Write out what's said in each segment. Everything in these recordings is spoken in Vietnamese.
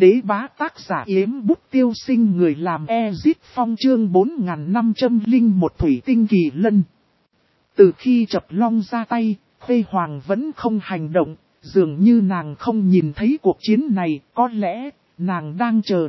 Đế bá tác giả Yếm Bút Tiêu Sinh, người làm Ezit Phong, chương 4501 Thủy Tinh Kỳ Lân. Từ khi Chập Long ra tay, Khuê Hoàng vẫn không hành động, dường như nàng không nhìn thấy cuộc chiến này. Có lẽ nàng đang chờ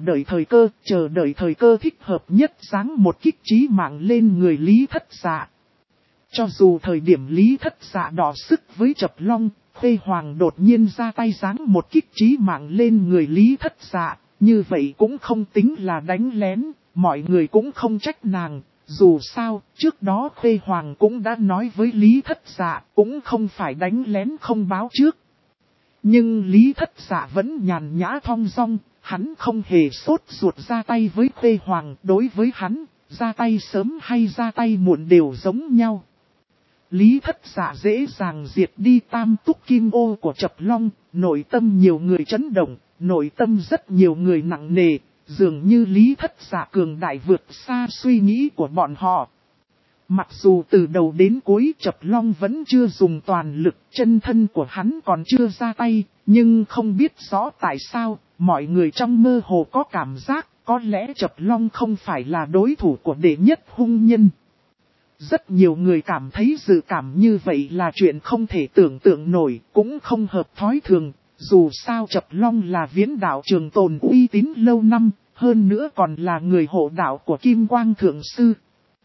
đợi thời cơ thích hợp nhất giáng một kích chí mạng lên người Lý Thất Dạ. Cho dù thời điểm Lý Thất Dạ đọ sức với Chập Long, Khuê Hoàng đột nhiên ra tay giáng một kích chí mạng lên người Lý Thất Dạ, như vậy cũng không tính là đánh lén, mọi người cũng không trách nàng. Dù sao, trước đó Khuê Hoàng cũng đã nói với Lý Thất Dạ, cũng không phải đánh lén không báo trước. Nhưng Lý Thất Dạ vẫn nhàn nhã thong dong, hắn không hề sốt ruột ra tay với Khuê Hoàng. Đối với hắn, ra tay sớm hay ra tay muộn đều giống nhau. Lý Thất Dạ dễ dàng diệt đi tam túc kim ô của Chập Long, nội tâm nhiều người chấn động, nội tâm rất nhiều người nặng nề, dường như Lý Thất Dạ cường đại vượt xa suy nghĩ của bọn họ. Mặc dù từ đầu đến cuối Chập Long vẫn chưa dùng toàn lực, chân thân của hắn còn chưa ra tay, nhưng không biết rõ tại sao, mọi người trong mơ hồ có cảm giác, có lẽ Chập Long không phải là đối thủ của đệ nhất hung nhân. Rất nhiều người cảm thấy dự cảm như vậy là chuyện không thể tưởng tượng nổi, cũng không hợp thói thường. Dù sao Chập Long là viễn đạo trường tồn uy tín lâu năm, hơn nữa còn là người hộ đạo của Kim Quang Thượng Sư.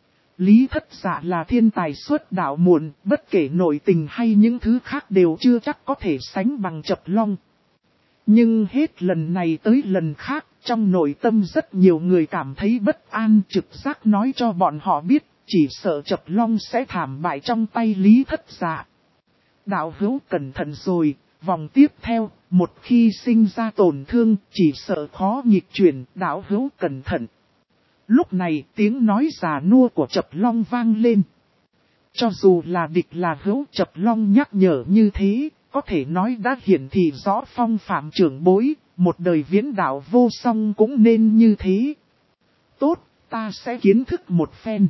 Lý Thất Dạ là thiên tài xuất đạo muộn, bất kể nội tình hay những thứ khác đều chưa chắc có thể sánh bằng Chập Long. Nhưng hết lần này tới lần khác, trong nội tâm rất nhiều người cảm thấy bất an, trực giác nói cho bọn họ biết. Chỉ sợ Chập Long sẽ thảm bại trong tay Lý Thất Dạ. Đạo hữu cẩn thận rồi, vòng tiếp theo, một khi sinh ra tổn thương, chỉ sợ khó nghịch chuyển, đạo hữu cẩn thận. Lúc này tiếng nói già nua của Chập Long vang lên. Cho dù là địch là hữu, Chập Long nhắc nhở như thế, có thể nói đã hiển thị rõ phong phạm trưởng bối, một đời viễn đạo vô song cũng nên như thế. Tốt, ta sẽ kiến thức một phen.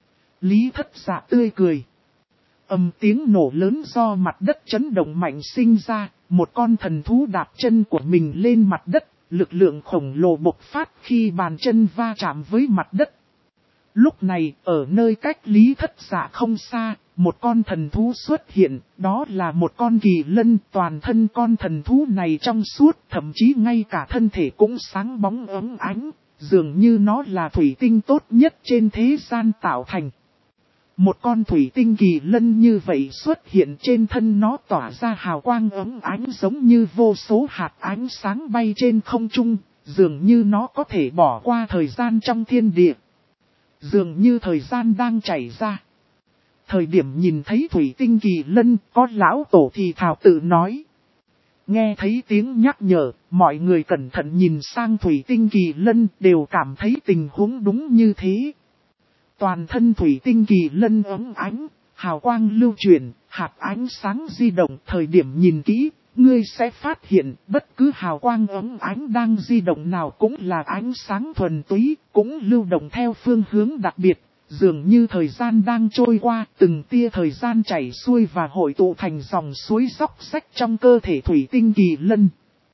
Lý Thất Dạ tươi cười. Tiếng nổ lớn do mặt đất chấn động mạnh sinh ra, một con thần thú đạp chân của mình lên mặt đất, lực lượng khổng lồ bộc phát khi bàn chân va chạm với mặt đất. Lúc này, ở nơi cách Lý Thất Dạ không xa, một con thần thú xuất hiện, đó là một con kỳ lân. Toàn thân con thần thú này trong suốt, thậm chí ngay cả thân thể cũng sáng bóng óng ánh, dường như nó là thủy tinh tốt nhất trên thế gian tạo thành. Một con thủy tinh kỳ lân như vậy xuất hiện, trên thân nó tỏa ra hào quang óng ánh giống như vô số hạt ánh sáng bay trên không trung, dường như nó có thể bỏ qua thời gian trong thiên địa. Dường như thời gian đang chảy ra. Thời điểm nhìn thấy thủy tinh kỳ lân, có lão tổ thì thào tự nói. Nghe thấy tiếng nhắc nhở, mọi người cẩn thận nhìn sang thủy tinh kỳ lân, đều cảm thấy tình huống đúng như thế. Toàn thân thủy tinh kỳ lân óng ánh, hào quang lưu chuyển, hạt ánh sáng di động. Thời điểm nhìn kỹ, ngươi sẽ phát hiện bất cứ hào quang óng ánh đang di động nào cũng là ánh sáng thuần túy, cũng lưu động theo phương hướng đặc biệt. Dường như thời gian đang trôi qua, từng tia thời gian chảy xuôi và hội tụ thành dòng suối róc rách trong cơ thể thủy tinh kỳ lân.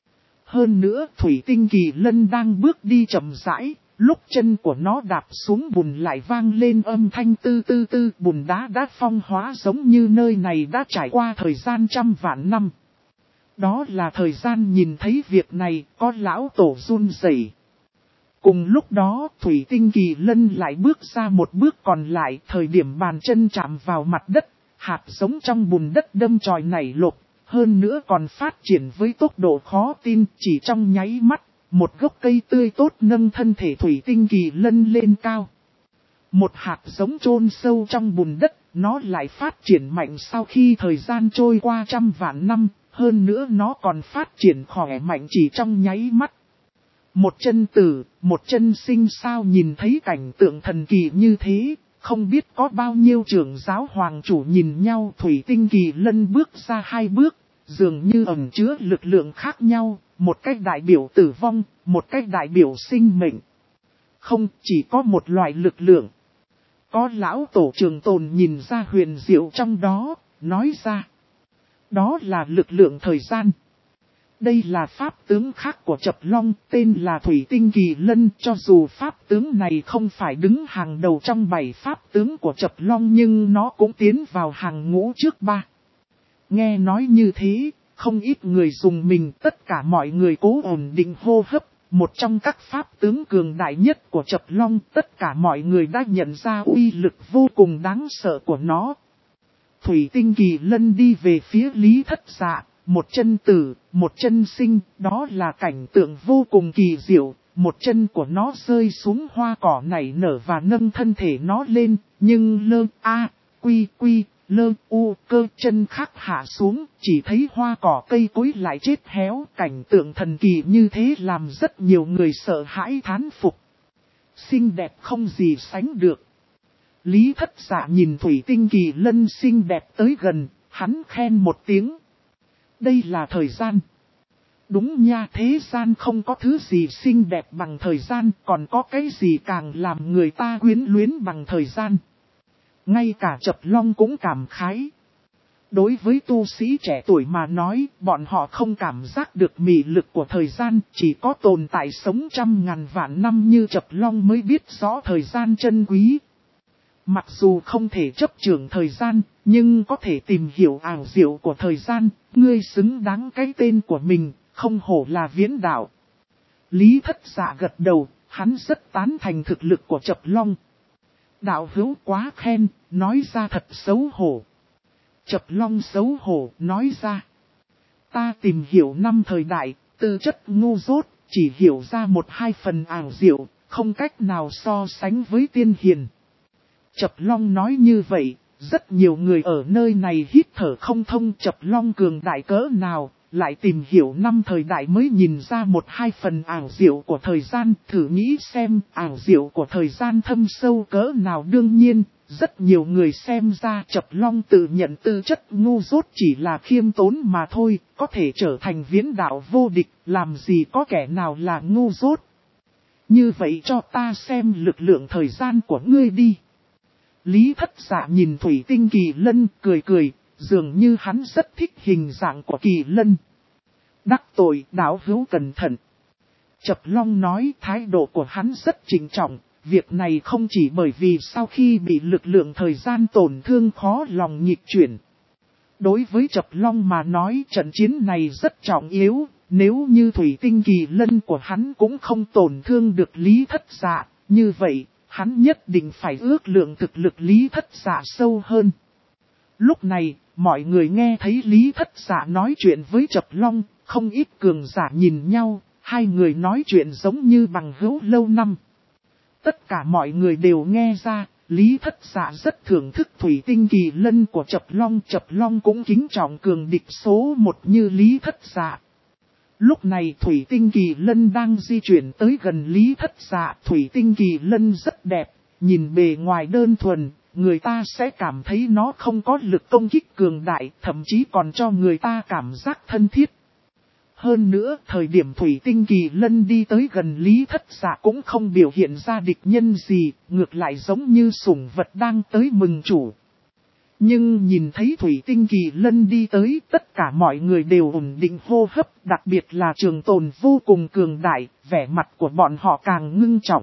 Hơn nữa, thủy tinh kỳ lân đang bước đi chậm rãi. Lúc chân của nó đạp xuống bùn lại vang lên âm thanh tư tư tư, bùn đá đã phong hóa giống như nơi này đã trải qua thời gian trăm vạn năm. Đó là thời gian nhìn thấy việc này, có lão tổ run rẩy. Cùng lúc đó, thủy tinh kỳ lân lại bước ra một bước còn lại, thời điểm bàn chân chạm vào mặt đất, hạt giống trong bùn đất đâm chồi nảy lộc, hơn nữa còn phát triển với tốc độ khó tin, chỉ trong nháy mắt. Một gốc cây tươi tốt nâng thân thể thủy tinh kỳ lân lên cao. Một hạt giống chôn sâu trong bùn đất, nó lại phát triển mạnh sau khi thời gian trôi qua trăm vạn năm, hơn nữa nó còn phát triển khỏe mạnh chỉ trong nháy mắt. Một chân tử, một chân sinh, sao nhìn thấy cảnh tượng thần kỳ như thế, không biết có bao nhiêu trưởng giáo hoàng chủ nhìn nhau. Thủy tinh kỳ lân bước ra hai bước, dường như ẩn chứa lực lượng khác nhau. Một cách đại biểu tử vong, một cách đại biểu sinh mệnh. Không chỉ có một loại lực lượng. Có lão tổ trường tồn nhìn ra huyền diệu trong đó, nói ra. Đó là lực lượng thời gian. Đây là pháp tướng khác của Chập Long, tên là Thủy Tinh Kỳ Lân. Cho dù pháp tướng này không phải đứng hàng đầu trong 7 pháp tướng của Chập Long, nhưng nó cũng tiến vào hàng ngũ trước 3. Nghe nói như thế, không ít người dùng mình, tất cả mọi người cố ổn định hô hấp. Một trong các pháp tướng cường đại nhất của Chập Long, tất cả mọi người đã nhận ra uy lực vô cùng đáng sợ của nó. Thủy Tinh Kỳ Lân đi về phía Lý Thất Dạ, một chân tử, một chân sinh, đó là cảnh tượng vô cùng kỳ diệu. Một chân của nó rơi xuống hoa cỏ nảy nở và nâng thân thể nó lên, nhưng cơ chân khác hạ xuống, chỉ thấy hoa cỏ cây cối lại chết héo. Cảnh tượng thần kỳ như thế làm rất nhiều người sợ hãi thán phục. Xinh đẹp không gì sánh được. Lý Thất Dạ nhìn Thủy Tinh Kỳ Lân xinh đẹp tới gần, hắn khen một tiếng. Đây là thời gian. Đúng nha, thế gian không có thứ gì xinh đẹp bằng thời gian, còn có cái gì càng làm người ta quyến luyến bằng thời gian. Ngay cả Chập Long cũng cảm khái. Đối với tu sĩ trẻ tuổi mà nói, bọn họ không cảm giác được mị lực của thời gian, chỉ có tồn tại sống trăm ngàn vạn năm như Chập Long mới biết rõ thời gian chân quý. Mặc dù không thể chấp chưởng thời gian, nhưng có thể tìm hiểu ảo diệu của thời gian, ngươi xứng đáng cái tên của mình, không hổ là viễn đạo. Lý Thất Dạ gật đầu, hắn rất tán thành thực lực của Chập Long. Đạo hữu quá khen, nói ra thật xấu hổ. Chập Long xấu hổ, nói ra. Ta tìm hiểu 5 thời đại, tư chất ngu dốt, chỉ hiểu ra 1-2 phần ảo diệu, không cách nào so sánh với tiên hiền. Chập Long nói như vậy, rất nhiều người ở nơi này hít thở không thông. Chập Long cường đại cỡ nào, lại tìm hiểu 5 thời đại mới nhìn ra 1-2 phần ảo diệu của thời gian. Thử nghĩ xem ảo diệu của thời gian thâm sâu cỡ nào. Đương nhiên, rất nhiều người xem ra Chập Long tự nhận tư chất ngu dốt chỉ là khiêm tốn mà thôi, có thể trở thành viễn đạo vô địch, làm gì có kẻ nào là ngu dốt. Như vậy cho ta xem lực lượng thời gian của ngươi đi. Lý Thất Dạ nhìn Thủy Tinh Kỳ Lân cười cười, dường như hắn rất thích hình dạng của Kỳ Lân. Đắc tội, đạo hữu cẩn thận. Chập Long nói, thái độ của hắn rất trịnh trọng, việc này không chỉ bởi vì sau khi bị lực lượng thời gian tổn thương khó lòng nghịch chuyển. Đối với Chập Long mà nói, trận chiến này rất trọng yếu, nếu như Thủy Tinh Kỳ Lân của hắn cũng không tổn thương được Lý Thất Dạ, như vậy, hắn nhất định phải ước lượng thực lực Lý Thất Dạ sâu hơn. Lúc này, mọi người nghe thấy Lý Thất Dạ nói chuyện với Chập Long, không ít cường giả nhìn nhau, hai người nói chuyện giống như bằng hữu lâu năm. Tất cả mọi người đều nghe ra, Lý Thất Dạ rất thưởng thức Thủy Tinh Kỳ Lân của Chập Long cũng kính trọng cường địch số 1 như Lý Thất Dạ. Lúc này Thủy Tinh Kỳ Lân đang di chuyển tới gần Lý Thất Dạ. Thủy Tinh Kỳ Lân rất đẹp, nhìn bề ngoài đơn thuần, người ta sẽ cảm thấy nó không có lực công kích cường đại, thậm chí còn cho người ta cảm giác thân thiết. Hơn nữa, thời điểm Thủy Tinh Kỳ Lân đi tới gần Lý Thất Dạ cũng không biểu hiện ra địch nhân gì, ngược lại giống như sủng vật đang tới mừng chủ. Nhưng nhìn thấy Thủy Tinh Kỳ Lân đi tới, tất cả mọi người đều ổn định hô hấp, đặc biệt là Trường Tồn vô cùng cường đại, vẻ mặt của bọn họ càng ngưng trọng.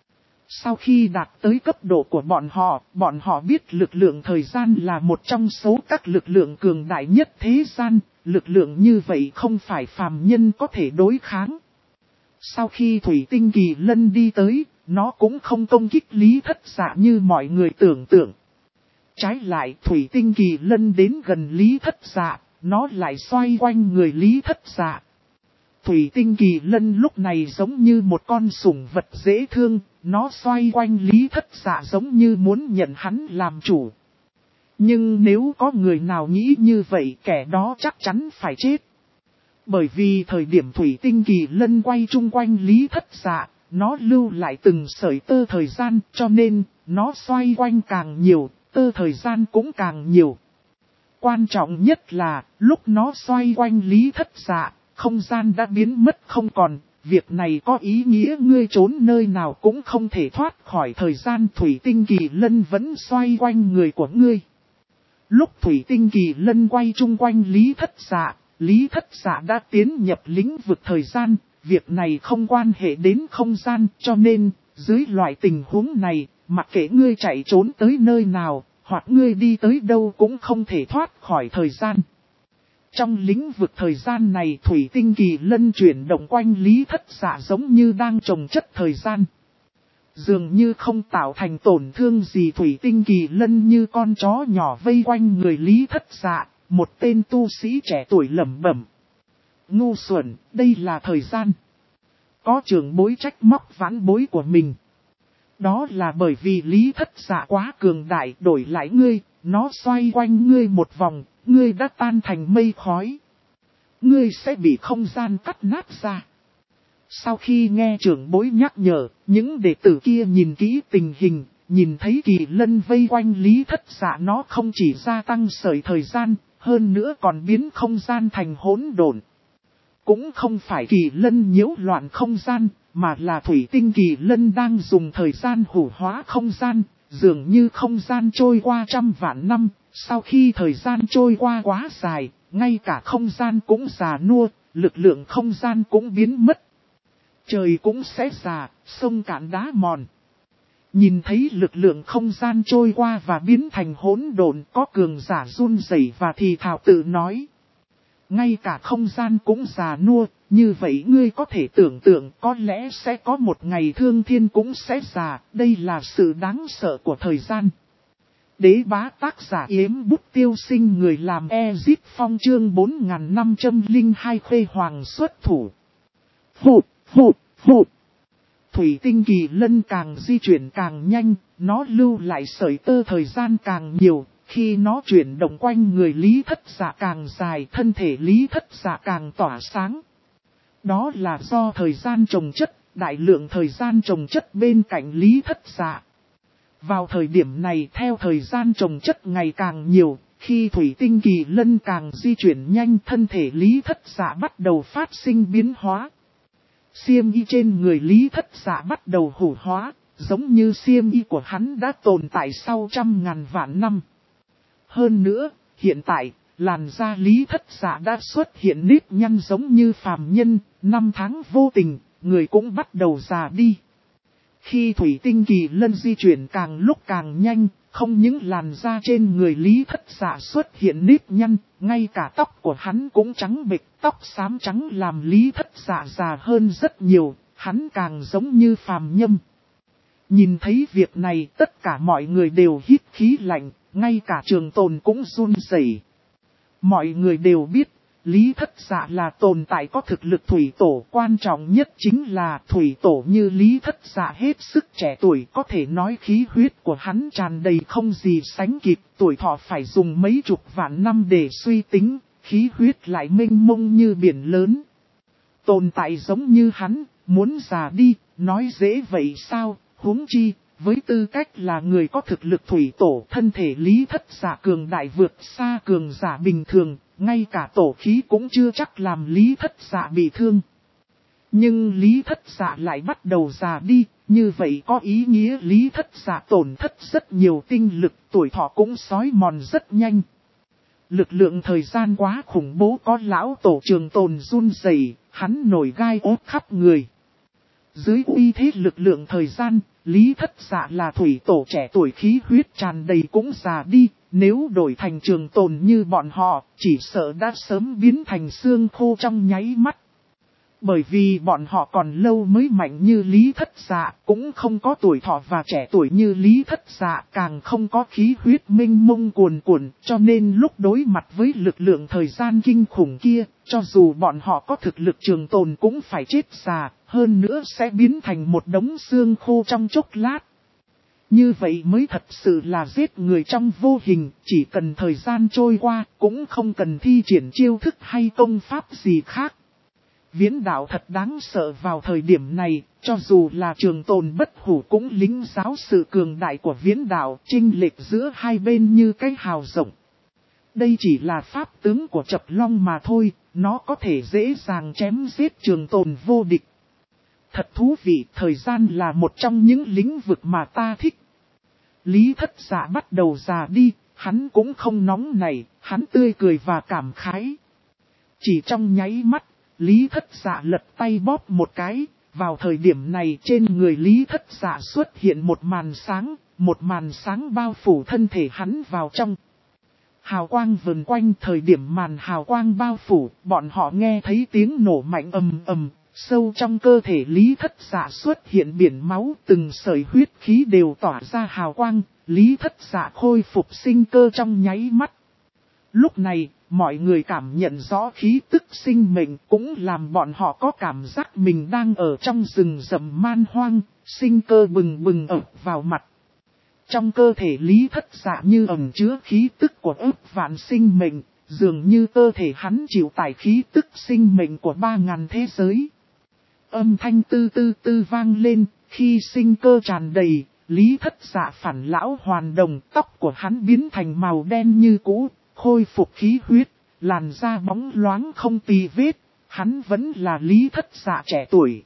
Sau khi đạt tới cấp độ của bọn họ biết lực lượng thời gian là một trong số các lực lượng cường đại nhất thế gian, lực lượng như vậy không phải phàm nhân có thể đối kháng. Sau khi Thủy Tinh Kỳ Lân đi tới, nó cũng không công kích Lý Thất Dạ như mọi người tưởng tượng. Trái lại Thủy Tinh Kỳ Lân đến gần Lý Thất Dạ, nó lại xoay quanh người Lý Thất Dạ. Thủy Tinh Kỳ Lân lúc này giống như một con sủng vật dễ thương, nó xoay quanh Lý Thất Dạ giống như muốn nhận hắn làm chủ. Nhưng nếu có người nào nghĩ như vậy, kẻ đó chắc chắn phải chết. Bởi vì thời điểm Thủy Tinh Kỳ Lân quay chung quanh Lý Thất Dạ, nó lưu lại từng sợi tơ thời gian, cho nên nó xoay quanh càng nhiều, tơ thời gian cũng càng nhiều. Quan trọng nhất là, lúc nó xoay quanh Lý Thất Dạ, không gian đã biến mất không còn. Việc này có ý nghĩa ngươi trốn nơi nào cũng không thể thoát khỏi thời gian. Thủy Tinh Kỳ Lân vẫn xoay quanh người của ngươi. Lúc Thủy Tinh Kỳ Lân quay chung quanh Lý Thất Dạ, Lý Thất Dạ đã tiến nhập lĩnh vực thời gian, việc này không quan hệ đến không gian, cho nên, dưới loại tình huống này, mặc kệ ngươi chạy trốn tới nơi nào, hoặc ngươi đi tới đâu cũng không thể thoát khỏi thời gian. Trong lĩnh vực thời gian này thủy tinh kỳ lân chuyển động quanh Lý Thất Dạ giống như đang trồng chất thời gian. Dường như không tạo thành tổn thương gì, thủy tinh kỳ lân như con chó nhỏ vây quanh người Lý Thất Dạ, một tên tu sĩ trẻ tuổi lẩm bẩm. Ngu xuẩn, đây là thời gian. Có trưởng bối trách móc vãn bối của mình. Đó là bởi vì Lý Thất Dạ quá cường đại, đổi lại ngươi, nó xoay quanh ngươi một vòng, ngươi đã tan thành mây khói. Ngươi sẽ bị không gian cắt nát ra. Sau khi nghe trưởng bối nhắc nhở, những đệ tử kia nhìn kỹ tình hình, nhìn thấy kỳ lân vây quanh Lý Thất Dạ nó không chỉ gia tăng sợi thời gian, hơn nữa còn biến không gian thành hỗn độn. Cũng không phải kỳ lân nhiễu loạn không gian, mà là thủy tinh kỳ lân đang dùng thời gian hủ hóa không gian, dường như không gian trôi qua trăm vạn năm, sau khi thời gian trôi qua quá dài, ngay cả không gian cũng già nua, lực lượng không gian cũng biến mất. Trời cũng sẽ già, sông cạn đá mòn. Nhìn thấy lực lượng không gian trôi qua và biến thành hỗn độn, có cường giả run rẩy và thì thào tự nói. Ngay cả không gian cũng già nua, như vậy ngươi có thể tưởng tượng có lẽ sẽ có một ngày thương thiên cũng sẽ già, đây là sự đáng sợ của thời gian. Đế bá tác giả Yếm Bút Tiêu Sinh, người làm Ezip Phong, chương 4502 Khuê Hoàng xuất thủ. Phụt, phụt, phụt. Thủy tinh kỳ lân càng di chuyển càng nhanh, nó lưu lại sợi tơ thời gian càng nhiều. Khi nó chuyển động quanh người Lý Thất Dạ càng dài, thân thể Lý Thất Dạ càng tỏa sáng. Đó là do thời gian chồng chất, đại lượng thời gian chồng chất bên cạnh Lý Thất Dạ. Vào thời điểm này, theo thời gian chồng chất ngày càng nhiều, khi thủy tinh kỳ lân càng di chuyển nhanh, thân thể Lý Thất Dạ bắt đầu phát sinh biến hóa. Xiêm y trên người Lý Thất Dạ bắt đầu hủ hóa, giống như xiêm y của hắn đã tồn tại sau 100.000 vạn năm. Hơn nữa, hiện tại, làn da Lý Thất Dạ đã xuất hiện nếp nhăn giống như phàm nhân, 5 tháng vô tình, người cũng bắt đầu già đi. Khi thủy tinh kỳ lân di chuyển càng lúc càng nhanh, không những làn da trên người Lý Thất Dạ xuất hiện nếp nhăn, ngay cả tóc của hắn cũng trắng bệch, tóc xám trắng làm Lý Thất Dạ già hơn rất nhiều, hắn càng giống như phàm nhân. Nhìn thấy việc này, tất cả mọi người đều hít khí lạnh. Ngay cả Trường Tồn cũng run rẩy. Mọi người đều biết, Lý Thất Dạ là tồn tại có thực lực thủy tổ, quan trọng nhất chính là thủy tổ như Lý Thất Dạ hết sức trẻ tuổi, có thể nói khí huyết của hắn tràn đầy không gì sánh kịp, tuổi thọ phải dùng mấy chục vạn năm để suy tính, khí huyết lại mênh mông như biển lớn. Tồn tại giống như hắn, muốn già đi, nói dễ vậy sao, huống chi. Với tư cách là người có thực lực thủy tổ, thân thể Lý Thất Dạ cường đại vượt xa cường giả bình thường, ngay cả tổ khí cũng chưa chắc làm Lý Thất Dạ bị thương. Nhưng Lý Thất Dạ lại bắt đầu già đi, như vậy có ý nghĩa Lý Thất Dạ tổn thất rất nhiều tinh lực, tuổi thọ cũng xói mòn rất nhanh. Lực lượng thời gian quá khủng bố, có lão tổ Trường Tồn run rẩy, hắn nổi gai ốt khắp người. Dưới uy thế lực lượng thời gian, Lý Thất Dạ là thủy tổ trẻ tuổi khí huyết tràn đầy cũng già đi, nếu đổi thành Trường Tồn như bọn họ, chỉ sợ đã sớm biến thành xương khô trong nháy mắt. Bởi vì bọn họ còn lâu mới mạnh như Lý Thất Dạ, cũng không có tuổi thọ và trẻ tuổi như Lý Thất Dạ, càng không có khí huyết mênh mông cuồn cuộn, cho nên lúc đối mặt với lực lượng thời gian kinh khủng kia, cho dù bọn họ có thực lực Trường Tồn cũng phải chết già, hơn nữa sẽ biến thành một đống xương khô trong chốc lát. Như vậy mới thật sự là giết người trong vô hình, chỉ cần thời gian trôi qua, cũng không cần thi triển chiêu thức hay công pháp gì khác. Viễn đạo thật đáng sợ vào thời điểm này, cho dù là Trường Tồn bất hủ cũng lính giáo sự cường đại của viễn đạo, chênh lệch giữa hai bên như cái hào rộng. Đây chỉ là pháp tướng của Chập Long mà thôi, nó có thể dễ dàng chém giết Trường Tồn vô địch. Thật thú vị, thời gian là một trong những lĩnh vực mà ta thích. Lý Thất Dạ bắt đầu già đi, hắn cũng không nóng nảy, hắn tươi cười và cảm khái. Chỉ trong nháy mắt, Lý Thất Dạ lật tay bóp một cái, vào thời điểm này trên người Lý Thất Dạ xuất hiện một màn sáng bao phủ thân thể hắn vào trong. Hào quang vần quanh, thời điểm màn hào quang bao phủ, bọn họ nghe thấy tiếng nổ mạnh ầm ầm, sâu trong cơ thể Lý Thất Dạ xuất hiện biển máu, từng sợi huyết khí đều tỏa ra hào quang, Lý Thất Dạ khôi phục sinh cơ trong nháy mắt. Lúc này, mọi người cảm nhận rõ khí tức sinh mệnh, cũng làm bọn họ có cảm giác mình đang ở trong rừng rậm man hoang, sinh cơ bừng bừng ập vào mặt. Trong cơ thể Lý Thất Dạ như ẩn chứa khí tức của ức vạn sinh mệnh, dường như cơ thể hắn chịu tải khí tức sinh mệnh của 3.000 thế giới. Âm thanh tư tư tư vang lên, khi sinh cơ tràn đầy, Lý Thất Dạ phản lão hoàn đồng, tóc của hắn biến thành màu đen như cũ, khôi phục khí huyết, làn da bóng loáng không tì vết, hắn vẫn là Lý Thất Dạ trẻ tuổi.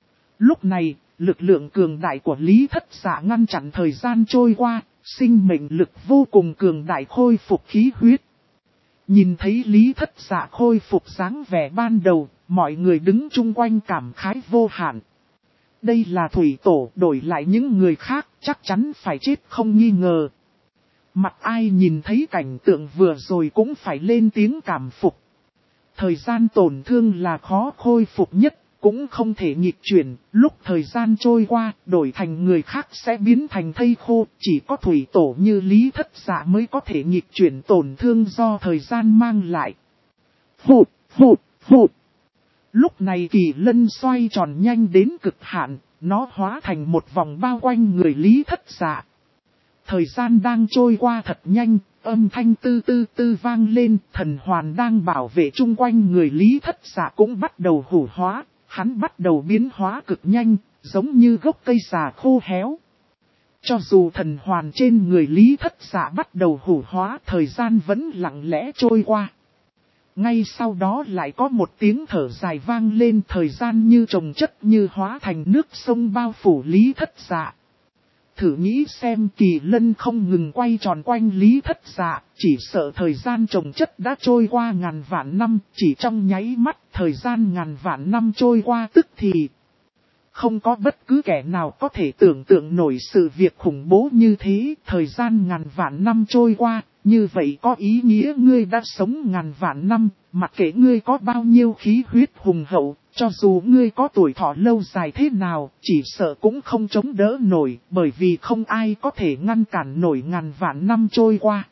Lúc này, lực lượng cường đại của Lý Thất Dạ ngăn chặn thời gian trôi qua, sinh mệnh lực vô cùng cường đại khôi phục khí huyết. Nhìn thấy Lý Thất Dạ khôi phục dáng vẻ ban đầu, mọi người đứng chung quanh cảm khái vô hạn. Đây là thủy tổ, đổi lại những người khác chắc chắn phải chết không nghi ngờ. Mặt ai nhìn thấy cảnh tượng vừa rồi cũng phải lên tiếng cảm phục. Thời gian tổn thương là khó khôi phục nhất, cũng không thể nghịch chuyển, lúc thời gian trôi qua, đổi thành người khác sẽ biến thành thây khô, chỉ có thủy tổ như Lý Thất Dạ mới có thể nghịch chuyển tổn thương do thời gian mang lại. Phụt, phụt, phụt. Lúc này Kỳ Lân xoay tròn nhanh đến cực hạn, nó hóa thành một vòng bao quanh người Lý Thất Dạ. Thời gian đang trôi qua thật nhanh, âm thanh tư tư tư vang lên, thần hoàn đang bảo vệ chung quanh người Lý Thất Dạ cũng bắt đầu hủ hóa, hắn bắt đầu biến hóa cực nhanh, giống như gốc cây già khô héo. Cho dù thần hoàn trên người Lý Thất Dạ bắt đầu hủ hóa, thời gian vẫn lặng lẽ trôi qua. Ngay sau đó lại có một tiếng thở dài vang lên, thời gian như trồng chất như hóa thành nước sông bao phủ Lý Thất Dạ. Thử nghĩ xem, Kỳ Lân không ngừng quay tròn quanh Lý Thất Dạ, chỉ sợ thời gian trồng chất đã trôi qua ngàn vạn năm, chỉ trong nháy mắt thời gian ngàn vạn năm trôi qua tức thì. Không có bất cứ kẻ nào có thể tưởng tượng nổi sự việc khủng bố như thế, thời gian ngàn vạn năm trôi qua, như vậy có ý nghĩa ngươi đã sống ngàn vạn năm, mặc kệ ngươi có bao nhiêu khí huyết hùng hậu, cho dù ngươi có tuổi thọ lâu dài thế nào, chỉ sợ cũng không chống đỡ nổi, bởi vì không ai có thể ngăn cản nổi ngàn vạn năm trôi qua.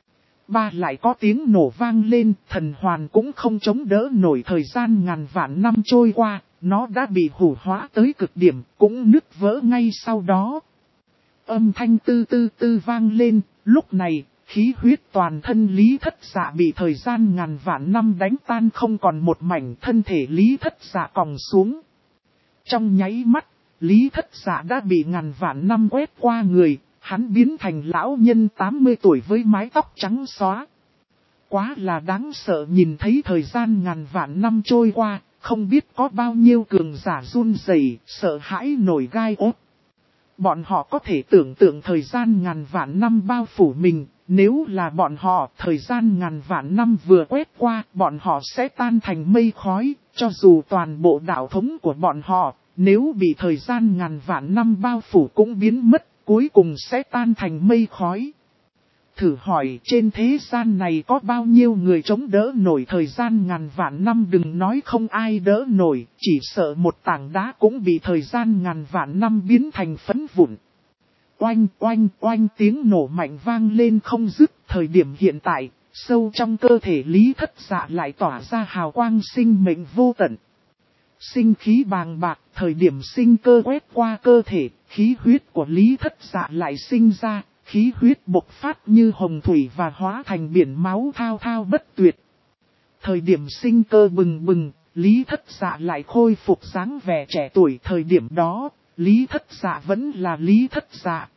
Lại có tiếng nổ vang lên, thần hoàn cũng không chống đỡ nổi thời gian ngàn vạn năm trôi qua, nó đã bị hủ hóa tới cực điểm, cũng nứt vỡ ngay sau đó. Âm thanh tư tư tư vang lên, lúc này, khí huyết toàn thân Lý Thất Dạ bị thời gian ngàn vạn năm đánh tan không còn một mảnh, thân thể Lý Thất Dạ còng xuống. Trong nháy mắt, Lý Thất Dạ đã bị ngàn vạn năm quét qua người, hắn biến thành lão nhân 80 tuổi với mái tóc trắng xóa. Quá là đáng sợ, nhìn thấy thời gian ngàn vạn năm trôi qua, không biết có bao nhiêu cường giả run rẩy, sợ hãi nổi gai ốt. Bọn họ có thể tưởng tượng thời gian ngàn vạn năm bao phủ mình, nếu là bọn họ, thời gian ngàn vạn năm vừa quét qua, bọn họ sẽ tan thành mây khói, cho dù toàn bộ đạo thống của bọn họ, nếu bị thời gian ngàn vạn năm bao phủ cũng biến mất, cuối cùng sẽ tan thành mây khói. Thử hỏi trên thế gian này có bao nhiêu người chống đỡ nổi thời gian ngàn vạn năm, đừng nói không ai đỡ nổi, chỉ sợ một tảng đá cũng bị thời gian ngàn vạn năm biến thành phấn vụn. Oanh oanh oanh, tiếng nổ mạnh vang lên không dứt, thời điểm hiện tại, sâu trong cơ thể Lý Thất Dạ lại tỏa ra hào quang sinh mệnh vô tận. Sinh khí bàng bạc, thời điểm sinh cơ quét qua cơ thể, khí huyết của Lý Thất Dạ lại sinh ra, khí huyết bộc phát như hồng thủy và hóa thành biển máu thao thao bất tuyệt. Thời điểm sinh cơ bừng bừng, Lý Thất Dạ lại khôi phục dáng vẻ trẻ tuổi, thời điểm đó, Lý Thất Dạ vẫn là Lý Thất Dạ.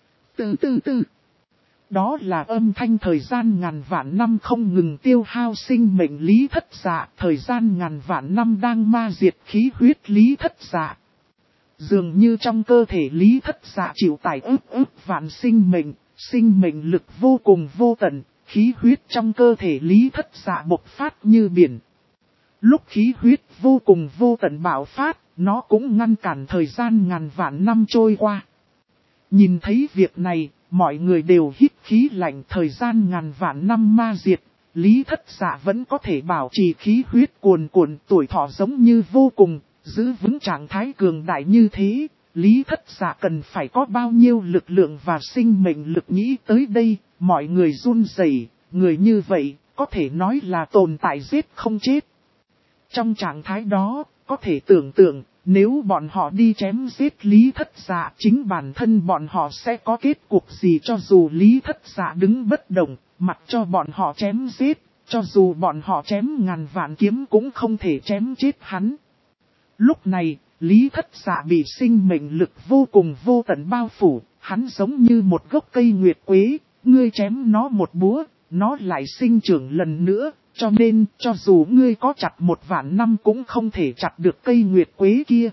Từ. Đó là âm thanh thời gian ngàn vạn năm không ngừng tiêu hao sinh mệnh Lý Thất Dạ, thời gian ngàn vạn năm đang ma diệt khí huyết Lý Thất Dạ. Dường như trong cơ thể Lý Thất Dạ chịu tải ức vạn sinh mệnh lực vô cùng vô tận, khí huyết trong cơ thể Lý Thất Dạ bộc phát như biển. Lúc khí huyết vô cùng vô tận bạo phát, nó cũng ngăn cản thời gian ngàn vạn năm trôi qua. Nhìn thấy việc này, mọi người đều hít khí lạnh. Thời gian ngàn vạn năm ma diệt, Lý Thất Dạ vẫn có thể bảo trì khí huyết cuồn cuộn, tuổi thọ giống như vô cùng, giữ vững trạng thái cường đại như thế. Lý Thất Dạ cần phải có bao nhiêu lực lượng và sinh mệnh lực, nghĩ tới đây, mọi người run rẩy. Người như vậy, có thể nói là tồn tại giết không chết. Trong trạng thái đó, có thể tưởng tượng, nếu bọn họ đi chém giết Lý Thất Dạ, chính bản thân bọn họ sẽ có kết cục gì. Cho dù Lý Thất Dạ đứng bất động, mặc cho bọn họ chém giết, cho dù bọn họ chém ngàn vạn kiếm cũng không thể chém chết hắn. Lúc này, Lý Thất Dạ bị sinh mệnh lực vô cùng vô tận bao phủ, hắn giống như một gốc cây nguyệt quế, ngươi chém nó một búa, nó lại sinh trưởng lần nữa, cho nên cho dù ngươi có chặt 1.000 năm cũng không thể chặt được cây nguyệt quế kia.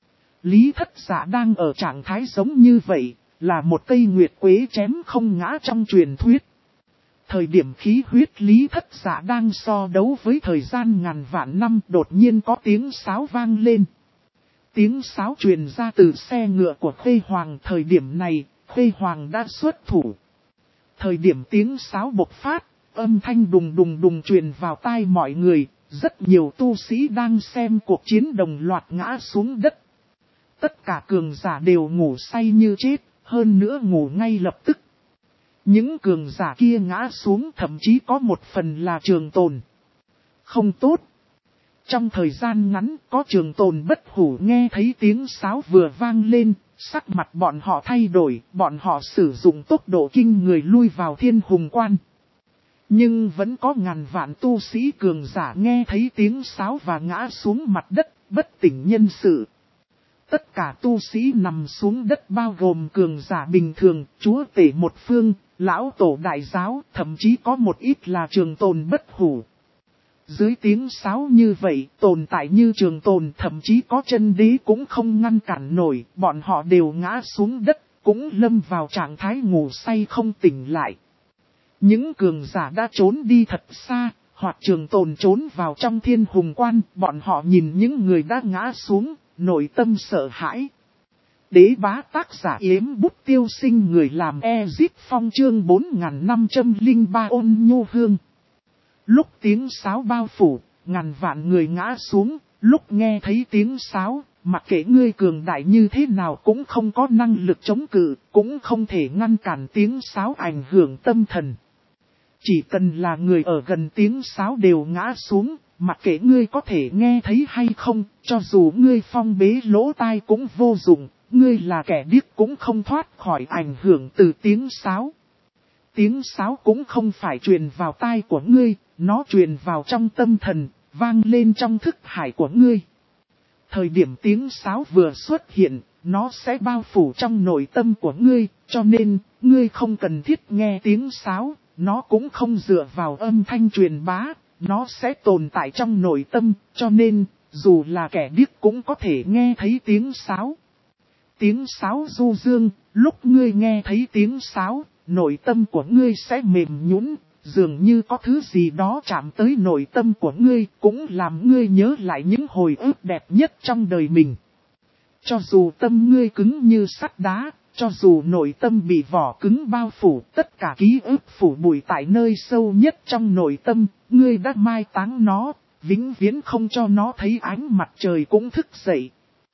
Lý Thất Dạ đang ở trạng thái giống như vậy, là một cây nguyệt quế chém không ngã trong truyền thuyết. Thời điểm khí huyết Lý Thất Dạ đang so đấu với thời gian ngàn vạn năm, đột nhiên có tiếng sáo vang lên. Tiếng sáo truyền ra từ xe ngựa của Khuê Hoàng. Thời điểm này, Khuê Hoàng đã xuất thủ. Thời điểm tiếng sáo bộc phát, âm thanh đùng đùng đùng truyền vào tai mọi người, rất nhiều tu sĩ đang xem cuộc chiến đồng loạt ngã xuống đất. Tất cả cường giả đều ngủ say như chết, hơn nữa ngủ ngay lập tức. Những cường giả kia ngã xuống thậm chí có một phần là trường tồn. Không tốt. Trong thời gian ngắn có trường tồn bất hủ nghe thấy tiếng sáo vừa vang lên, sắc mặt bọn họ thay đổi, bọn họ sử dụng tốc độ kinh người lui vào Thiên Hùng Quan. Nhưng vẫn có ngàn vạn tu sĩ cường giả nghe thấy tiếng sáo và ngã xuống mặt đất, bất tỉnh nhân sự. Tất cả tu sĩ nằm xuống đất bao gồm cường giả bình thường, chúa tể một phương, lão tổ đại giáo, thậm chí có một ít là trường tồn bất hủ. Dưới tiếng sáo như vậy, tồn tại như trường tồn thậm chí có chân đế cũng không ngăn cản nổi, bọn họ đều ngã xuống đất, cũng lâm vào trạng thái ngủ say không tỉnh lại. Những cường giả đã trốn đi thật xa, hoặc trường tồn trốn vào trong Thiên Hùng Quan, bọn họ nhìn những người đã ngã xuống, nội tâm sợ hãi. Đế bá tác giả Yếm Bút Tiêu Sinh, người làm Ezip Phong, chương 4503 Ôn Nhu Hương. Lúc tiếng sáo bao phủ, ngàn vạn người ngã xuống, lúc nghe thấy tiếng sáo, mặc kệ ngươi cường đại như thế nào cũng không có năng lực chống cự, cũng không thể ngăn cản tiếng sáo ảnh hưởng tâm thần. Chỉ cần là người ở gần tiếng sáo đều ngã xuống, mặc kệ ngươi có thể nghe thấy hay không, cho dù ngươi phong bế lỗ tai cũng vô dụng, ngươi là kẻ điếc cũng không thoát khỏi ảnh hưởng từ tiếng sáo. Tiếng sáo cũng không phải truyền vào tai của ngươi, nó truyền vào trong tâm thần, vang lên trong thức hải của ngươi. Thời điểm tiếng sáo vừa xuất hiện, nó sẽ bao phủ trong nội tâm của ngươi, cho nên, ngươi không cần thiết nghe tiếng sáo, nó cũng không dựa vào âm thanh truyền bá, nó sẽ tồn tại trong nội tâm, cho nên, dù là kẻ điếc cũng có thể nghe thấy tiếng sáo. Tiếng sáo du dương, lúc ngươi nghe thấy tiếng sáo, nội tâm của ngươi sẽ mềm nhũn, dường như có thứ gì đó chạm tới nội tâm của ngươi, cũng làm ngươi nhớ lại những hồi ức đẹp nhất trong đời mình. Cho dù tâm ngươi cứng như sắt đá, cho dù nội tâm bị vỏ cứng bao phủ, tất cả ký ức phủ bụi tại nơi sâu nhất trong nội tâm, ngươi đã mai táng nó, vĩnh viễn không cho nó thấy ánh mặt trời cũng thức dậy.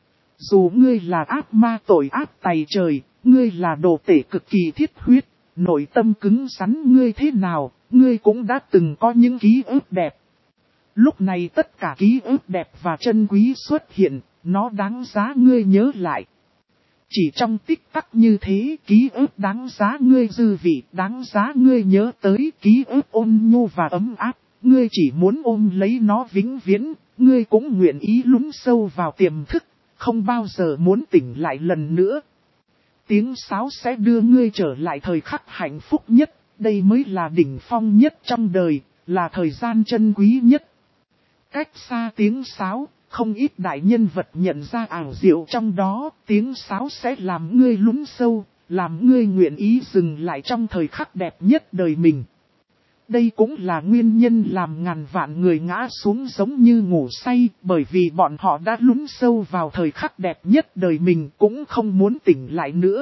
Dù ngươi là ác ma tội ác tày trời, ngươi là đồ tể cực kỳ thiết huyết, nội tâm cứng rắn ngươi thế nào, ngươi cũng đã từng có những ký ức đẹp. Lúc này tất cả ký ức đẹp và chân quý xuất hiện, nó đáng giá ngươi nhớ lại. Chỉ trong tích tắc như thế, ký ức đáng giá ngươi dư vị, đáng giá ngươi nhớ tới, ký ức ôn nhu và ấm áp, ngươi chỉ muốn ôm lấy nó vĩnh viễn, ngươi cũng nguyện ý lún sâu vào tiềm thức, không bao giờ muốn tỉnh lại lần nữa. Tiếng sáo sẽ đưa ngươi trở lại thời khắc hạnh phúc nhất, đây mới là đỉnh phong nhất trong đời, là thời gian chân quý nhất. Cách xa tiếng sáo, không ít đại nhân vật nhận ra ảo diệu trong đó, tiếng sáo sẽ làm ngươi lún sâu, làm ngươi nguyện ý dừng lại trong thời khắc đẹp nhất đời mình. Đây cũng là nguyên nhân làm ngàn vạn người ngã xuống giống như ngủ say, bởi vì bọn họ đã lún sâu vào thời khắc đẹp nhất đời mình cũng không muốn tỉnh lại nữa.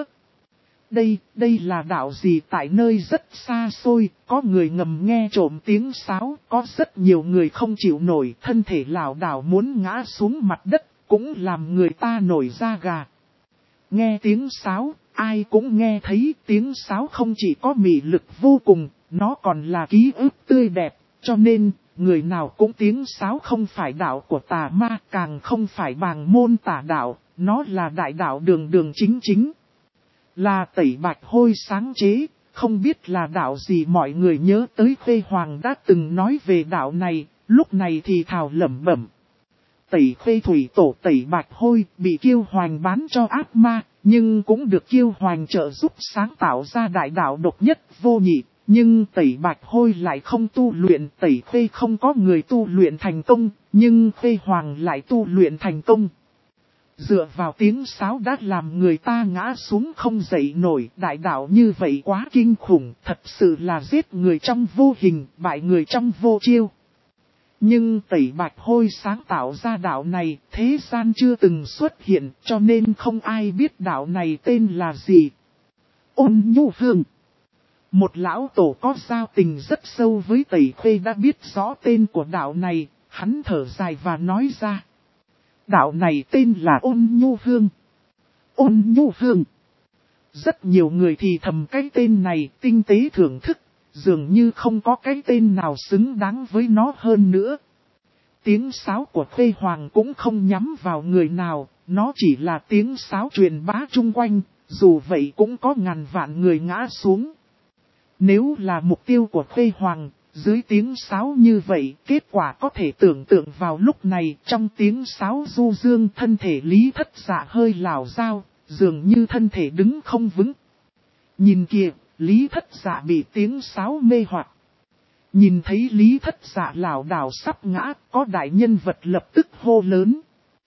Đây là đạo gì tại nơi rất xa xôi, có người ngầm nghe trộm tiếng sáo, có rất nhiều người không chịu nổi, thân thể lảo đảo muốn ngã xuống mặt đất, cũng làm người ta nổi da gà. Nghe tiếng sáo, ai cũng nghe thấy tiếng sáo không chỉ có mị lực vô cùng, nó còn là ký ức tươi đẹp, cho nên, người nào cũng tiếng sáo không phải đạo của tà ma, càng không phải bàng môn tà đạo, nó là đại đạo đường đường chính chính. Là Tẩy Bạch Hôi sáng chế, không biết là đạo gì mọi người nhớ tới Khuê Hoàng đã từng nói về đạo này, lúc này thì thào lẩm bẩm. Tẩy Khuê thủy tổ Tẩy Bạch Hôi bị Kiêu Hoành bán cho ác ma, nhưng cũng được Kiêu Hoành trợ giúp sáng tạo ra đại đạo độc nhất vô nhị. Nhưng Tẩy Bạch Hôi lại không tu luyện, Tẩy Khuê không có người tu luyện thành công, nhưng Khuê Hoàng lại tu luyện thành công. Dựa vào tiếng sáo đã làm người ta ngã xuống không dậy nổi, đại đạo như vậy quá kinh khủng, thật sự là giết người trong vô hình, bại người trong vô chiêu. Nhưng Tẩy Bạch Hôi sáng tạo ra đạo này, thế gian chưa từng xuất hiện, cho nên không ai biết đạo này tên là gì. Ôn Nhu Hương. Một lão tổ có giao tình rất sâu với Tẩy Khuê đã biết rõ tên của đạo này, hắn thở dài và nói ra. Đạo này tên là Ôn Nhu Hương. Ôn Nhu Hương. Rất nhiều người thì thầm cái tên này tinh tế thưởng thức, dường như không có cái tên nào xứng đáng với nó hơn nữa. Tiếng sáo của Khuê Hoàng cũng không nhắm vào người nào, nó chỉ là tiếng sáo truyền bá chung quanh, dù vậy cũng có ngàn vạn người ngã xuống. Nếu là mục tiêu của Khuê Hoàng, dưới tiếng sáo như vậy, kết quả có thể tưởng tượng vào lúc này, trong tiếng sáo du dương thân thể Lý Thất Dạ hơi lảo đảo, dường như thân thể đứng không vững. Nhìn kìa, Lý Thất Dạ bị tiếng sáo mê hoặc. Nhìn thấy Lý Thất Dạ lảo đảo sắp ngã, có đại nhân vật lập tức hô lớn.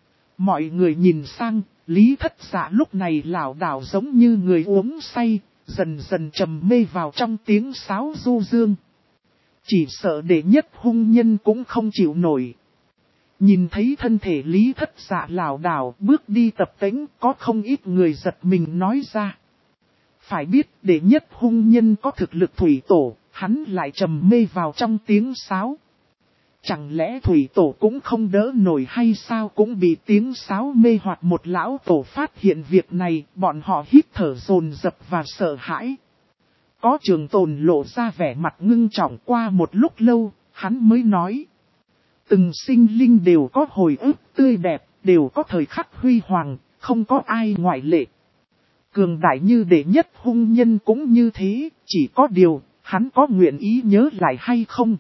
Mọi người nhìn sang, Lý Thất Dạ lúc này lảo đảo giống như người uống say, dần dần trầm mê vào trong tiếng sáo du dương. Chỉ sợ đệ nhất hung nhân cũng không chịu nổi. Nhìn thấy thân thể Lý Thất Dạ lảo đảo bước đi tập tễnh, có không ít người giật mình nói ra. Phải biết đệ nhất hung nhân có thực lực thủy tổ, hắn lại trầm mê vào trong tiếng sáo. Chẳng lẽ thủy tổ cũng không đỡ nổi hay sao, cũng bị tiếng sáo mê hoặc. Một lão tổ phát hiện việc này, bọn họ hít thở dồn dập và sợ hãi. Có Trường Tồn lộ ra vẻ mặt ngưng trọng. Qua một lúc lâu, hắn mới nói. Từng sinh linh đều có hồi ức tươi đẹp, đều có thời khắc huy hoàng, không có ai ngoại lệ. Cường đại như đệ nhất hung nhân cũng như thế, chỉ có điều, hắn có nguyện ý nhớ lại hay không?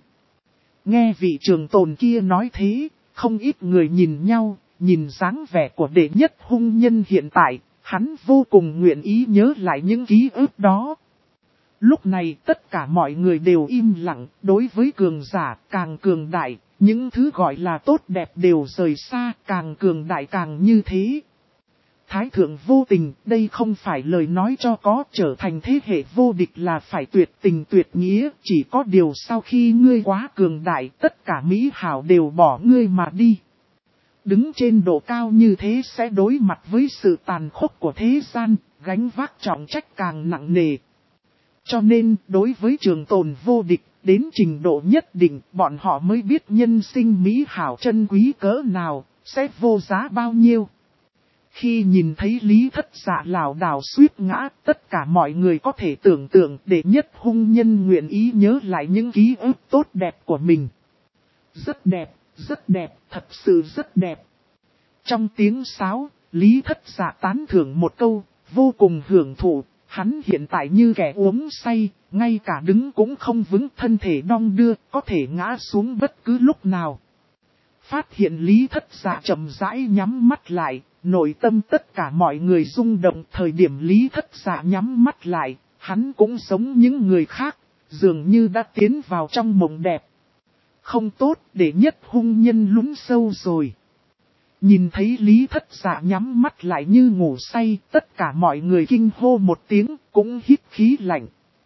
Nghe vị Trường Tồn kia nói thế, không ít người nhìn nhau, nhìn dáng vẻ của đệ nhất hung nhân hiện tại, hắn vô cùng nguyện ý nhớ lại những ký ức đó. Lúc này tất cả mọi người đều im lặng, đối với cường giả càng cường đại, những thứ gọi là tốt đẹp đều rời xa, càng cường đại càng như thế. Thái thượng vô tình, đây không phải lời nói cho có, trở thành thế hệ vô địch là phải tuyệt tình tuyệt nghĩa, chỉ có điều sau khi ngươi quá cường đại, tất cả mỹ hảo đều bỏ ngươi mà đi. Đứng trên độ cao như thế sẽ đối mặt với sự tàn khốc của thế gian, gánh vác trọng trách càng nặng nề. Cho nên, đối với Trường Tồn vô địch, đến trình độ nhất định, bọn họ mới biết nhân sinh mỹ hảo chân quý cỡ nào, sẽ vô giá bao nhiêu. Khi nhìn thấy Lý Thất Dạ lảo đảo suýt ngã, tất cả mọi người có thể tưởng tượng đệ nhất hung nhân nguyện ý nhớ lại những ký ức tốt đẹp của mình. Rất đẹp, thật sự rất đẹp. Trong tiếng sáo, Lý Thất Dạ tán thưởng một câu, vô cùng hưởng thụ, hắn hiện tại như kẻ uống say, ngay cả đứng cũng không vững, thân thể đong đưa, có thể ngã xuống bất cứ lúc nào. Phát hiện Lý Thất Dạ chậm rãi nhắm mắt lại, nội tâm tất cả mọi người rung động. Thời điểm Lý Thất Dạ nhắm mắt lại, hắn cũng giống những người khác, dường như đã tiến vào trong mộng đẹp. Không tốt, đệ nhất hung nhân lún sâu rồi. Nhìn thấy Lý Thất Dạ nhắm mắt lại như ngủ say, tất cả mọi người kinh hô một tiếng, cũng hít khí lạnh.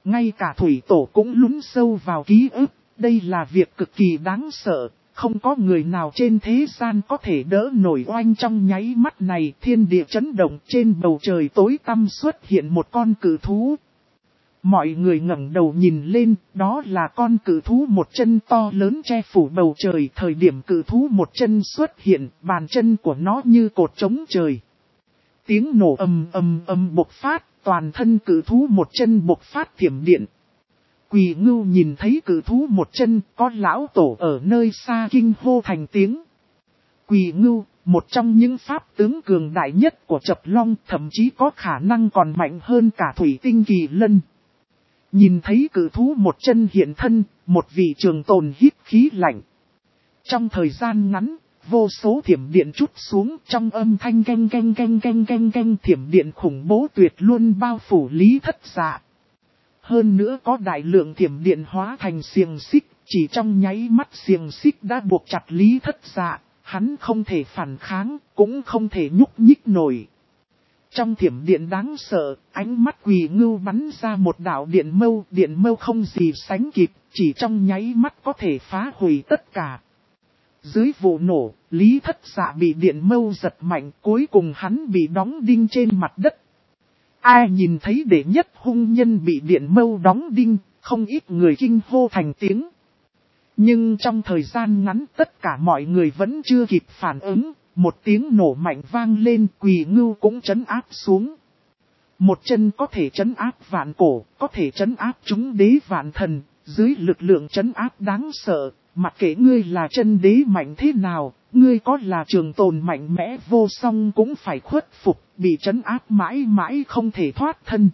Ngay cả thủy tổ cũng lún sâu vào ký ức, đây là việc cực kỳ đáng sợ, không có người nào trên thế gian có thể đỡ nổi oanh trong nháy mắt này. Thiên địa chấn động, trên bầu trời tối tăm xuất hiện một con cự thú. Mọi người ngẩng đầu nhìn lên, đó là con cự thú một chân to lớn che phủ bầu trời. Thời điểm cự thú một chân xuất hiện, bàn chân của nó như cột trống trời. Tiếng nổ ầm ầm ầm bộc phát, toàn thân cự thú một chân bộc phát thiểm điện. Quỳ Ngưu nhìn thấy cự thú một chân, có lão tổ ở nơi xa kinh hô thành tiếng. Quỳ Ngưu, một trong những pháp tướng cường đại nhất của Chập Long, thậm chí có khả năng còn mạnh hơn cả Thủy Tinh Kỳ Lân. Nhìn thấy cự thú một chân hiện thân, một vị trường tồn hít khí lạnh. Trong thời gian ngắn, vô số thiểm điện trút xuống, trong âm thanh canh canh canh canh canh canh, thiểm điện khủng bố tuyệt luôn bao phủ Lý Thất Dạ. Hơn nữa có đại lượng thiểm điện hóa thành xiềng xích, chỉ trong nháy mắt xiềng xích đã buộc chặt Lý Thất Dạ, hắn không thể phản kháng, cũng không thể nhúc nhích nổi. Trong thiểm điện đáng sợ, ánh mắt Quỳ Ngưu bắn ra một đạo điện mâu không gì sánh kịp, chỉ trong nháy mắt có thể phá hủy tất cả. Dưới vụ nổ, Lý Thất Dạ bị điện mâu giật mạnh, cuối cùng hắn bị đóng đinh trên mặt đất. Ai nhìn thấy đệ nhất hung nhân bị điện mâu đóng đinh, không ít người kinh hô thành tiếng. Nhưng trong thời gian ngắn tất cả mọi người vẫn chưa kịp phản ứng, một tiếng nổ mạnh vang lên, Quỳ Ngưu cũng trấn áp xuống. Một chân có thể trấn áp vạn cổ, có thể trấn áp chúng đế vạn thần, dưới lực lượng trấn áp đáng sợ, mặc kệ ngươi là chân đế mạnh thế nào, ngươi có là trường tồn mạnh mẽ vô song cũng phải khuất phục, bị trấn áp mãi mãi không thể thoát thân.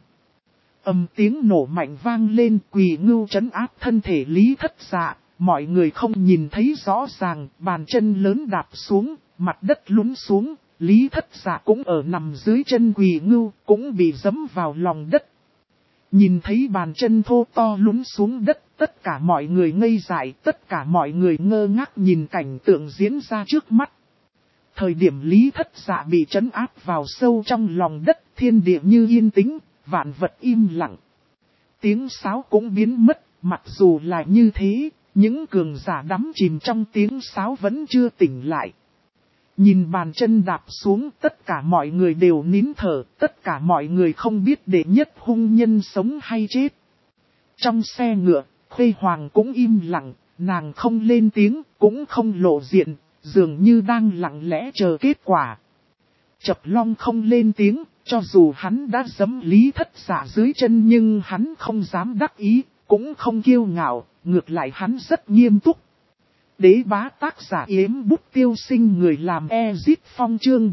Tiếng nổ mạnh vang lên, Quỳ Ngưu trấn áp thân thể Lý Thất Dạ, mọi người không nhìn thấy rõ ràng, bàn chân lớn đạp xuống, mặt đất lún xuống, Lý Thất Dạ cũng ở nằm dưới chân Quỳ Ngưu, cũng bị giẫm vào lòng đất. Nhìn thấy bàn chân thô to lún xuống đất, tất cả mọi người ngây dại, tất cả mọi người ngơ ngác nhìn cảnh tượng diễn ra trước mắt. Thời điểm Lý Thất Dạ bị trấn áp vào sâu trong lòng đất, thiên địa như yên tĩnh, vạn vật im lặng. Tiếng sáo cũng biến mất, mặc dù là như thế, những cường giả đắm chìm trong tiếng sáo vẫn chưa tỉnh lại. Nhìn bàn chân đạp xuống, tất cả mọi người đều nín thở, tất cả mọi người không biết đệ nhất hung nhân sống hay chết. Trong xe ngựa, Khuê Hoàng cũng im lặng, nàng không lên tiếng, cũng không lộ diện, dường như đang lặng lẽ chờ kết quả. Chập Long không lên tiếng, cho dù hắn đã giẫm Lý Thất Dạ dưới chân nhưng hắn không dám đắc ý, cũng không kiêu ngạo, ngược lại hắn rất nghiêm túc. Đế bá tác giả Yếm Bút Tiêu Sinh, người làm Ezit Phong, chương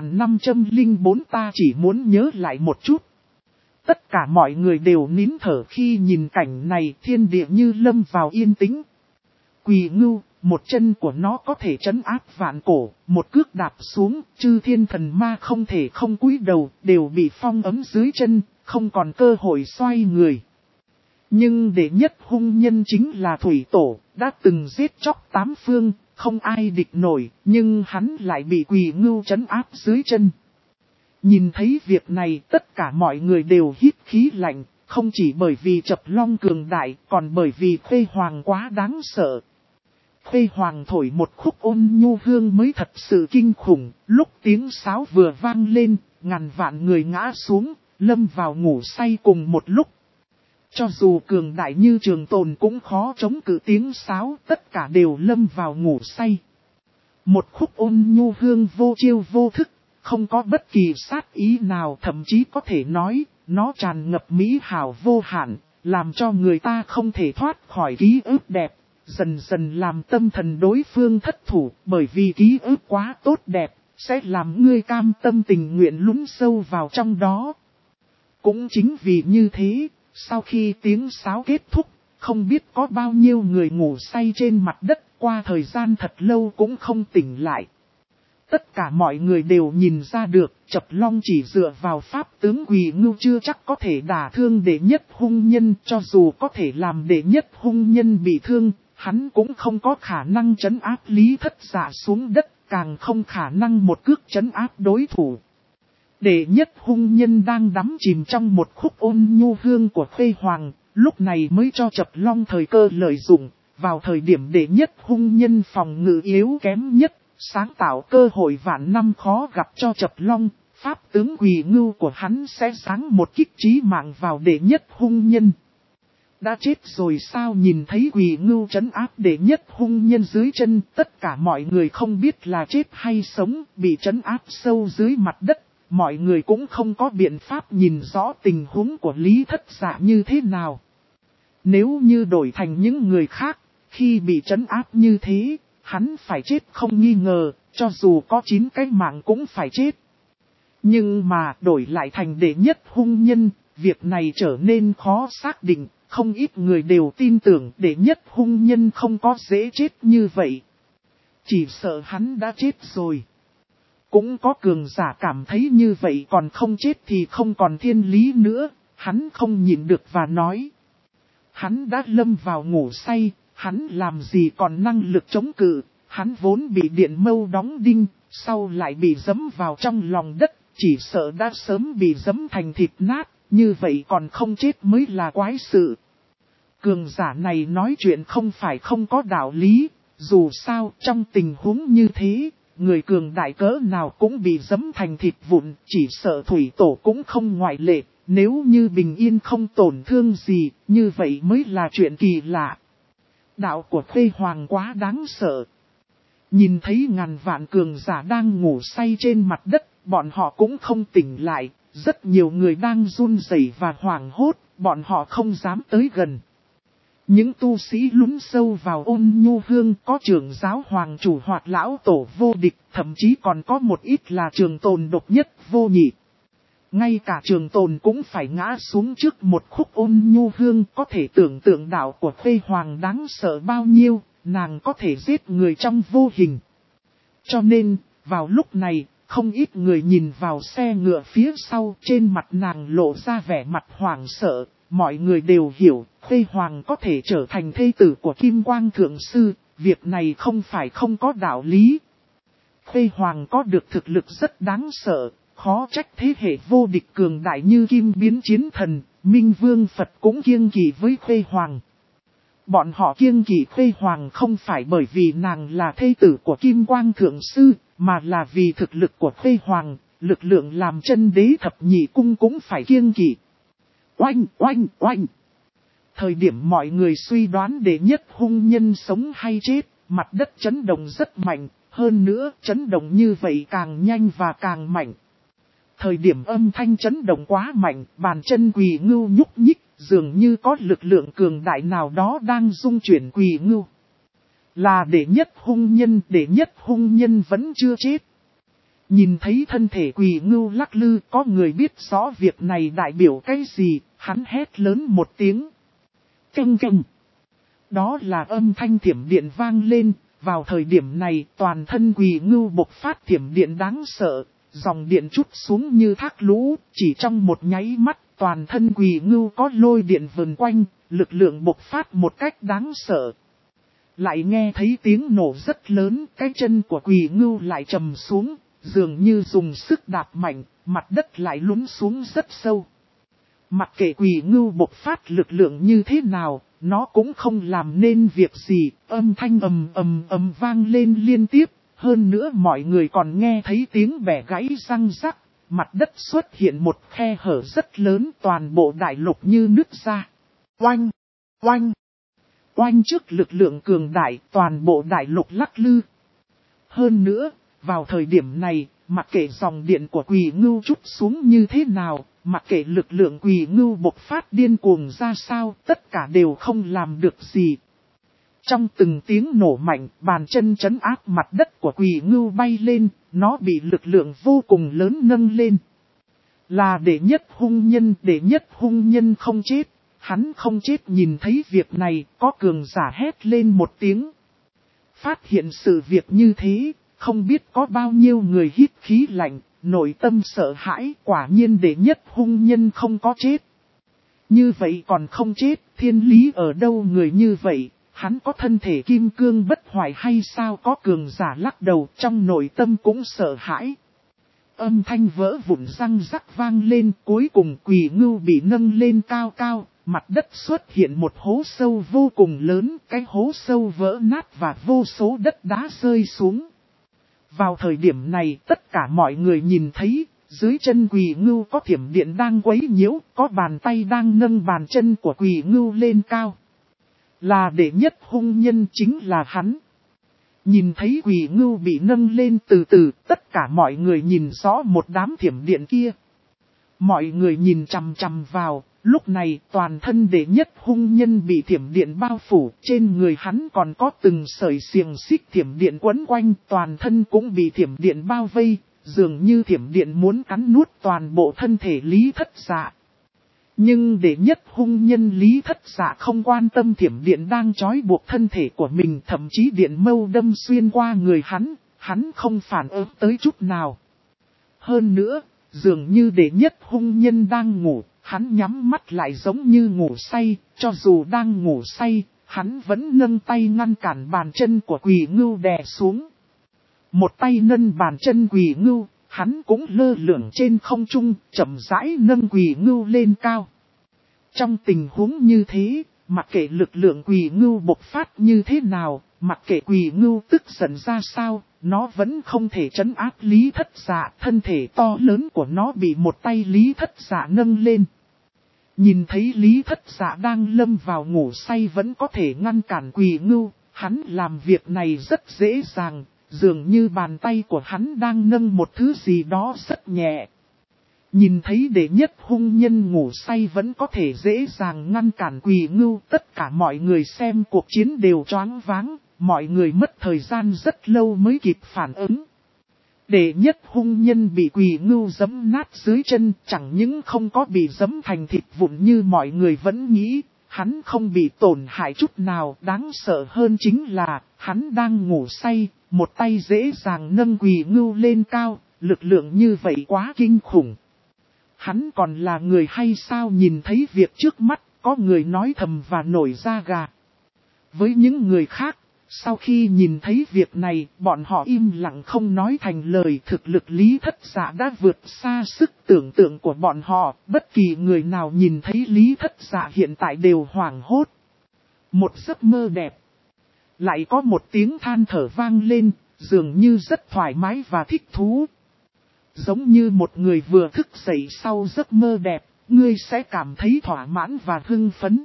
4504. Ta chỉ muốn nhớ lại một chút. Tất cả mọi người đều nín thở khi nhìn cảnh này, thiên địa như lâm vào yên tĩnh. Quỳ Ngưu, một chân của nó có thể trấn áp vạn cổ, một cước đạp xuống, chư thiên thần ma không thể không cúi đầu, đều bị phong ấm dưới chân, không còn cơ hội xoay người. Nhưng đệ nhất hung nhân chính là Thủy Tổ, đã từng giết chóc tám phương, không ai địch nổi, nhưng hắn lại bị Quỳ Ngưu trấn áp dưới chân. Nhìn thấy việc này, tất cả mọi người đều hít khí lạnh, không chỉ bởi vì Chập Long cường đại, còn bởi vì Khuê Hoàng quá đáng sợ. Khuê Hoàng thổi một khúc ôn nhu hương mới thật sự kinh khủng, lúc tiếng sáo vừa vang lên, ngàn vạn người ngã xuống, lâm vào ngủ say cùng một lúc. Cho dù cường đại như Trường Tồn cũng khó chống cự tiếng sáo, tất cả đều lâm vào ngủ say. Một khúc ôn nhu hương vô chiêu vô thức, không có bất kỳ sát ý nào, thậm chí có thể nói, nó tràn ngập mỹ hảo vô hạn, làm cho người ta không thể thoát khỏi ký ức đẹp, dần dần làm tâm thần đối phương thất thủ, bởi vì ký ức quá tốt đẹp, sẽ làm ngươi cam tâm tình nguyện lún sâu vào trong đó. Cũng chính vì như thế, sau khi tiếng sáo kết thúc, không biết có bao nhiêu người ngủ say trên mặt đất, qua thời gian thật lâu cũng không tỉnh lại. Tất cả mọi người đều nhìn ra được, Chập Long chỉ dựa vào pháp tướng Quỳ Ngưu chưa chắc có thể đả thương đệ nhất hung nhân, cho dù có thể làm đệ nhất hung nhân bị thương, hắn cũng không có khả năng trấn áp Lý Thất Dạ xuống đất, càng không khả năng một cước trấn áp đối thủ. Đệ nhất hung nhân đang đắm chìm trong một khúc ôn nhu hương của Khuê Hoàng, lúc này mới cho Chập Long thời cơ lợi dụng, vào thời điểm đệ nhất hung nhân phòng ngự yếu kém nhất, sáng tạo cơ hội vạn năm khó gặp cho Chập Long, pháp tướng Quỳ Ngưu của hắn sẽ giáng một kích chí mạng vào đệ nhất hung nhân. Đã chết rồi sao? Nhìn thấy Quỳ Ngưu trấn áp đệ nhất hung nhân dưới chân, tất cả mọi người không biết là chết hay sống, bị trấn áp sâu dưới mặt đất, mọi người cũng không có biện pháp nhìn rõ tình huống của Lý Thất Dạ như thế nào. Nếu như đổi thành những người khác, khi bị trấn áp như thế, hắn phải chết không nghi ngờ, cho dù có 9 cái mạng cũng phải chết. Nhưng mà đổi lại thành đệ nhất hung nhân, việc này trở nên khó xác định, không ít người đều tin tưởng đệ nhất hung nhân không có dễ chết như vậy. Chỉ sợ hắn đã chết rồi. Cũng có cường giả cảm thấy như vậy còn không chết thì không còn thiên lý nữa, hắn không nhịn được và nói. Hắn đã lâm vào ngủ say, hắn làm gì còn năng lực chống cự, hắn vốn bị điện mâu đóng đinh, sau lại bị giẫm vào trong lòng đất, chỉ sợ đã sớm bị giẫm thành thịt nát, như vậy còn không chết mới là quái sự. Cường giả này nói chuyện không phải không có đạo lý, dù sao trong tình huống như thế, người cường đại cỡ nào cũng bị giẫm thành thịt vụn, chỉ sợ thủy tổ cũng không ngoại lệ, nếu như bình yên không tổn thương gì, như vậy mới là chuyện kỳ lạ. Đạo của Khuê Hoàng quá đáng sợ. Nhìn thấy ngàn vạn cường giả đang ngủ say trên mặt đất, bọn họ cũng không tỉnh lại, rất nhiều người đang run rẩy và hoảng hốt, bọn họ không dám tới gần. Những tu sĩ lún sâu vào Ôn Nhu Hương, có trưởng giáo hoàng chủ hoặc lão tổ vô địch, thậm chí còn có một ít là Trường Tồn độc nhất vô nhị. Ngay cả Trường Tồn cũng phải ngã xuống trước một khúc Ôn Nhu Hương, có thể tưởng tượng đạo của Khuê Hoàng đáng sợ bao nhiêu, nàng có thể giết người trong vô hình. Cho nên, vào lúc này, không ít người nhìn vào xe ngựa phía sau, trên mặt nàng lộ ra vẻ mặt hoảng sợ. Mọi người đều hiểu, Khuê Hoàng có thể trở thành thê tử của Kim Quang Thượng Sư, việc này không phải không có đạo lý. Khuê Hoàng có được thực lực rất đáng sợ, khó trách thế hệ vô địch cường đại như Kim Biến Chiến Thần, Minh Vương Phật cũng kiêng kỵ với Khuê Hoàng. Bọn họ kiêng kỵ Khuê Hoàng không phải bởi vì nàng là thê tử của Kim Quang Thượng Sư, mà là vì thực lực của Khuê Hoàng, lực lượng làm chân đế thập nhị cung cũng phải kiêng kỵ. Oanh, oanh, oanh. Thời điểm mọi người suy đoán đệ nhất hung nhân sống hay chết, mặt đất chấn động rất mạnh, hơn nữa chấn động như vậy càng nhanh và càng mạnh. Thời điểm âm thanh chấn động quá mạnh, bàn chân Quỳ Ngưu nhúc nhích, dường như có lực lượng cường đại nào đó đang dung chuyển Quỳ Ngưu. Là đệ nhất hung nhân vẫn chưa chết. Nhìn thấy thân thể Quỳ Ngưu lắc lư, có người biết rõ việc này đại biểu cái gì, hắn hét lớn một tiếng. Canh canh. Đó là âm thanh thiểm điện vang lên, vào thời điểm này toàn thân Quỳ Ngưu bộc phát thiểm điện đáng sợ, dòng điện trút xuống như thác lũ, chỉ trong một nháy mắt toàn thân Quỳ Ngưu có lôi điện vần quanh, lực lượng bộc phát một cách đáng sợ. Lại nghe thấy tiếng nổ rất lớn, cái chân của Quỳ Ngưu lại trầm xuống. Dường như dùng sức đạp mạnh, mặt đất lại lún xuống rất sâu. Mặc kệ Quỳ Ngưu bộc phát lực lượng như thế nào, nó cũng không làm nên việc gì, âm thanh ầm ầm ầm vang lên liên tiếp. Hơn nữa mọi người còn nghe thấy tiếng bẻ gãy răng rắc, mặt đất xuất hiện một khe hở rất lớn, toàn bộ đại lục như nứt ra. Oanh! Oanh! Oanh! Trước lực lượng cường đại, toàn bộ đại lục lắc lư. Hơn nữa, vào thời điểm này, mặc kệ dòng điện của Quỳ Ngưu trút xuống như thế nào, mặc kệ lực lượng Quỳ Ngưu bộc phát điên cuồng ra sao, tất cả đều không làm được gì. Trong từng tiếng nổ mạnh, bàn chân trấn áp mặt đất của Quỳ Ngưu bay lên, nó bị lực lượng vô cùng lớn nâng lên. Là đệ nhất hung nhân không chết, hắn không chết. Nhìn thấy việc này, có cường giả hét lên một tiếng. Phát hiện sự việc như thế, không biết có bao nhiêu người hít khí lạnh, nội tâm sợ hãi, quả nhiên đệ nhất hung nhân không có chết. Như vậy còn không chết, thiên lý ở đâu người như vậy, hắn có thân thể kim cương bất hoại hay sao? Có cường giả lắc đầu, trong nội tâm cũng sợ hãi. Âm thanh vỡ vụn răng rắc vang lên, cuối cùng Quỳ Ngưu bị nâng lên cao cao, mặt đất xuất hiện một hố sâu vô cùng lớn, cái hố sâu vỡ nát và vô số đất đá rơi xuống. Vào thời điểm này tất cả mọi người nhìn thấy, dưới chân Quỳ Ngưu có thiểm điện đang quấy nhiễu, có bàn tay đang nâng bàn chân của Quỳ Ngưu lên cao. Là đệ nhất hung nhân chính là hắn. Nhìn thấy Quỳ Ngưu bị nâng lên từ từ, tất cả mọi người nhìn rõ một đám thiểm điện kia. Mọi người nhìn chằm chằm vào, lúc này toàn thân đệ nhất hung nhân bị thiểm điện bao phủ, trên người hắn còn có từng sợi xiềng xích thiểm điện quấn quanh, toàn thân cũng bị thiểm điện bao vây, dường như thiểm điện muốn cắn nuốt toàn bộ thân thể Lý Thất Dạ. Nhưng đệ nhất hung nhân Lý Thất Dạ không quan tâm thiểm điện đang trói buộc thân thể của mình, thậm chí điện mâu đâm xuyên qua người hắn không phản ứng tới chút nào. Hơn nữa, dường như đệ nhất hung nhân đang ngủ, hắn nhắm mắt lại giống như ngủ say, cho dù đang ngủ say, hắn vẫn nâng tay ngăn cản bàn chân của Quỳ Ngưu đè xuống. Một tay nâng bàn chân Quỳ Ngưu, hắn cũng lơ lửng trên không trung, chậm rãi nâng Quỳ Ngưu lên cao. Trong tình huống như thế, mặc kệ lực lượng Quỳ Ngưu bộc phát như thế nào, mặc kệ Quỳ Ngưu tức giận ra sao, nó vẫn không thể trấn áp Lý Thất Dạ. Thân thể to lớn của nó bị một tay Lý Thất Dạ nâng lên. Nhìn thấy Lý Thất Dạ đang lâm vào ngủ say vẫn có thể ngăn cản Quỳ Ngưu, hắn làm việc này rất dễ dàng, dường như bàn tay của hắn đang nâng một thứ gì đó rất nhẹ. Nhìn thấy đệ nhất hung nhân ngủ say vẫn có thể dễ dàng ngăn cản Quỳ Ngưu, tất cả mọi người xem cuộc chiến đều choáng váng, mọi người mất thời gian rất lâu mới kịp phản ứng. Đệ nhất hung nhân bị Quỳ Ngưu giẫm nát dưới chân, chẳng những không có bị giẫm thành thịt vụn như mọi người vẫn nghĩ, hắn không bị tổn hại chút nào. Đáng sợ hơn chính là, hắn đang ngủ say, một tay dễ dàng nâng Quỳ Ngưu lên cao, lực lượng như vậy quá kinh khủng. Hắn còn là người hay sao? Nhìn thấy việc trước mắt, có người nói thầm và nổi da gà. Với những người khác, sau khi nhìn thấy việc này, bọn họ im lặng không nói thành lời. Thực lực Lý Thất Dạ đã vượt xa sức tưởng tượng của bọn họ. Bất kỳ người nào nhìn thấy Lý Thất Dạ hiện tại đều hoảng hốt. Một giấc mơ đẹp. Lại có một tiếng than thở vang lên, dường như rất thoải mái và thích thú. Giống như một người vừa thức dậy sau giấc mơ đẹp, ngươi sẽ cảm thấy thỏa mãn và hưng phấn.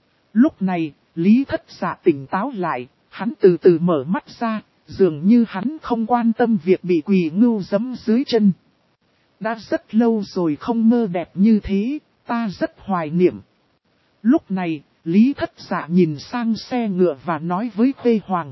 Lúc này, Lý Thất Dạ tỉnh táo lại, hắn từ từ mở mắt ra, dường như hắn không quan tâm việc bị Quỳ Ngưu giẫm dưới chân. Đã rất lâu rồi không mơ đẹp như thế, ta rất hoài niệm. Lúc này, Lý Thất Dạ nhìn sang xe ngựa và nói với Khuê Hoàng.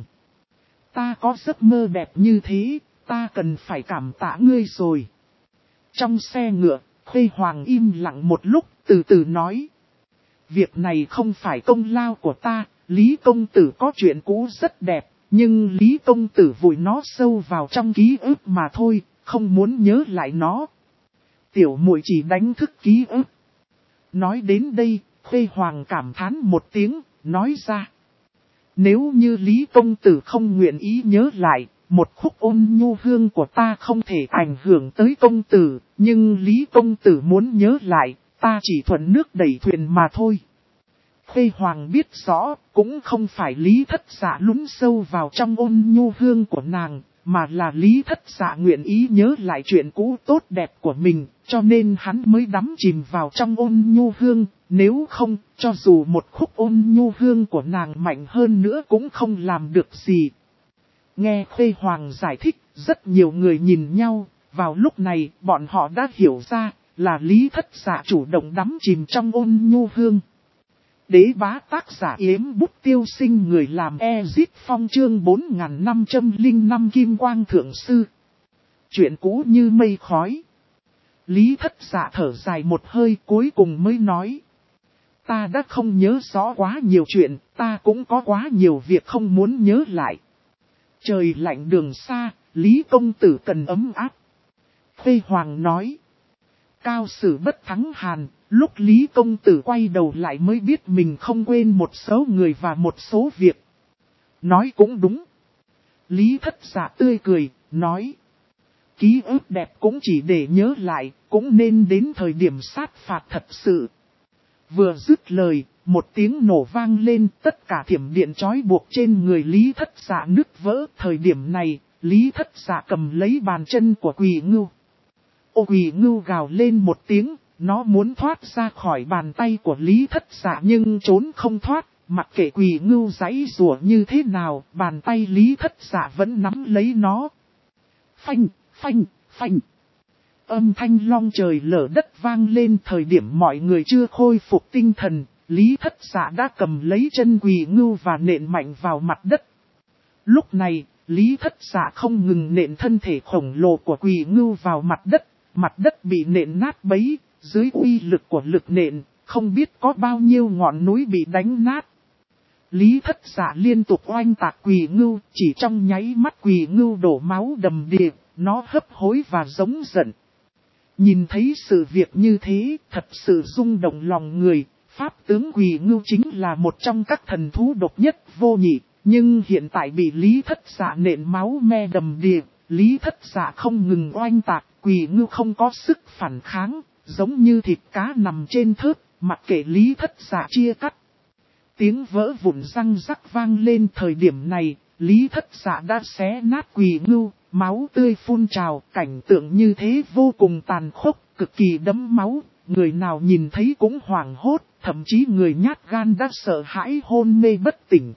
Ta có giấc mơ đẹp như thế, ta cần phải cảm tạ ngươi rồi. Trong xe ngựa, Khuê Hoàng im lặng một lúc, từ từ nói. Việc này không phải công lao của ta, Lý công tử có chuyện cũ rất đẹp, nhưng Lý công tử vùi nó sâu vào trong ký ức mà thôi, không muốn nhớ lại nó. Tiểu muội chỉ đánh thức ký ức. Nói đến đây, Khuê Hoàng cảm thán một tiếng, nói ra. Nếu như Lý công tử không nguyện ý nhớ lại, một khúc ôn nhu hương của ta không thể ảnh hưởng tới công tử, nhưng Lý công tử muốn nhớ lại, ta chỉ thuận nước đẩy thuyền mà thôi. Khuê Hoàng biết rõ, cũng không phải Lý Thất Dạ lún sâu vào trong ôn nhu hương của nàng, mà là Lý Thất Dạ nguyện ý nhớ lại chuyện cũ tốt đẹp của mình, cho nên hắn mới đắm chìm vào trong ôn nhu hương, nếu không, cho dù một khúc ôn nhu hương của nàng mạnh hơn nữa cũng không làm được gì. Nghe Khuê Hoàng giải thích, rất nhiều người nhìn nhau, vào lúc này bọn họ đã hiểu ra, là Lý Thất Dạ chủ động đắm chìm trong ôn nhu hương. Đế bá tác giả Yếm Bút Tiêu Sinh, người làm Ezit Phong, chương 4505 Kim Quang Thượng Sư. Chuyện cũ như mây khói. Lý Thất Dạ thở dài một hơi cuối cùng mới nói. Ta đã không nhớ rõ quá nhiều chuyện, ta cũng có quá nhiều việc không muốn nhớ lại. Trời lạnh đường xa, Lý công tử cần ấm áp. Khuê Hoàng nói. Cao sử bất thắng hàn, lúc Lý công tử quay đầu lại mới biết mình không quên một số người và một số việc. Nói cũng đúng. Lý Thất Dạ tươi cười, nói. Ký ức đẹp cũng chỉ để nhớ lại, cũng nên đến thời điểm sát phạt thật sự. Vừa dứt lời, một tiếng nổ vang lên, tất cả thiểm điện trói buộc trên người Lý Thất Dạ nứt vỡ. Thời điểm này, Lý Thất Dạ cầm lấy bàn chân của Quỳ Ngưu. Quỳ Ngưu gào lên một tiếng, nó muốn thoát ra khỏi bàn tay của Lý Thất Dạ nhưng trốn không thoát. Mặc kệ Quỳ Ngưu giãy giụa như thế nào, bàn tay Lý Thất Dạ vẫn nắm lấy nó. Phanh, phanh, phanh. Âm thanh long trời lở đất vang lên. Thời điểm mọi người chưa khôi phục tinh thần, Lý Thất Dạ đã cầm lấy chân Quỳ Ngưu và nện mạnh vào mặt đất. Lúc này, Lý Thất Dạ không ngừng nện thân thể khổng lồ của Quỳ Ngưu vào mặt đất bị nện nát bấy. Dưới uy lực của lực nện, không biết có bao nhiêu ngọn núi bị đánh nát. Lý Thất Dạ liên tục oanh tạc Quỳ Ngưu, chỉ trong nháy mắt Quỳ Ngưu đổ máu đầm đìa, nó hấp hối và giống giận. Nhìn thấy sự việc như thế, thật sự rung động lòng người. Pháp tướng Quỳ Ngưu chính là một trong các thần thú độc nhất vô nhị, nhưng hiện tại bị Lý Thất Dạ nện máu me đầm đìa. Lý Thất Dạ không ngừng oanh tạc, Quỳ Ngưu không có sức phản kháng, giống như thịt cá nằm trên thớt, mặc kệ Lý Thất Dạ chia cắt. Tiếng vỡ vụn răng rắc vang lên. Thời điểm này, Lý Thất Dạ đã xé nát Quỳ Ngưu, máu tươi phun trào. Cảnh tượng như thế vô cùng tàn khốc, cực kỳ đẫm máu. Người nào nhìn thấy cũng hoảng hốt, thậm chí người nhát gan đã sợ hãi hôn mê bất tỉnh.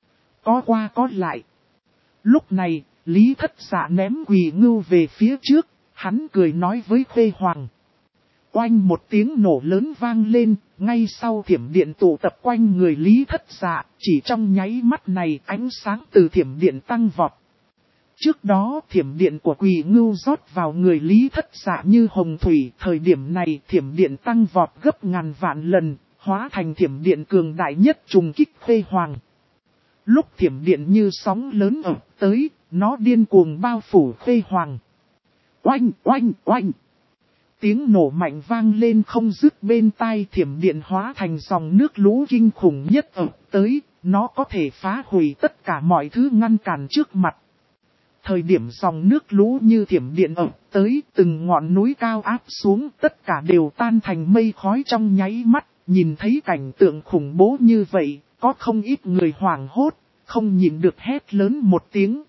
Có qua có lại. Lúc này, Lý Thất Dạ ném Quỳ Ngưu về phía trước, hắn cười nói với Khuê Hoàng. Oanh một tiếng nổ lớn vang lên, ngay sau thiểm điện tụ tập quanh người Lý Thất Dạ, chỉ trong nháy mắt này ánh sáng từ thiểm điện tăng vọt. Trước đó thiểm điện của Quỳ Ngưu rót vào người Lý Thất Dạ như hồng thủy, thời điểm này thiểm điện tăng vọt gấp ngàn vạn lần, hóa thành thiểm điện cường đại nhất trùng kích Khuê Hoàng. Lúc thiểm điện như sóng lớn ập tới, nó điên cuồng bao phủ Khuê Hoàng. Oanh, oanh, oanh. Tiếng nổ mạnh vang lên không dứt bên tai. Thiểm điện hóa thành dòng nước lũ kinh khủng nhất ập tới, nó có thể phá hủy tất cả mọi thứ ngăn cản trước mặt. Thời điểm dòng nước lũ như thiểm điện ập tới, từng ngọn núi cao áp xuống, tất cả đều tan thành mây khói trong nháy mắt. Nhìn thấy cảnh tượng khủng bố như vậy, có không ít người hoảng hốt, không nhìn được hét lớn một tiếng.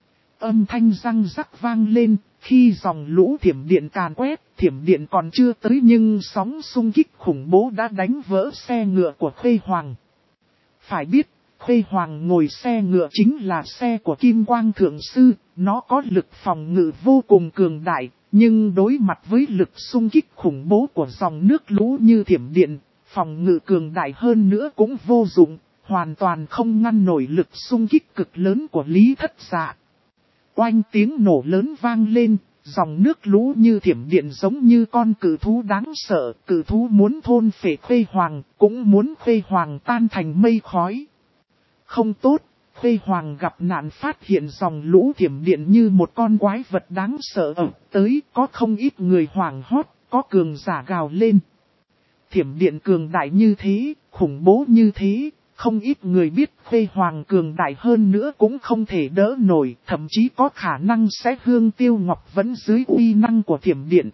Âm thanh răng rắc vang lên, khi dòng lũ thiểm điện càn quét, thiểm điện còn chưa tới nhưng sóng xung kích khủng bố đã đánh vỡ xe ngựa của Khuê Hoàng. Phải biết, Khuê Hoàng ngồi xe ngựa chính là xe của Kim Quang Thượng Sư, nó có lực phòng ngự vô cùng cường đại, nhưng đối mặt với lực xung kích khủng bố của dòng nước lũ như thiểm điện, phòng ngự cường đại hơn nữa cũng vô dụng, hoàn toàn không ngăn nổi lực xung kích cực lớn của Lý Thất Dạ. Oanh tiếng nổ lớn vang lên, dòng nước lũ như thiểm điện giống như con cự thú đáng sợ, cự thú muốn thôn phệ Khuê Hoàng, cũng muốn Khuê Hoàng tan thành mây khói. Không tốt, Khuê Hoàng gặp nạn phát hiện dòng lũ thiểm điện như một con quái vật đáng sợ ập tới, có không ít người hoảng hốt, có cường giả gào lên. Thiểm điện cường đại như thế, khủng bố như thế. Không ít người biết Khuê Hoàng cường đại hơn nữa cũng không thể đỡ nổi, thậm chí có khả năng sẽ hương tiêu ngọc vẫn dưới uy năng của thiểm điện.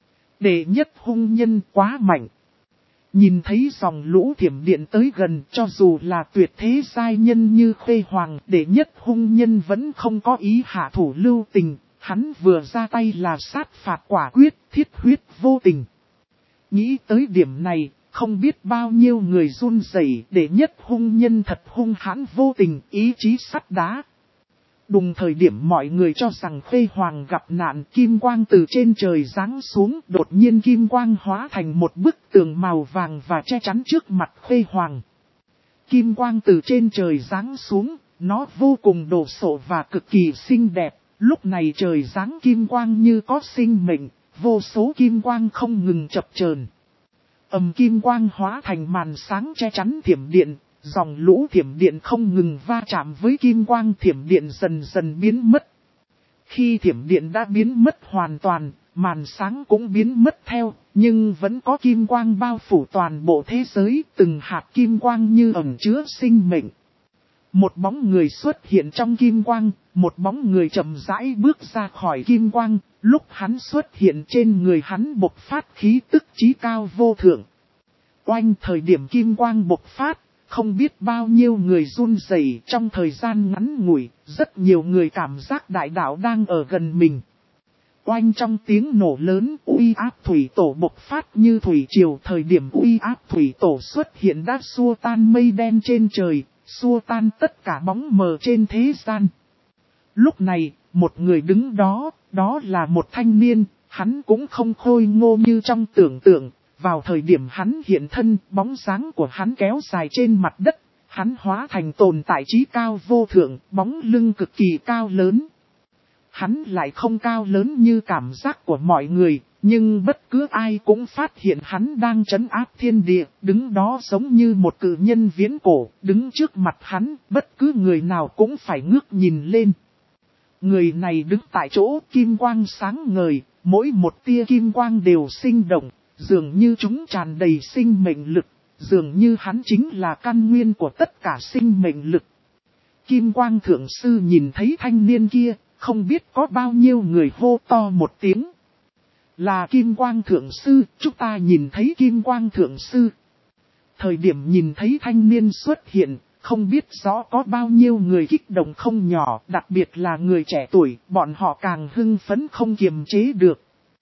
Đệ nhất hung nhân quá mạnh. Nhìn thấy dòng lũ thiểm điện tới gần, cho dù là tuyệt thế giai nhân như Khuê Hoàng, đệ nhất hung nhân vẫn không có ý hạ thủ lưu tình, hắn vừa ra tay là sát phạt quả quyết, thiết huyết vô tình. Nghĩ tới điểm này, không biết bao nhiêu người run rẩy. Đệ nhất hung nhân thật hung hãn vô tình, ý chí sắt đá. Đùng thời điểm mọi người cho rằng Khuê Hoàng gặp nạn, kim quang từ trên trời giáng xuống, đột nhiên kim quang hóa thành một bức tường màu vàng và che chắn trước mặt Khuê Hoàng. Kim quang từ trên trời giáng xuống, nó vô cùng đồ sộ và cực kỳ xinh đẹp. Lúc này trời giáng kim quang như có sinh mệnh, vô số kim quang không ngừng chập chờn. Kim quang hóa thành màn sáng che chắn thiểm điện, dòng lũ thiểm điện không ngừng va chạm với kim quang, thiểm điện dần dần biến mất. Khi thiểm điện đã biến mất hoàn toàn, màn sáng cũng biến mất theo, nhưng vẫn có kim quang bao phủ toàn bộ thế giới, từng hạt kim quang như ẩn chứa sinh mệnh. Một bóng người xuất hiện trong kim quang, một bóng người chậm rãi bước ra khỏi kim quang, lúc hắn xuất hiện trên người hắn bộc phát khí tức chí cao vô thượng. Oanh thời điểm kim quang bộc phát, không biết bao nhiêu người run rẩy trong thời gian ngắn ngủi, rất nhiều người cảm giác đại đạo đang ở gần mình. Oanh trong tiếng nổ lớn, uy áp thủy tổ bộc phát như thủy triều, thời điểm uy áp thủy tổ xuất hiện đã xua tan mây đen trên trời, xua tan tất cả bóng mờ trên thế gian. Lúc này, một người đứng đó, đó là một thanh niên, hắn cũng không khôi ngô như trong tưởng tượng. Vào thời điểm hắn hiện thân, bóng dáng của hắn kéo dài trên mặt đất, hắn hóa thành tồn tại trí cao vô thượng, bóng lưng cực kỳ cao lớn. Hắn lại không cao lớn như cảm giác của mọi người, nhưng bất cứ ai cũng phát hiện hắn đang trấn áp thiên địa, đứng đó giống như một cự nhân viễn cổ, đứng trước mặt hắn, bất cứ người nào cũng phải ngước nhìn lên. Người này đứng tại chỗ, kim quang sáng ngời, mỗi một tia kim quang đều sinh động. Dường như chúng tràn đầy sinh mệnh lực, dường như hắn chính là căn nguyên của tất cả sinh mệnh lực. Kim Quang Thượng Sư nhìn thấy thanh niên kia, không biết có bao nhiêu người hô to một tiếng. Là Kim Quang Thượng Sư, chúng ta nhìn thấy Kim Quang Thượng Sư. Thời điểm nhìn thấy thanh niên xuất hiện, không biết rõ có bao nhiêu người kích động không nhỏ, đặc biệt là người trẻ tuổi, bọn họ càng hưng phấn không kiềm chế được.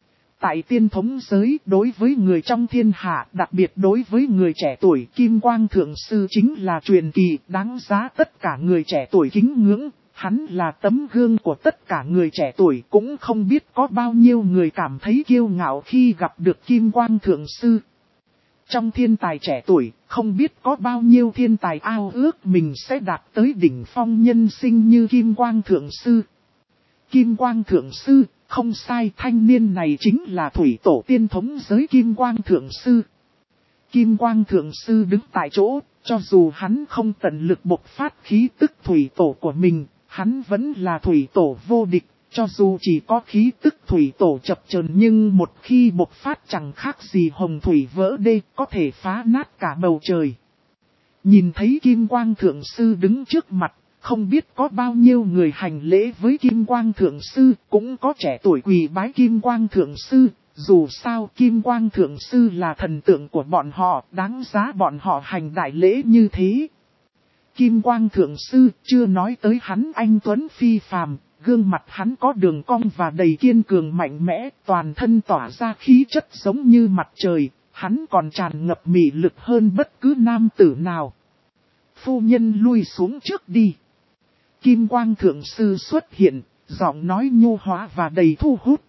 Tại tiên thống giới, đối với người trong thiên hạ, đặc biệt đối với người trẻ tuổi, Kim Quang Thượng Sư chính là truyền kỳ, đáng giá tất cả người trẻ tuổi kính ngưỡng. Hắn là tấm gương của tất cả người trẻ tuổi, cũng không biết có bao nhiêu người cảm thấy kiêu ngạo khi gặp được Kim Quang Thượng Sư. Trong thiên tài trẻ tuổi, không biết có bao nhiêu thiên tài ao ước mình sẽ đạt tới đỉnh phong nhân sinh như Kim Quang Thượng Sư. Kim Quang Thượng Sư, không sai, thanh niên này chính là thủy tổ tiên thống giới Kim Quang Thượng Sư. Kim Quang Thượng Sư đứng tại chỗ, cho dù hắn không tận lực bộc phát khí tức thủy tổ của mình, hắn vẫn là thủy tổ vô địch, cho dù chỉ có khí tức thủy tổ chập chờn nhưng một khi bộc phát chẳng khác gì hồng thủy vỡ đê, có thể phá nát cả bầu trời. Nhìn thấy Kim Quang Thượng Sư đứng trước mặt, không biết có bao nhiêu người hành lễ với Kim Quang Thượng Sư, cũng có trẻ tuổi quỳ bái Kim Quang Thượng Sư. Dù sao Kim Quang Thượng Sư là thần tượng của bọn họ, đáng giá bọn họ hành đại lễ như thế. Kim Quang Thượng Sư chưa nói tới hắn anh tuấn phi phàm, gương mặt hắn có đường cong và đầy kiên cường mạnh mẽ, toàn thân tỏa ra khí chất giống như mặt trời, hắn còn tràn ngập mị lực hơn bất cứ nam tử nào. Phu nhân lui xuống trước đi. Kim Quang Thượng Sư xuất hiện, giọng nói nhu hóa và đầy thu hút.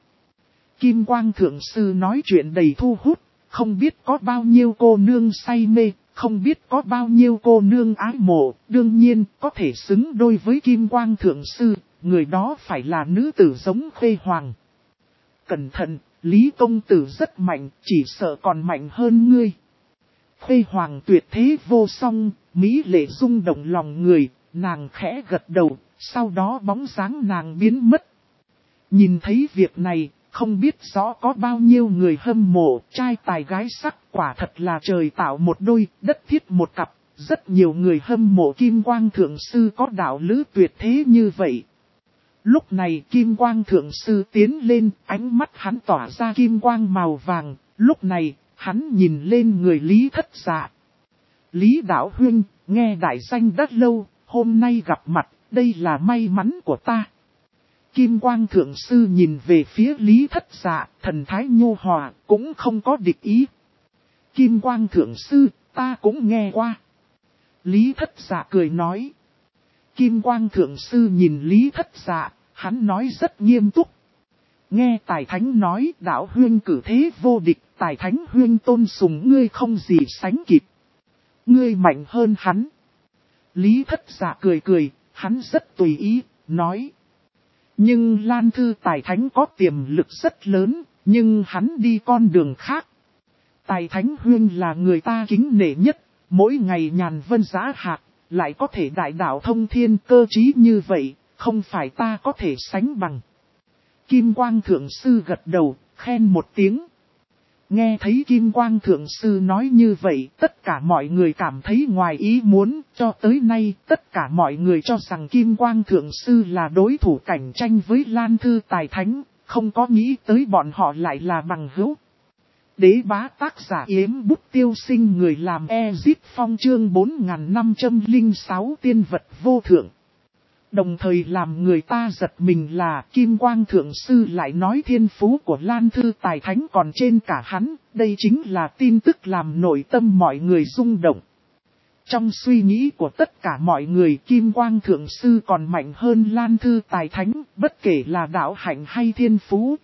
Kim Quang Thượng Sư nói chuyện đầy thu hút, không biết có bao nhiêu cô nương say mê, không biết có bao nhiêu cô nương ái mộ, đương nhiên có thể xứng đôi với Kim Quang Thượng Sư, người đó phải là nữ tử giống Khuê Hoàng. Cẩn thận, Lý Công Tử rất mạnh, chỉ sợ còn mạnh hơn ngươi. Khuê Hoàng tuyệt thế vô song, mỹ lệ rung động lòng người, nàng khẽ gật đầu, sau đó bóng dáng nàng biến mất. Nhìn thấy việc này, không biết rõ có bao nhiêu người hâm mộ, trai tài gái sắc, quả thật là trời tạo một đôi, đất thiết một cặp. Rất nhiều người hâm mộ Kim Quang Thượng Sư có đạo lữ tuyệt thế như vậy. Lúc này Kim Quang Thượng Sư tiến lên, ánh mắt hắn tỏa ra kim quang màu vàng, lúc này hắn nhìn lên người Lý Thất Dạ. Lý Đạo Huynh, nghe đại danh rất lâu, hôm nay gặp mặt, đây là may mắn của ta. Kim Quang Thượng Sư nhìn về phía Lý Thất Dạ, thần thái nhu hòa, cũng không có địch ý. Kim Quang Thượng Sư, ta cũng nghe qua. Lý Thất Dạ cười nói. Kim Quang Thượng Sư nhìn Lý Thất Dạ, hắn nói rất nghiêm túc. Nghe Tài Thánh nói đạo huyên cử thế vô địch, Tài Thánh huyên tôn sùng ngươi không gì sánh kịp. Ngươi mạnh hơn hắn. Lý Thất Dạ cười cười, hắn rất tùy ý, nói. Nhưng Lan Thư Tài Thánh có tiềm lực rất lớn, nhưng hắn đi con đường khác. Tài Thánh huyên là người ta kính nể nhất, mỗi ngày nhàn vân giá hạc, lại có thể đại đạo thông thiên cơ trí như vậy, không phải ta có thể sánh bằng. Kim Quang Thượng Sư gật đầu, khen một tiếng. Nghe thấy Kim Quang Thượng Sư nói như vậy, tất cả mọi người cảm thấy ngoài ý muốn, cho tới nay tất cả mọi người cho rằng Kim Quang Thượng Sư là đối thủ cạnh tranh với Lan Thư Tài Thánh, không có nghĩ tới bọn họ lại là bằng hữu. Đế bá tác giả Yếm Bút Tiêu Sinh, người làm Ezip Phong, chương 4506 tiên vật vô thượng. Đồng thời làm người ta giật mình là Kim Quang Thượng Sư lại nói thiên phú của Lan Thư Tài Thánh còn trên cả hắn, đây chính là tin tức làm nội tâm mọi người rung động. Trong suy nghĩ của tất cả mọi người, Kim Quang Thượng Sư còn mạnh hơn Lan Thư Tài Thánh, bất kể là đạo hạnh hay thiên phú.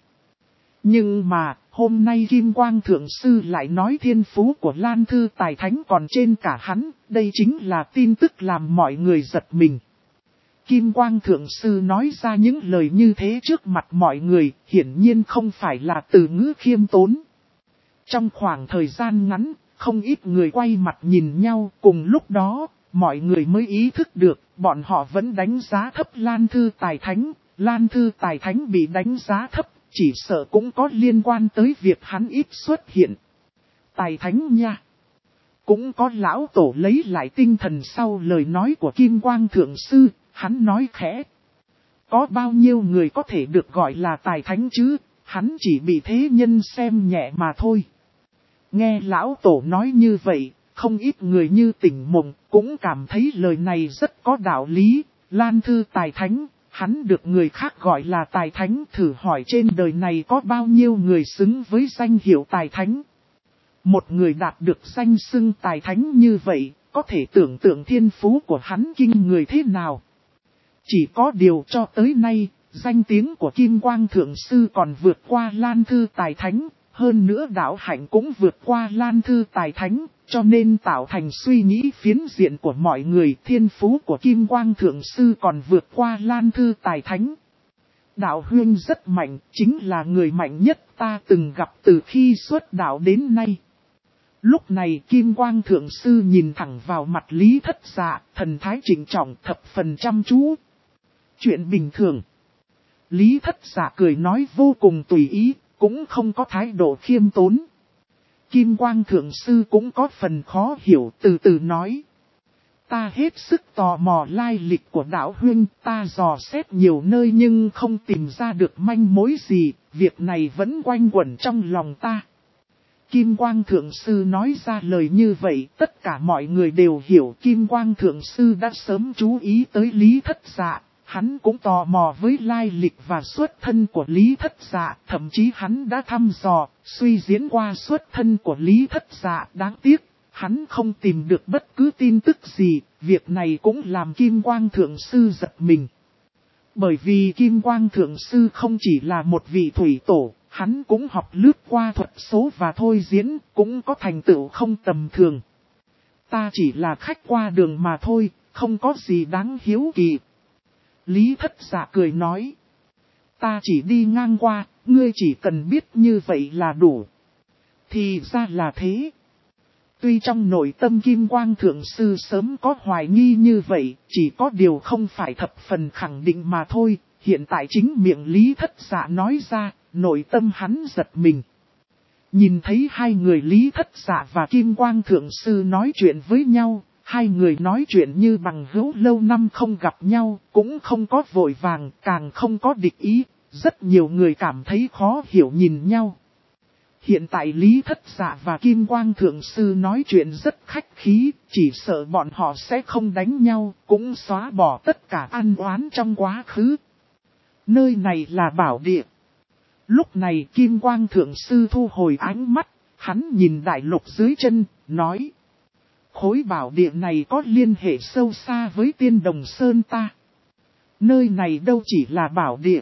Nhưng mà, hôm nay Kim Quang Thượng Sư lại nói thiên phú của Lan Thư Tài Thánh còn trên cả hắn, đây chính là tin tức làm mọi người giật mình. Kim Quang Thượng Sư nói ra những lời như thế trước mặt mọi người, hiển nhiên không phải là từ ngữ khiêm tốn. Trong khoảng thời gian ngắn, không ít người quay mặt nhìn nhau, cùng lúc đó, mọi người mới ý thức được, bọn họ vẫn đánh giá thấp Lan Thư Tài Thánh. Lan Thư Tài Thánh bị đánh giá thấp, chỉ sợ cũng có liên quan tới việc hắn ít xuất hiện. Tài Thánh nha! Cũng có lão tổ lấy lại tinh thần sau lời nói của Kim Quang Thượng Sư, hắn nói khẽ. Có bao nhiêu người có thể được gọi là Tài Thánh chứ, hắn chỉ bị thế nhân xem nhẹ mà thôi. Nghe lão tổ nói như vậy, không ít người như tỉnh mộng, cũng cảm thấy lời này rất có đạo lý. Lan Thư Tài Thánh, hắn được người khác gọi là Tài Thánh, thử hỏi trên đời này có bao nhiêu người xứng với danh hiệu Tài Thánh. Một người đạt được danh xưng Tài Thánh như vậy, có thể tưởng tượng thiên phú của hắn kinh người thế nào. Chỉ có điều cho tới nay, danh tiếng của Kim Quang Thượng Sư còn vượt qua Lan Thư Tài Thánh. Hơn nữa đạo hạnh cũng vượt qua Lan Thư Tài Thánh, cho nên tạo thành suy nghĩ phiến diện của mọi người. Thiên phú của Kim Quang Thượng Sư còn vượt qua Lan Thư Tài Thánh. Đạo huynh rất mạnh, chính là người mạnh nhất ta từng gặp từ khi xuất đạo đến nay. Lúc này Kim Quang Thượng Sư nhìn thẳng vào mặt Lý Thất Dạ, thần thái trịnh trọng thập phần chăm chú. Chuyện bình thường. Lý Thất Dạ cười nói vô cùng tùy ý. Cũng không có thái độ khiêm tốn. Kim Quang Thượng Sư cũng có phần khó hiểu, từ từ nói. Ta hết sức tò mò lai lịch của đạo huynh, ta dò xét nhiều nơi nhưng không tìm ra được manh mối gì, việc này vẫn quanh quẩn trong lòng ta. Kim Quang Thượng Sư nói ra lời như vậy, tất cả mọi người đều hiểu Kim Quang Thượng Sư đã sớm chú ý tới Lý Thất Dạ. Hắn cũng tò mò với lai lịch và xuất thân của Lý Thất Dạ, thậm chí hắn đã thăm dò, suy diễn qua xuất thân của Lý Thất Dạ. Đáng tiếc, hắn không tìm được bất cứ tin tức gì, việc này cũng làm Kim Quang Thượng Sư giật mình. Bởi vì Kim Quang Thượng Sư không chỉ là một vị thủy tổ, hắn cũng học lướt qua thuật số và thôi diễn, cũng có thành tựu không tầm thường. Ta chỉ là khách qua đường mà thôi, không có gì đáng hiếu kỳ. Lý Thất Dạ cười nói. Ta chỉ đi ngang qua, ngươi chỉ cần biết như vậy là đủ. Thì ra là thế. Tuy trong nội tâm Kim Quang Thượng Sư sớm có hoài nghi như vậy, chỉ có điều không phải thập phần khẳng định mà thôi. Hiện tại chính miệng Lý Thất Dạ nói ra, nội tâm hắn giật mình. Nhìn thấy hai người Lý Thất Dạ và Kim Quang Thượng Sư nói chuyện với nhau. Hai người nói chuyện như bằng hữu lâu năm không gặp nhau, cũng không có vội vàng, càng không có địch ý, rất nhiều người cảm thấy khó hiểu nhìn nhau. Hiện tại Lý Thất Dạ và Kim Quang Thượng Sư nói chuyện rất khách khí, chỉ sợ bọn họ sẽ không đánh nhau, cũng xóa bỏ tất cả ăn oán trong quá khứ. Nơi này là bảo địa. Lúc này Kim Quang Thượng Sư thu hồi ánh mắt, hắn nhìn đại lục dưới chân, nói. Khối bảo địa này có liên hệ sâu xa với Tiên Đồng Sơn ta. Nơi này đâu chỉ là bảo địa.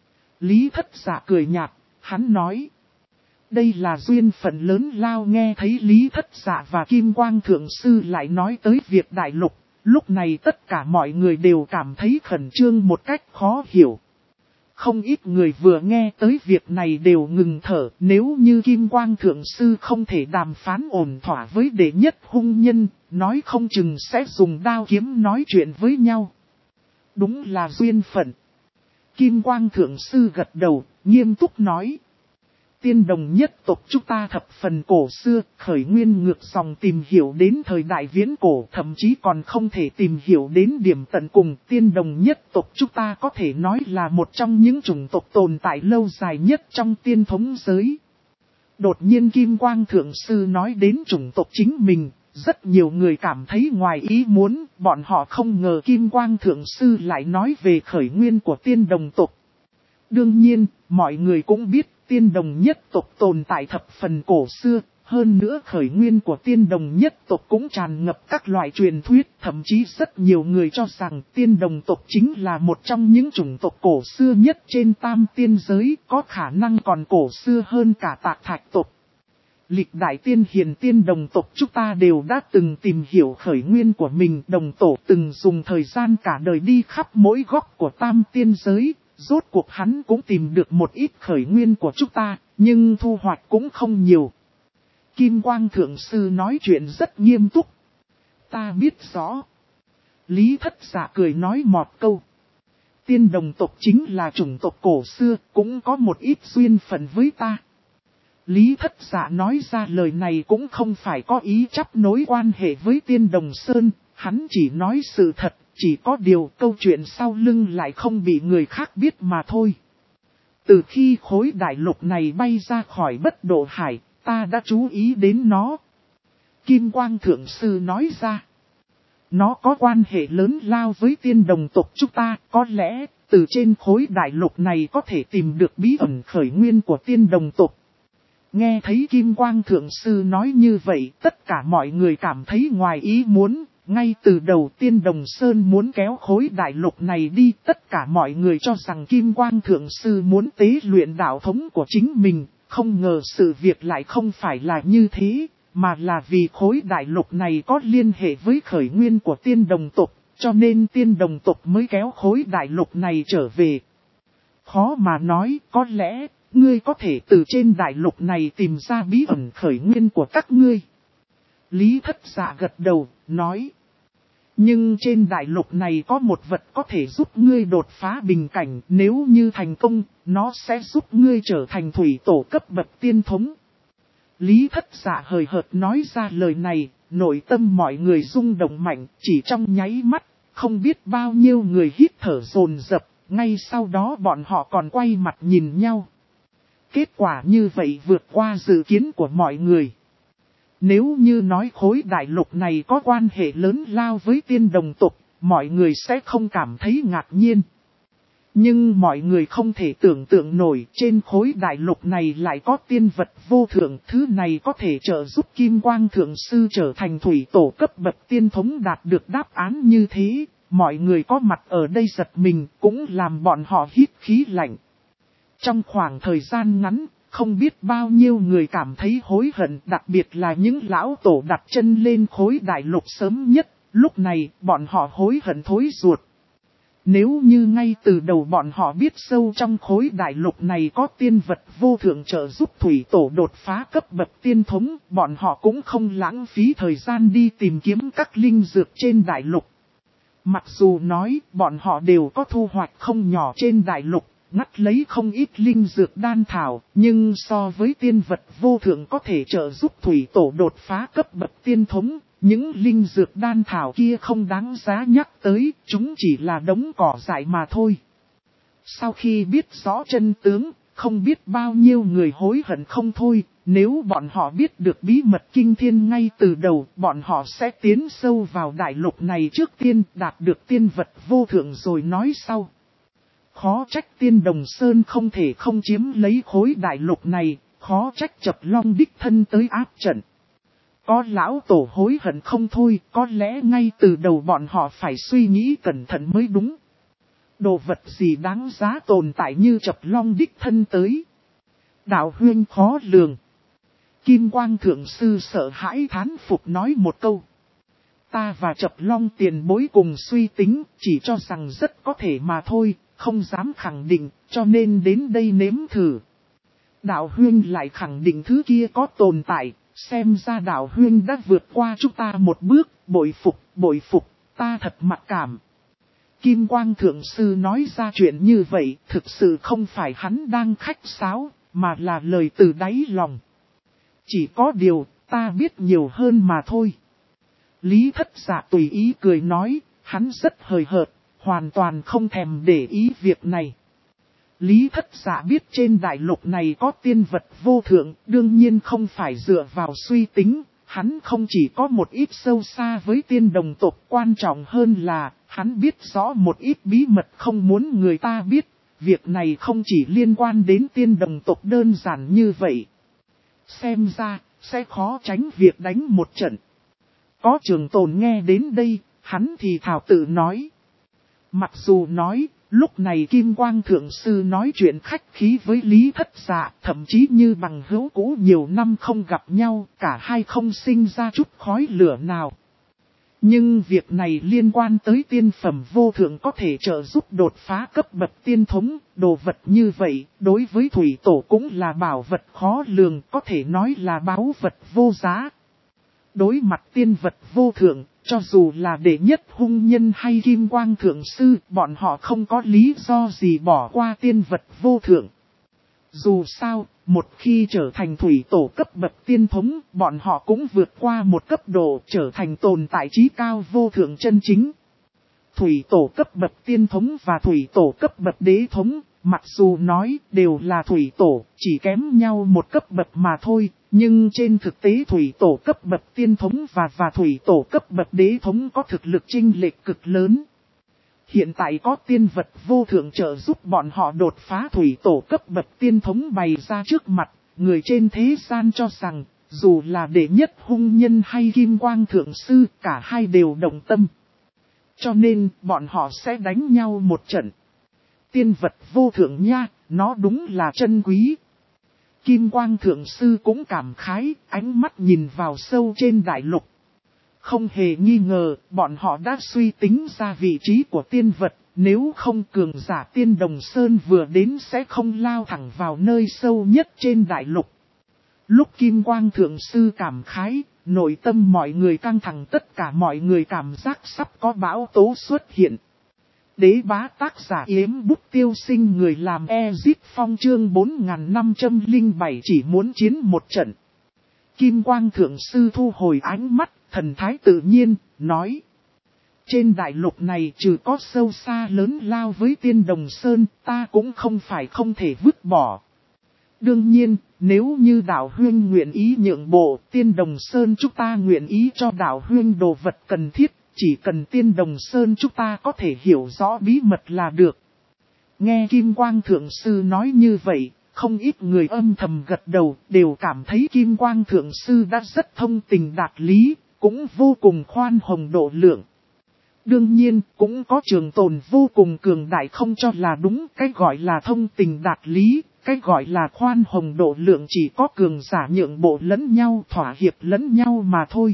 Lý Thất Dạ cười nhạt, hắn nói. Đây là duyên phận lớn lao. Nghe thấy Lý Thất Dạ và Kim Quang Thượng Sư lại nói tới việc đại lục. Lúc này tất cả mọi người đều cảm thấy khẩn trương một cách khó hiểu. Không ít người vừa nghe tới việc này đều ngừng thở, nếu như Kim Quang Thượng Sư không thể đàm phán ổn thỏa với đệ nhất hung nhân, nói không chừng sẽ dùng đao kiếm nói chuyện với nhau. Đúng là duyên phận. Kim Quang Thượng Sư gật đầu, nghiêm túc nói. Tiên Đồng nhất tộc chúng ta thập phần cổ xưa, khởi nguyên ngược dòng tìm hiểu đến thời đại viễn cổ, thậm chí còn không thể tìm hiểu đến điểm tận cùng. Tiên Đồng nhất tộc chúng ta có thể nói là một trong những chủng tộc tồn tại lâu dài nhất trong tiên thống giới. Đột nhiên Kim Quang Thượng Sư nói đến chủng tộc chính mình, rất nhiều người cảm thấy ngoài ý muốn, bọn họ không ngờ Kim Quang Thượng Sư lại nói về khởi nguyên của tiên đồng tộc. Đương nhiên, mọi người cũng biết tiên đồng nhất tộc tồn tại thập phần cổ xưa, hơn nữa khởi nguyên của tiên đồng nhất tộc cũng tràn ngập các loại truyền thuyết, thậm chí rất nhiều người cho rằng tiên đồng tộc chính là một trong những chủng tộc cổ xưa nhất trên tam tiên giới, có khả năng còn cổ xưa hơn cả Tạc Thạch tộc. Lịch đại tiên hiền tiên đồng tộc chúng ta đều đã từng tìm hiểu khởi nguyên của mình, đồng tổ từng dùng thời gian cả đời đi khắp mỗi góc của tam tiên giới, rốt cuộc hắn cũng tìm được một ít khởi nguyên của chúng ta, nhưng thu hoạch cũng không nhiều. Kim Quang Thượng Sư nói chuyện rất nghiêm túc. Ta biết rõ. Lý Thất Dạ cười nói một câu. Tiên đồng tộc chính là chủng tộc cổ xưa, cũng có một ít duyên phận với ta. Lý Thất Dạ nói ra lời này cũng không phải có ý chấp nối quan hệ với tiên đồng sơn, hắn chỉ nói sự thật, chỉ có điều câu chuyện sau lưng lại không bị người khác biết mà thôi. Từ khi khối đại lục này bay ra khỏi bất độ hải, ta đã chú ý đến nó. Kim Quang Thượng Sư nói ra. Nó có quan hệ lớn lao với tiên đồng tộc chúng ta, có lẽ từ trên khối đại lục này có thể tìm được bí ẩn khởi nguyên của tiên đồng tộc. Nghe thấy Kim Quang Thượng Sư nói như vậy, tất cả mọi người cảm thấy ngoài ý muốn. Ngay từ đầu tiên đồng sơn muốn kéo khối đại lục này đi, tất cả mọi người cho rằng Kim Quang Thượng Sư muốn tế luyện đạo thống của chính mình, không ngờ sự việc lại không phải là như thế, mà là vì khối đại lục này có liên hệ với khởi nguyên của tiên đồng tộc, cho nên tiên đồng tộc mới kéo khối đại lục này trở về. Khó mà nói, có lẽ, ngươi có thể từ trên đại lục này tìm ra bí ẩn khởi nguyên của các ngươi. Lý Thất Dạ gật đầu, nói. Nhưng trên đại lục này có một vật có thể giúp ngươi đột phá bình cảnh, nếu như thành công, nó sẽ giúp ngươi trở thành thủy tổ cấp bậc tiên thống. Lý Thất Dạ hời hợt nói ra lời này, nội tâm mọi người rung động mạnh, chỉ trong nháy mắt, không biết bao nhiêu người hít thở dồn dập, ngay sau đó bọn họ còn quay mặt nhìn nhau. Kết quả như vậy vượt qua dự kiến của mọi người. Nếu như nói khối đại lục này có quan hệ lớn lao với tiên đồng tộc, mọi người sẽ không cảm thấy ngạc nhiên. Nhưng mọi người không thể tưởng tượng nổi trên khối đại lục này lại có tiên vật vô thượng, thứ này có thể trợ giúp Kim Quang Thượng Sư trở thành thủy tổ cấp bậc tiên thống đạt được đáp án như thế. Mọi người có mặt ở đây giật mình cũng làm bọn họ hít khí lạnh. Trong khoảng thời gian ngắn, không biết bao nhiêu người cảm thấy hối hận, đặc biệt là những lão tổ đặt chân lên khối đại lục sớm nhất, lúc này bọn họ hối hận thối ruột. Nếu như ngay từ đầu bọn họ biết sâu trong khối đại lục này có tiên vật vô thượng trợ giúp thủy tổ đột phá cấp bậc tiên thống, bọn họ cũng không lãng phí thời gian đi tìm kiếm các linh dược trên đại lục. Mặc dù nói bọn họ đều có thu hoạch không nhỏ trên đại lục, ngắt lấy không ít linh dược đan thảo, nhưng so với tiên vật vô thượng có thể trợ giúp thủy tổ đột phá cấp bậc tiên thống, những linh dược đan thảo kia không đáng giá nhắc tới, chúng chỉ là đống cỏ dại mà thôi. Sau khi biết rõ chân tướng, không biết bao nhiêu người hối hận không thôi, nếu bọn họ biết được bí mật kinh thiên ngay từ đầu, bọn họ sẽ tiến sâu vào đại lục này trước tiên, đạt được tiên vật vô thượng rồi nói sau. Khó trách tiên đồng sơn không thể không chiếm lấy khối đại lục này, khó trách Chập Long đích thân tới áp trận. Có lão tổ hối hận không thôi, có lẽ ngay từ đầu bọn họ phải suy nghĩ cẩn thận mới đúng. Đồ vật gì đáng giá tồn tại như Chập Long đích thân tới. Đạo huyên khó lường. Kim Quang Thượng Sư sợ hãi thán phục nói một câu. Ta và Chập Long tiền bối cùng suy tính, chỉ cho rằng rất có thể mà thôi, không dám khẳng định, cho nên đến đây nếm thử. Đạo huyên lại khẳng định thứ kia có tồn tại, xem ra đạo huyên đã vượt qua chúng ta một bước, bội phục, ta thật mặc cảm. Kim Quang Thượng Sư nói ra chuyện như vậy, thực sự không phải hắn đang khách sáo, mà là lời từ đáy lòng. Chỉ có điều, ta biết nhiều hơn mà thôi. Lý Thất Dạ tùy ý cười nói, hắn rất hời hợt, hoàn toàn không thèm để ý việc này. Lý Thất Dạ biết trên đại lục này có tiên vật vô thượng, đương nhiên không phải dựa vào suy tính, hắn không chỉ có một ít sâu xa với tiên đồng tộc, quan trọng hơn là, hắn biết rõ một ít bí mật không muốn người ta biết, việc này không chỉ liên quan đến tiên đồng tộc đơn giản như vậy. Xem ra, sẽ khó tránh việc đánh một trận. Có Trường Tồn nghe đến đây, hắn thì thảo tự nói. Mặc dù nói, lúc này Kim Quang Thượng Sư nói chuyện khách khí với Lý Thất Dạ, thậm chí như bằng hữu cũ nhiều năm không gặp nhau, cả hai không sinh ra chút khói lửa nào. Nhưng việc này liên quan tới tiên phẩm vô thượng có thể trợ giúp đột phá cấp bậc tiên thống, đồ vật như vậy, đối với Thủy Tổ cũng là bảo vật khó lường, có thể nói là báu vật vô giá. Đối mặt tiên vật vô thượng, cho dù là đệ nhất hung nhân hay Kim Quang Thượng Sư, bọn họ không có lý do gì bỏ qua tiên vật vô thượng. Dù sao, một khi trở thành Thủy Tổ cấp bậc tiên thống, bọn họ cũng vượt qua một cấp độ trở thành tồn tại trí cao vô thượng chân chính. Thủy Tổ cấp bậc tiên thống và Thủy Tổ cấp bậc đế thống, mặc dù nói đều là Thủy Tổ, chỉ kém nhau một cấp bậc mà thôi, nhưng trên thực tế Thủy Tổ cấp bậc tiên thống và Thủy Tổ cấp bậc đế thống có thực lực chênh lệch cực lớn. Hiện tại có tiên vật vô thượng trợ giúp bọn họ đột phá Thủy Tổ cấp bậc tiên thống bày ra trước mặt, người trên thế gian cho rằng, dù là đệ nhất hung nhân hay Kim Quang Thượng Sư, cả hai đều đồng tâm. Cho nên, bọn họ sẽ đánh nhau một trận. Tiên vật vô thượng nha, nó đúng là chân quý. Kim Quang Thượng Sư cũng cảm khái, ánh mắt nhìn vào sâu trên đại lục. Không hề nghi ngờ, bọn họ đã suy tính ra vị trí của tiên vật, nếu không cường giả tiên Đồng Sơn vừa đến sẽ không lao thẳng vào nơi sâu nhất trên đại lục. Lúc Kim Quang Thượng Sư cảm khái, nội tâm mọi người căng thẳng, tất cả mọi người cảm giác sắp có bão tố xuất hiện. Đế bá tác giả Yếm Bút Tiêu Sinh, người làm Ezit Phong chương 4507 chỉ muốn chiến một trận. Kim Quang Thượng Sư thu hồi ánh mắt, thần thái tự nhiên, nói. Trên đại lục này trừ có sâu xa lớn lao với tiên Đồng Sơn, ta cũng không phải không thể vứt bỏ. Đương nhiên, nếu như đạo huyên nguyện ý nhượng bộ, tiên Đồng Sơn chúng ta nguyện ý cho đạo huyên đồ vật cần thiết, chỉ cần tiên Đồng Sơn chúng ta có thể hiểu rõ bí mật là được. Nghe Kim Quang Thượng Sư nói như vậy, không ít người âm thầm gật đầu, đều cảm thấy Kim Quang Thượng Sư đã rất thông tình đạt lý, cũng vô cùng khoan hồng độ lượng. Đương nhiên, cũng có Trường Tồn vô cùng cường đại không cho là đúng, cái gọi là thông tình đạt lý, cái gọi là khoan hồng độ lượng chỉ có cường giả nhượng bộ lẫn nhau, thỏa hiệp lẫn nhau mà thôi.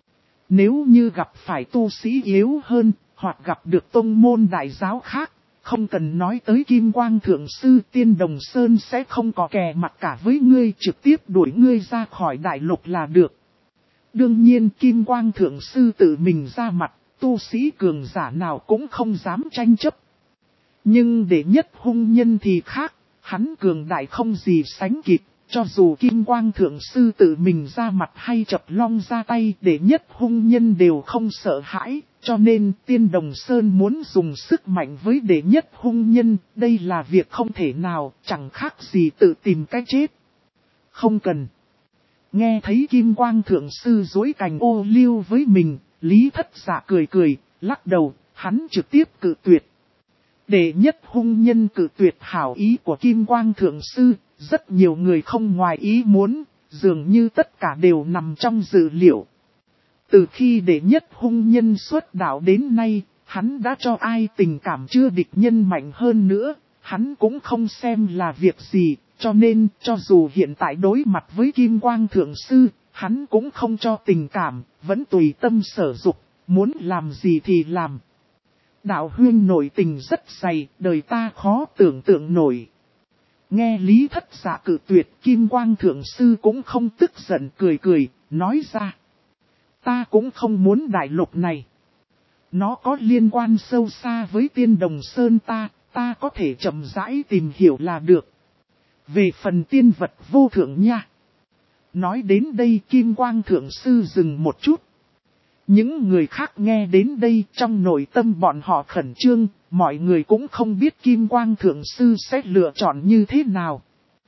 Nếu như gặp phải tu sĩ yếu hơn, hoặc gặp được tông môn đại giáo khác, không cần nói tới Kim Quang Thượng Sư, tiên Đồng Sơn sẽ không có kè mặt cả với ngươi, trực tiếp đuổi ngươi ra khỏi đại lục là được. Đương nhiên Kim Quang Thượng Sư tự mình ra mặt, tu sĩ cường giả nào cũng không dám tranh chấp. Nhưng đệ nhất hung nhân thì khác, hắn cường đại không gì sánh kịp, cho dù Kim Quang Thượng Sư tự mình ra mặt hay Chập Long ra tay, đệ nhất hung nhân đều không sợ hãi, cho nên tiên Đồng Sơn muốn dùng sức mạnh với đệ nhất hung nhân, đây là việc không thể nào, chẳng khác gì tự tìm cái chết. Không cần. Nghe thấy Kim Quang Thượng Sư dối cành ô liu với mình, Lý Thất Dạ cười cười, lắc đầu, hắn trực tiếp cự tuyệt. Đệ nhất hung nhân cự tuyệt hảo ý của Kim Quang Thượng Sư, rất nhiều người không ngoài ý muốn, dường như tất cả đều nằm trong dự liệu. Từ khi đệ nhất hung nhân xuất đạo đến nay, hắn đã cho ai tình cảm chưa địch nhân mạnh hơn nữa, hắn cũng không xem là việc gì, cho nên cho dù hiện tại đối mặt với Kim Quang Thượng Sư, hắn cũng không cho tình cảm, vẫn tùy tâm sở dục, muốn làm gì thì làm. Đạo huyên nội tình rất dày, đời ta khó tưởng tượng nổi. Nghe Lý Thất Dạ cự tuyệt, Kim Quang Thượng Sư cũng không tức giận, cười cười, nói ra. Ta cũng không muốn đại lục này. Nó có liên quan sâu xa với tiên Đồng Sơn ta có thể chậm rãi tìm hiểu là được. Về phần tiên vật vô thượng nha. Nói đến đây Kim Quang Thượng Sư dừng một chút. Những người khác nghe đến đây trong nội tâm bọn họ khẩn trương, mọi người cũng không biết Kim Quang Thượng Sư sẽ lựa chọn như thế nào.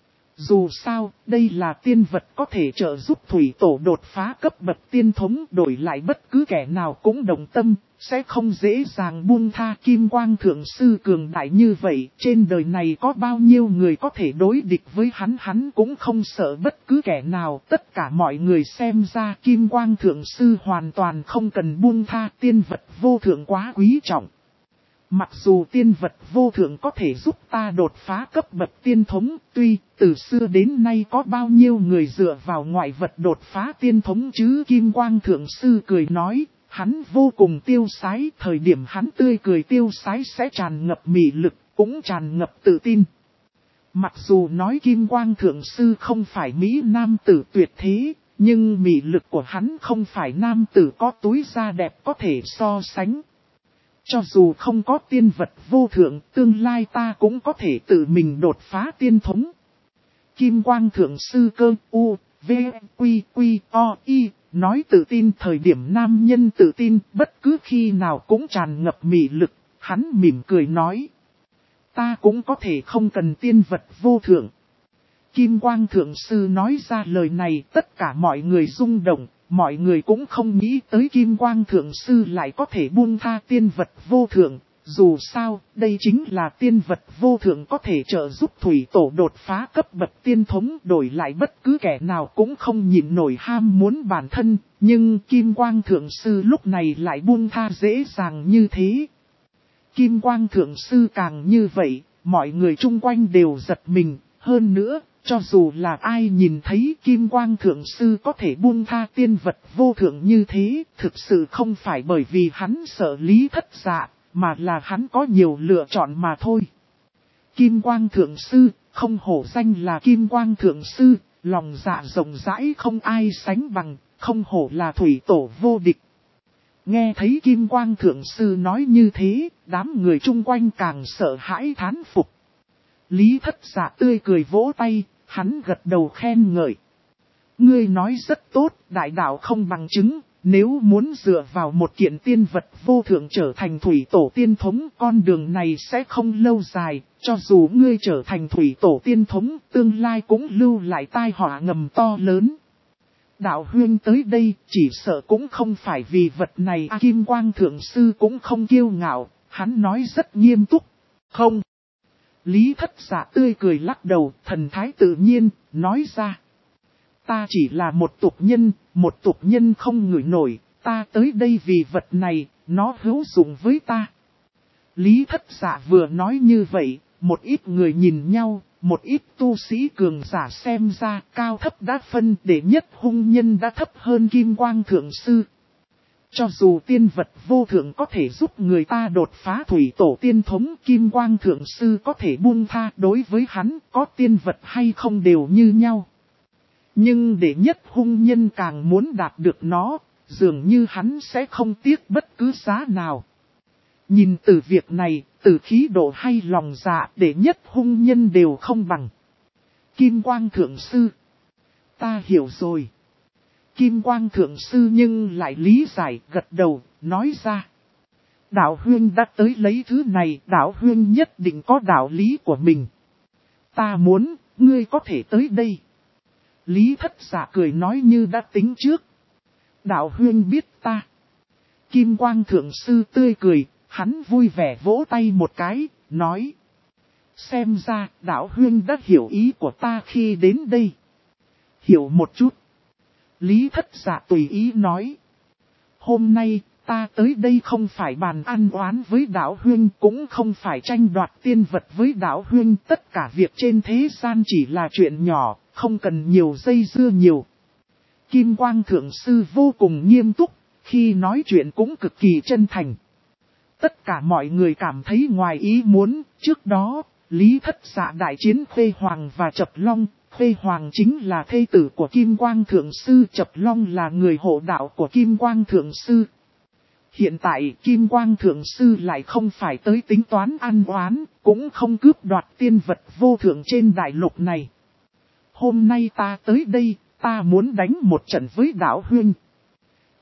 Dù sao, đây là tiên vật có thể trợ giúp thủy tổ đột phá cấp bậc tiên thống, đổi lại bất cứ kẻ nào cũng đồng tâm, sẽ không dễ dàng buông tha. Kim Quang Thượng Sư cường đại như vậy, trên đời này có bao nhiêu người có thể đối địch với hắn cũng không sợ bất cứ kẻ nào. Tất cả mọi người xem ra Kim Quang Thượng Sư hoàn toàn không cần buông tha, tiên vật vô thượng quá quý trọng. Mặc dù tiên vật vô thượng có thể giúp ta đột phá cấp bậc tiên thống, tuy từ xưa đến nay có bao nhiêu người dựa vào ngoại vật đột phá tiên thống chứ. Kim Quang Thượng Sư cười nói, hắn vô cùng tiêu sái, thời điểm hắn tươi cười tiêu sái sẽ tràn ngập mị lực, cũng tràn ngập tự tin. Mặc dù nói Kim Quang Thượng Sư không phải mỹ nam tử tuyệt thế, nhưng mị lực của hắn không phải nam tử có túi da đẹp có thể so sánh. Cho dù không có tiên vật vô thượng, tương lai ta cũng có thể tự mình đột phá tiên thống. Kim Quang Thượng Sư cơ u, v, quy, quy, o, y, nói tự tin thời điểm nam nhân tự tin, bất cứ khi nào cũng tràn ngập mị lực, hắn mỉm cười nói. Ta cũng có thể không cần tiên vật vô thượng. Kim Quang Thượng Sư nói ra lời này, tất cả mọi người rung động. Mọi người cũng không nghĩ tới Kim Quang Thượng Sư lại có thể buông tha tiên vật vô thượng. Dù sao, đây chính là tiên vật vô thượng có thể trợ giúp thủy tổ đột phá cấp bậc tiên thống, đổi lại bất cứ kẻ nào cũng không nhịn nổi ham muốn bản thân. Nhưng Kim Quang Thượng Sư lúc này lại buông tha dễ dàng như thế. Kim Quang Thượng Sư càng như vậy, mọi người chung quanh đều giật mình. Hơn nữa, cho dù là ai nhìn thấy Kim Quang Thượng Sư có thể buông tha tiên vật vô thượng như thế, thực sự không phải bởi vì hắn sợ Lý Thất Dạ, mà là hắn có nhiều lựa chọn mà thôi. Kim Quang Thượng Sư, không hổ danh là Kim Quang Thượng Sư, lòng dạ rộng rãi không ai sánh bằng, không hổ là thủy tổ vô địch. Nghe thấy Kim Quang Thượng Sư nói như thế, đám người chung quanh càng sợ hãi thán phục. Lý Thất Dạ tươi cười vỗ tay, hắn gật đầu khen ngợi. Ngươi nói rất tốt, đại đạo không bằng chứng, nếu muốn dựa vào một kiện tiên vật vô thượng trở thành thủy tổ tiên thống, con đường này sẽ không lâu dài, cho dù ngươi trở thành thủy tổ tiên thống, tương lai cũng lưu lại tai họa ngầm to lớn. Đạo huyên tới đây, chỉ sợ cũng không phải vì vật này. Kim Quang Thượng Sư cũng không kiêu ngạo, hắn nói rất nghiêm túc. Không. Lý Thất Dạ tươi cười lắc đầu, thần thái tự nhiên, nói ra. Ta chỉ là một tục nhân không ngửi nổi, ta tới đây vì vật này, nó hữu dụng với ta. Lý Thất Dạ vừa nói như vậy, một ít người nhìn nhau, một ít tu sĩ cường giả xem ra cao thấp đã phân, đệ nhất hung nhân đã thấp hơn Kim Quang Thượng Sư. Cho dù tiên vật vô thượng có thể giúp người ta đột phá thủy tổ tiên thống, Kim Quang Thượng Sư có thể buông tha, đối với hắn có tiên vật hay không đều như nhau. Nhưng đệ nhất hung nhân càng muốn đạt được nó, dường như hắn sẽ không tiếc bất cứ giá nào. Nhìn từ việc này, từ khí độ hay lòng dạ, đệ nhất hung nhân đều không bằng. Kim Quang Thượng Sư. Ta hiểu rồi. Kim Quang Thượng Sư nhưng lại lý giải, gật đầu, nói ra. Đạo huyên đã tới lấy thứ này, đạo huyên nhất định có đạo lý của mình. Ta muốn, ngươi có thể tới đây. Lý Thất Dạ cười nói như đã tính trước. Đạo huyên biết ta. Kim Quang Thượng Sư tươi cười, hắn vui vẻ vỗ tay một cái, nói. Xem ra, đạo huyên đã hiểu ý của ta khi đến đây. Hiểu một chút. Lý Thất Dạ tùy ý nói. Hôm nay, ta tới đây không phải bàn ăn oán với đạo huyên, cũng không phải tranh đoạt tiên vật với đạo huyên. Tất cả việc trên thế gian chỉ là chuyện nhỏ, không cần nhiều dây dưa nhiều. Kim Quang Thượng Sư vô cùng nghiêm túc, khi nói chuyện cũng cực kỳ chân thành. Tất cả mọi người cảm thấy ngoài ý muốn, trước đó, Lý Thất Dạ đại chiến Khuê Hoàng và Chập Long. Khuê Hoàng chính là thê tử của Kim Quang Thượng Sư, Chập Long là người hộ đạo của Kim Quang Thượng Sư. Hiện tại Kim Quang Thượng Sư lại không phải tới tính toán ăn oán, cũng không cướp đoạt tiên vật vô thượng trên đại lục này. Hôm nay ta tới đây, ta muốn đánh một trận với đạo huyên.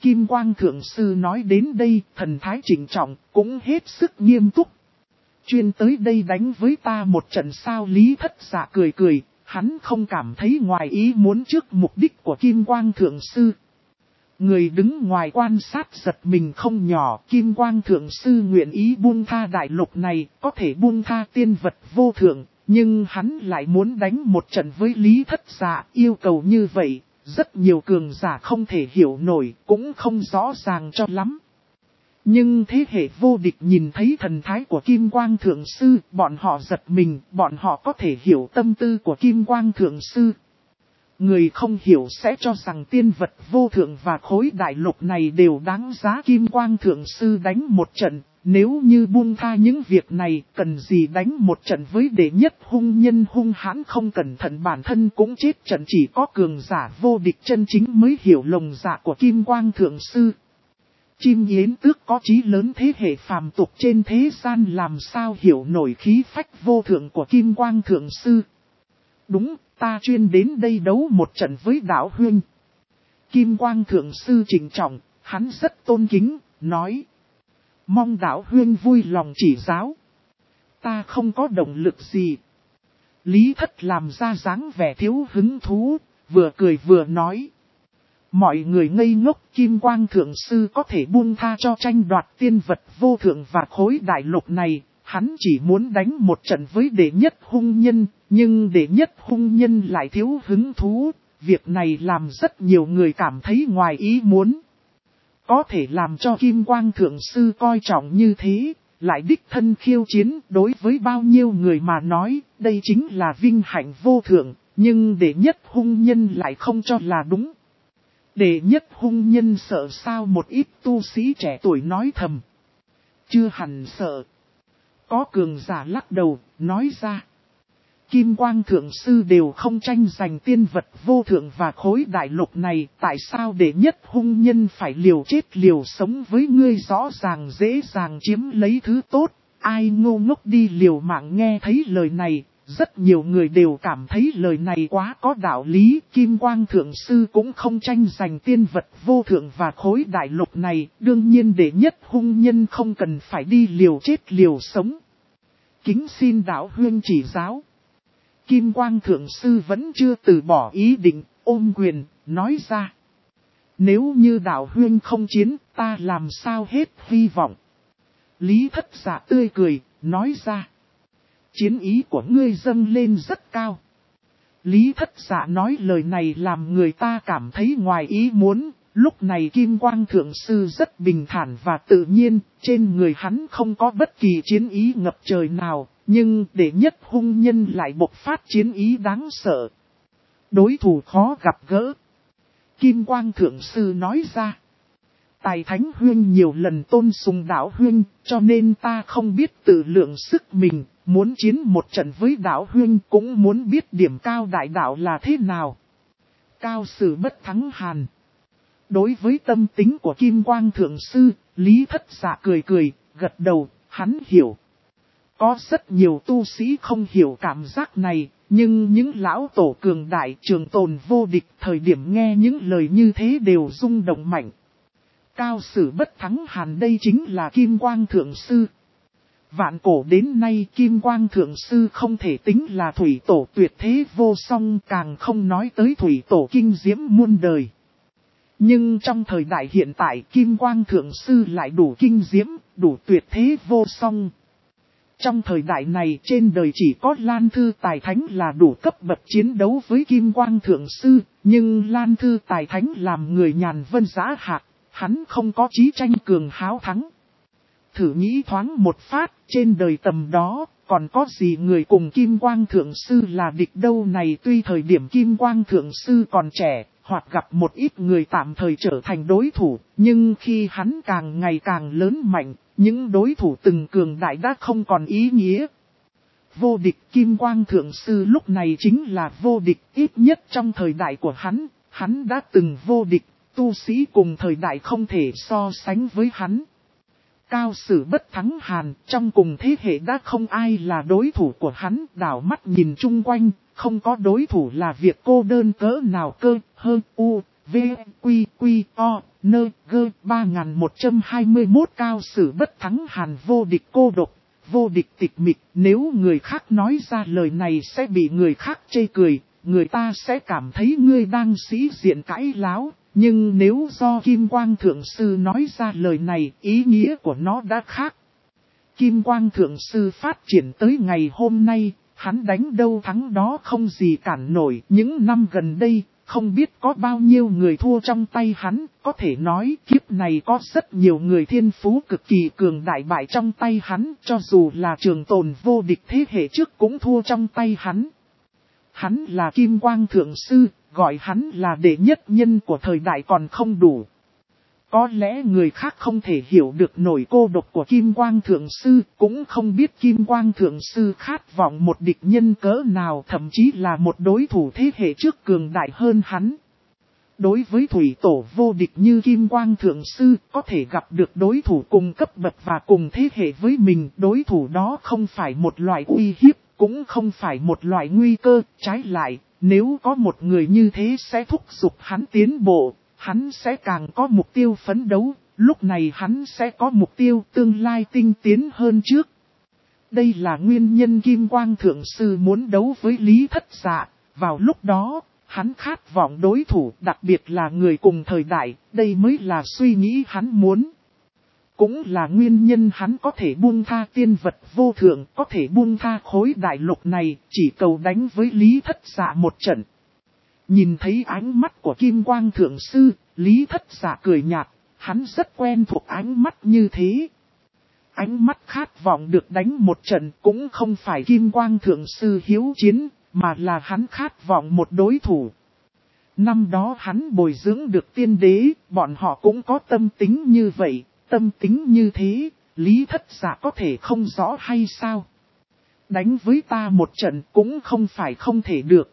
Kim Quang Thượng Sư nói đến đây, thần thái trịnh trọng, cũng hết sức nghiêm túc. Chuyên tới đây đánh với ta một trận sao? Lý Thất Dạ cười cười, hắn không cảm thấy ngoài ý muốn trước mục đích của Kim Quang Thượng Sư. Người đứng ngoài quan sát giật mình không nhỏ, Kim Quang Thượng Sư nguyện ý buông tha đại lục này, có thể buông tha tiên vật vô thượng, nhưng hắn lại muốn đánh một trận với Lý Thất Dạ, yêu cầu như vậy, rất nhiều cường giả không thể hiểu nổi, cũng không rõ ràng cho lắm. Nhưng thế hệ vô địch nhìn thấy thần thái của Kim Quang Thượng Sư, bọn họ giật mình, bọn họ có thể hiểu tâm tư của Kim Quang Thượng Sư. Người không hiểu sẽ cho rằng tiên vật vô thượng và khối đại lục này đều đáng giá Kim Quang Thượng Sư đánh một trận. Nếu như buông tha những việc này, cần gì đánh một trận với đệ nhất hung nhân hung hãn, không cẩn thận bản thân cũng chết trận. Chỉ có cường giả vô địch chân chính mới hiểu lòng dạ của Kim Quang Thượng Sư. Chim Yến Tước có chí lớn, thế hệ phàm tục trên thế gian làm sao hiểu nổi khí phách vô thượng của Kim Quang Thượng Sư. Đúng, ta chuyên đến đây đấu một trận với Đạo Huynh. Kim Quang Thượng Sư trịnh trọng, hắn rất tôn kính, nói. Mong Đạo Huynh vui lòng chỉ giáo. Ta không có động lực gì. Lý Thất làm ra dáng vẻ thiếu hứng thú, vừa cười vừa nói. Mọi người ngây ngốc, Kim Quang Thượng Sư có thể buông tha cho tranh đoạt tiên vật vô thượng và khối đại lục này. Hắn chỉ muốn đánh một trận với đệ nhất hung nhân, nhưng đệ nhất hung nhân lại thiếu hứng thú. Việc này làm rất nhiều người cảm thấy ngoài ý muốn. Có thể làm cho Kim Quang Thượng Sư coi trọng như thế, lại đích thân khiêu chiến, đối với bao nhiêu người mà nói, đây chính là vinh hạnh vô thượng, nhưng đệ nhất hung nhân lại không cho là đúng. Đệ nhất hung nhân sợ sao? Một ít tu sĩ trẻ tuổi nói thầm. Chưa hẳn sợ. Có cường giả lắc đầu, nói ra. Kim Quang Thượng Sư đều không tranh giành tiên vật vô thượng và khối đại lục này, tại sao đệ nhất hung nhân phải liều chết liều sống với ngươi? Rõ ràng dễ dàng chiếm lấy thứ tốt, ai ngu ngốc đi liều mạng? Nghe thấy lời này, rất nhiều người đều cảm thấy lời này quá có đạo lý. Kim Quang Thượng Sư cũng không tranh giành tiên vật vô thượng và khối đại lục này, đương nhiên đệ nhất hung nhân không cần phải đi liều chết liều sống. Kính xin Đạo Huynh chỉ giáo. Kim Quang Thượng Sư vẫn chưa từ bỏ ý định, ôm quyền, nói ra. Nếu như Đạo Huynh không chiến, ta làm sao hết hy vọng. Lý Thất Dạ tươi cười, nói ra. Chiến ý của ngươi dâng lên rất cao. Lý Thất Dạ nói lời này làm người ta cảm thấy ngoài ý muốn. Lúc này Kim Quang Thượng Sư rất bình thản và tự nhiên, trên người hắn không có bất kỳ chiến ý ngập trời nào, nhưng đệ nhất hung nhân lại bộc phát chiến ý đáng sợ. Đối thủ khó gặp gỡ. Kim Quang Thượng Sư nói ra. Tài Thánh Huynh nhiều lần tôn sùng Đạo Huynh, cho nên ta không biết tự lượng sức mình, muốn chiến một trận với Đạo Huynh cũng muốn biết điểm cao đại đạo là thế nào. Cao sử bất thắng hàn. Đối với tâm tính của Kim Quang Thượng Sư, Lý Thất Dạ cười cười, gật đầu, hắn hiểu. Có rất nhiều tu sĩ không hiểu cảm giác này, nhưng những lão tổ cường đại trường tồn vô địch thời điểm nghe những lời như thế đều rung động mạnh. Cao sử bất thắng hàn, đây chính là Kim Quang Thượng Sư. Vạn cổ đến nay Kim Quang Thượng Sư không thể tính là thủy tổ tuyệt thế vô song, càng không nói tới thủy tổ kinh diễm muôn đời. Nhưng trong thời đại hiện tại Kim Quang Thượng Sư lại đủ kinh diễm, đủ tuyệt thế vô song. Trong thời đại này trên đời chỉ có Lan Thư Tài Thánh là đủ cấp bậc chiến đấu với Kim Quang Thượng Sư, nhưng Lan Thư Tài Thánh làm người nhàn vân giá hạc, hắn không có chí tranh cường háo thắng. Thử nghĩ thoáng một phát, trên đời tầm đó, còn có gì người cùng Kim Quang Thượng Sư là địch đâu này? Tuy thời điểm Kim Quang Thượng Sư còn trẻ, hoặc gặp một ít người tạm thời trở thành đối thủ, nhưng khi hắn càng ngày càng lớn mạnh, những đối thủ từng cường đại đã không còn ý nghĩa. Vô địch Kim Quang Thượng Sư lúc này chính là vô địch, ít nhất trong thời đại của hắn đã từng vô địch, tu sĩ cùng thời đại không thể so sánh với hắn. Cao sử bất thắng hàn, trong cùng thế hệ đã không ai là đối thủ của hắn, đảo mắt nhìn chung quanh, không có đối thủ là việc cô đơn cỡ nào cơ, V, Quy, Quy, O, Nơ, Gơ, 3121 cao sử bất thắng hàn vô địch cô độc, vô địch tịch mịch. Nếu người khác nói ra lời này sẽ bị người khác chê cười, người ta sẽ cảm thấy ngươi đang sĩ diện cãi láo. Nhưng nếu do Kim Quang Thượng Sư nói ra lời này, ý nghĩa của nó đã khác. Kim Quang Thượng Sư phát triển tới ngày hôm nay, hắn đánh đâu thắng đó không gì cản nổi. Những năm gần đây, không biết có bao nhiêu người thua trong tay hắn, có thể nói kiếp này có rất nhiều người thiên phú cực kỳ cường đại bại trong tay hắn, cho dù là trường tồn vô địch thế hệ trước cũng thua trong tay hắn. Hắn là Kim Quang Thượng Sư, gọi hắn là đệ nhất nhân của thời đại còn không đủ. Có lẽ người khác không thể hiểu được nổi cô độc của Kim Quang Thượng Sư, cũng không biết Kim Quang Thượng Sư khát vọng một địch nhân cỡ nào, thậm chí là một đối thủ thế hệ trước cường đại hơn hắn. Đối với thủy tổ vô địch như Kim Quang Thượng Sư, có thể gặp được đối thủ cùng cấp bậc và cùng thế hệ với mình, đối thủ đó không phải một loại uy hiếp, cũng không phải một loại nguy cơ, trái lại, nếu có một người như thế sẽ thúc giục hắn tiến bộ. Hắn sẽ càng có mục tiêu phấn đấu, lúc này hắn sẽ có mục tiêu tương lai tinh tiến hơn trước. Đây là nguyên nhân Kim Quang Thượng Sư muốn đấu với Lý Thất Dạ. Vào lúc đó, hắn khát vọng đối thủ, đặc biệt là người cùng thời đại, đây mới là suy nghĩ hắn muốn. Cũng là nguyên nhân hắn có thể buông tha tiên vật vô thượng, có thể buông tha khối đại lục này, chỉ cầu đánh với Lý Thất Dạ một trận. Nhìn thấy ánh mắt của Kim Quang Thượng Sư, Lý Thất Dạ cười nhạt, hắn rất quen thuộc ánh mắt như thế. Ánh mắt khát vọng được đánh một trận cũng không phải Kim Quang Thượng Sư hiếu chiến, mà là hắn khát vọng một đối thủ. Năm đó hắn bồi dưỡng được tiên đế, bọn họ cũng có tâm tính như vậy, tâm tính như thế, Lý Thất Dạ có thể không rõ hay sao? Đánh với ta một trận cũng không phải không thể được.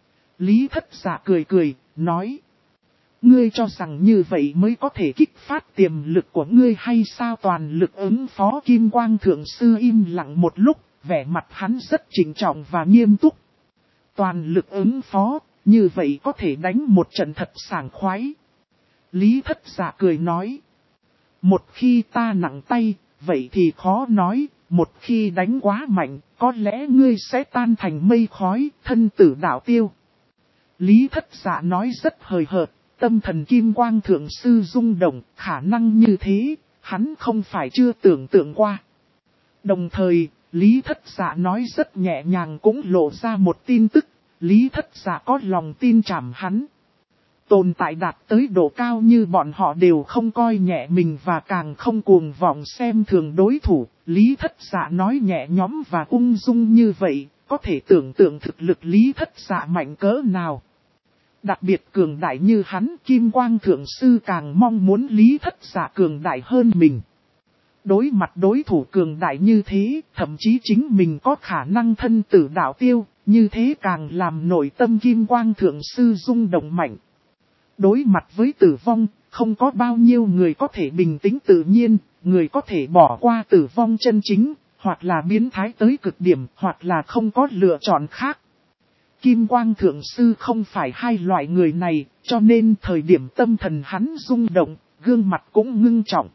Lý Thất Dạ cười cười, nói. Ngươi cho rằng như vậy mới có thể kích phát tiềm lực của ngươi hay sao? Toàn lực ứng phó. Kim Quang Thượng Sư im lặng một lúc, vẻ mặt hắn rất trịnh trọng và nghiêm túc. Toàn lực ứng phó, như vậy có thể đánh một trận thật sảng khoái. Lý Thất Dạ cười nói. Một khi ta nặng tay, vậy thì khó nói, một khi đánh quá mạnh, có lẽ ngươi sẽ tan thành mây khói, thân tử đạo tiêu. Lý Thất Dạ nói rất hời hợt, tâm thần Kim Quang Thượng Sư rung động, khả năng như thế, hắn không phải chưa tưởng tượng qua. Đồng thời, Lý Thất Dạ nói rất nhẹ nhàng cũng lộ ra một tin tức, Lý Thất Dạ có lòng tin chảm hắn. Tồn tại đạt tới độ cao như bọn họ đều không coi nhẹ mình và càng không cuồng vọng xem thường đối thủ, Lý Thất Dạ nói nhẹ nhõm và ung dung như vậy, có thể tưởng tượng thực lực Lý Thất Dạ mạnh cỡ nào. Đặc biệt cường đại như hắn, Kim Quang Thượng Sư càng mong muốn Lý Thất Dạ cường đại hơn mình. Đối mặt đối thủ cường đại như thế, thậm chí chính mình có khả năng thân tử đạo tiêu, như thế càng làm nội tâm Kim Quang Thượng Sư rung động mạnh. Đối mặt với tử vong, không có bao nhiêu người có thể bình tĩnh tự nhiên, người có thể bỏ qua tử vong chân chính, hoặc là biến thái tới cực điểm, hoặc là không có lựa chọn khác. Kim Quang Thượng Sư không phải hai loại người này, cho nên thời điểm tâm thần hắn rung động, gương mặt cũng ngưng trọng.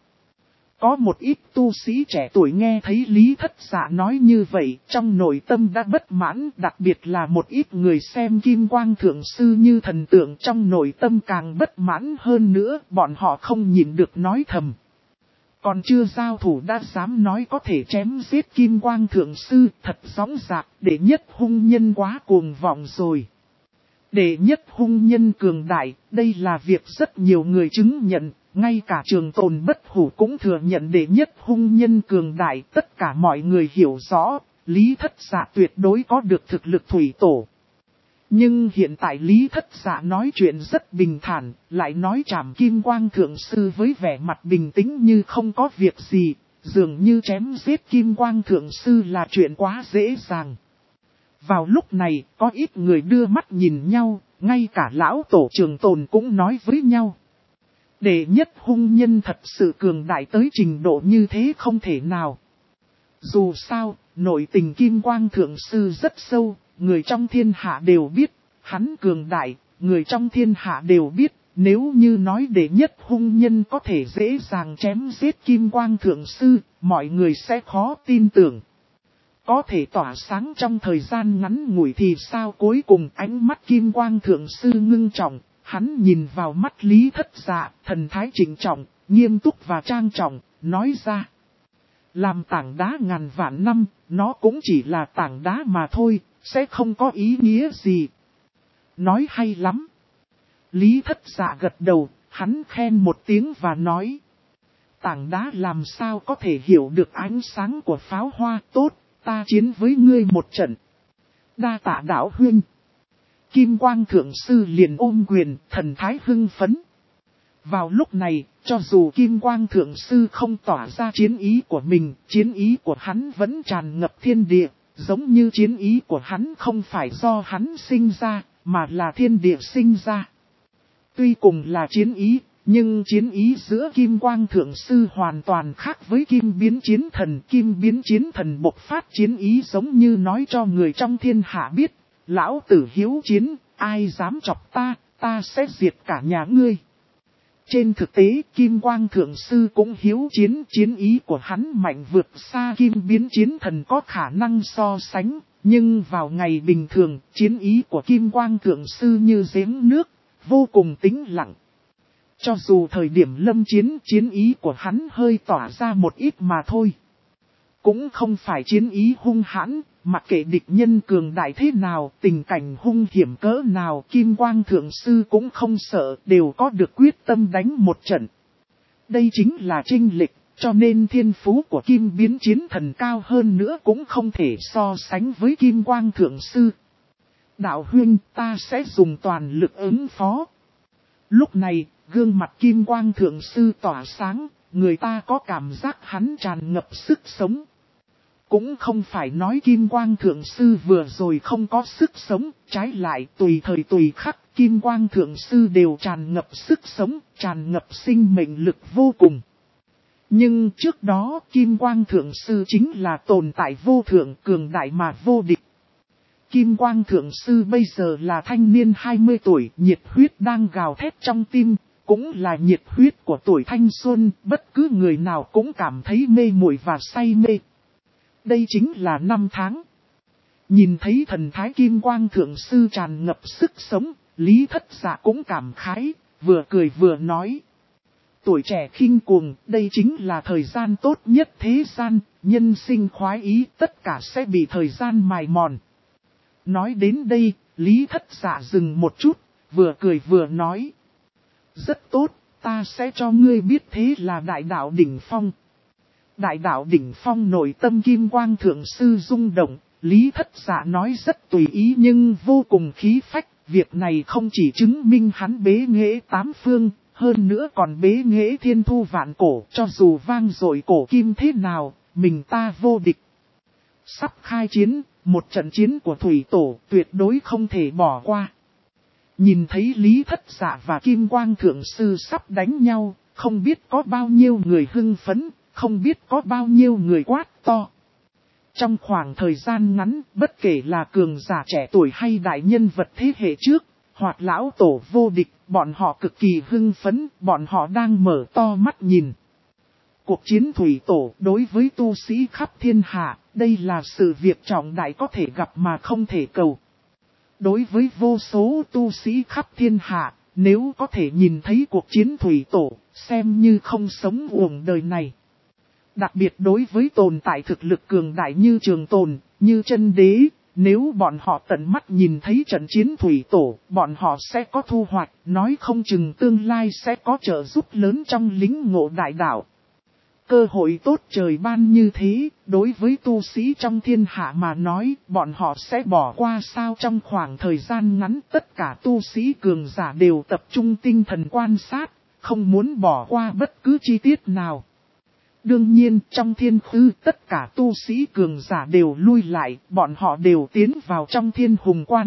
Có một ít tu sĩ trẻ tuổi nghe thấy Lý Thất Dạ nói như vậy, trong nội tâm đã bất mãn, đặc biệt là một ít người xem Kim Quang Thượng Sư như thần tượng trong nội tâm càng bất mãn hơn nữa, bọn họ không nhịn được nói thầm. Còn chưa giao thủ đã dám nói có thể chém giết Kim Quang Thượng Sư, thật rõ ràng, đệ nhất hung nhân quá cuồng vọng rồi. Đệ nhất hung nhân cường đại, đây là việc rất nhiều người chứng nhận, ngay cả Trường Tồn Bất Hủ cũng thừa nhận đệ nhất hung nhân cường đại, tất cả mọi người hiểu rõ, Lý Thất Dạ tuyệt đối có được thực lực thủy tổ. Nhưng hiện tại Lý Thất Dạ nói chuyện rất bình thản, lại nói chảm Kim Quang Thượng Sư với vẻ mặt bình tĩnh như không có việc gì, dường như chém giết Kim Quang Thượng Sư là chuyện quá dễ dàng. Vào lúc này, có ít người đưa mắt nhìn nhau, ngay cả lão tổ Trường Tồn cũng nói với nhau. Đệ nhất hung nhân thật sự cường đại tới trình độ như thế không thể nào. Dù sao, nội tình Kim Quang Thượng Sư rất sâu, người trong thiên hạ đều biết, hắn cường đại, người trong thiên hạ đều biết, nếu như nói đệ nhất hung nhân có thể dễ dàng chém giết Kim Quang Thượng Sư, mọi người sẽ khó tin tưởng. Có thể tỏa sáng trong thời gian ngắn ngủi thì sao? Cuối cùng ánh mắt Kim Quang Thượng Sư ngưng trọng, hắn nhìn vào mắt Lý Thất Dạ, thần thái trịnh trọng, nghiêm túc và trang trọng, nói ra. Làm tảng đá ngàn vạn năm, nó cũng chỉ là tảng đá mà thôi, sẽ không có ý nghĩa gì. Nói hay lắm. Lý Thất Dạ gật đầu, hắn khen một tiếng và nói. Tảng đá làm sao có thể hiểu được ánh sáng của pháo hoa? Tốt, ta chiến với ngươi một trận. Đa tạ đạo huynh. Kim Quang Thượng Sư liền ôm quyền, thần thái hưng phấn. Vào lúc này, cho dù Kim Quang Thượng Sư không tỏa ra chiến ý của mình, chiến ý của hắn vẫn tràn ngập thiên địa, giống như chiến ý của hắn không phải do hắn sinh ra, mà là thiên địa sinh ra. Tuy cùng là chiến ý, nhưng chiến ý giữa Kim Quang Thượng Sư hoàn toàn khác với Kim Biến Chiến Thần. Kim Biến Chiến Thần bộc phát chiến ý giống như nói cho người trong thiên hạ biết, lão tử hiếu chiến, ai dám chọc ta, ta sẽ diệt cả nhà ngươi. Trên thực tế, Kim Quang Thượng Sư cũng hiếu chiến, chiến ý của hắn mạnh vượt xa Kim Biến Chiến Thần có khả năng so sánh, nhưng vào ngày bình thường, chiến ý của Kim Quang Thượng Sư như giếng nước, vô cùng tĩnh lặng. Cho dù thời điểm lâm chiến, chiến ý của hắn hơi tỏa ra một ít mà thôi. Cũng không phải chiến ý hung hãn, mặc kệ địch nhân cường đại thế nào, tình cảnh hung hiểm cỡ nào, Kim Quang Thượng Sư cũng không sợ, đều có được quyết tâm đánh một trận. Đây chính là chênh lệch, cho nên thiên phú của Kim Biến Chiến Thần cao hơn nữa cũng không thể so sánh với Kim Quang Thượng Sư. Đạo huynh, ta sẽ dùng toàn lực ứng phó. Lúc này, gương mặt Kim Quang Thượng Sư tỏa sáng, người ta có cảm giác hắn tràn ngập sức sống. Cũng không phải nói Kim Quang Thượng Sư vừa rồi không có sức sống, trái lại tùy thời tùy khắc Kim Quang Thượng Sư đều tràn ngập sức sống, tràn ngập sinh mệnh lực vô cùng. Nhưng trước đó Kim Quang Thượng Sư chính là tồn tại vô thượng, cường đại mà vô địch. Kim Quang Thượng Sư bây giờ là thanh niên 20 tuổi, nhiệt huyết đang gào thét trong tim, cũng là nhiệt huyết của tuổi thanh xuân, bất cứ người nào cũng cảm thấy mê muội và say mê. Đây chính là năm tháng. Nhìn thấy thần thái Kim Quang Thượng Sư tràn ngập sức sống, Lý Thất Dạ cũng cảm khái, vừa cười vừa nói. Tuổi trẻ khinh cuồng, đây chính là thời gian tốt nhất thế gian, nhân sinh khoái ý, tất cả sẽ bị thời gian mài mòn. Nói đến đây, Lý Thất Dạ dừng một chút, vừa cười vừa nói. Rất tốt, ta sẽ cho ngươi biết thế là đại đạo đỉnh phong. Đại đạo đỉnh phong nội tâm Kim Quang Thượng Sư rung động, Lý Thất Dạ nói rất tùy ý nhưng vô cùng khí phách. Việc này không chỉ chứng minh hắn bế nghệ tám phương, hơn nữa còn bế nghệ thiên thu vạn cổ. Cho dù vang dội cổ kim thế nào, mình ta vô địch. Sắp khai chiến, một trận chiến của Thủy Tổ tuyệt đối không thể bỏ qua. Nhìn thấy Lý Thất Dạ và Kim Quang Thượng Sư sắp đánh nhau, không biết có bao nhiêu người hưng phấn, không biết có bao nhiêu người quát to. Trong khoảng thời gian ngắn, bất kể là cường giả trẻ tuổi hay đại nhân vật thế hệ trước, hoặc lão tổ vô địch, bọn họ cực kỳ hưng phấn, bọn họ đang mở to mắt nhìn. Cuộc chiến Thủy Tổ đối với tu sĩ khắp thiên hạ, đây là sự việc trọng đại có thể gặp mà không thể cầu. Đối với vô số tu sĩ khắp thiên hạ, nếu có thể nhìn thấy cuộc chiến Thủy Tổ, xem như không sống uổng đời này. Đặc biệt đối với tồn tại thực lực cường đại như Trường Tồn, như Chân Đế, nếu bọn họ tận mắt nhìn thấy trận chiến Thủy Tổ, bọn họ sẽ có thu hoạch, nói không chừng tương lai sẽ có trợ giúp lớn trong lĩnh ngộ đại đạo. Cơ hội tốt trời ban như thế, đối với tu sĩ trong thiên hạ mà nói, bọn họ sẽ bỏ qua sao? Trong khoảng thời gian ngắn tất cả tu sĩ cường giả đều tập trung tinh thần quan sát, không muốn bỏ qua bất cứ chi tiết nào. Đương nhiên trong thiên khư tất cả tu sĩ cường giả đều lui lại, bọn họ đều tiến vào trong thiên hùng quan.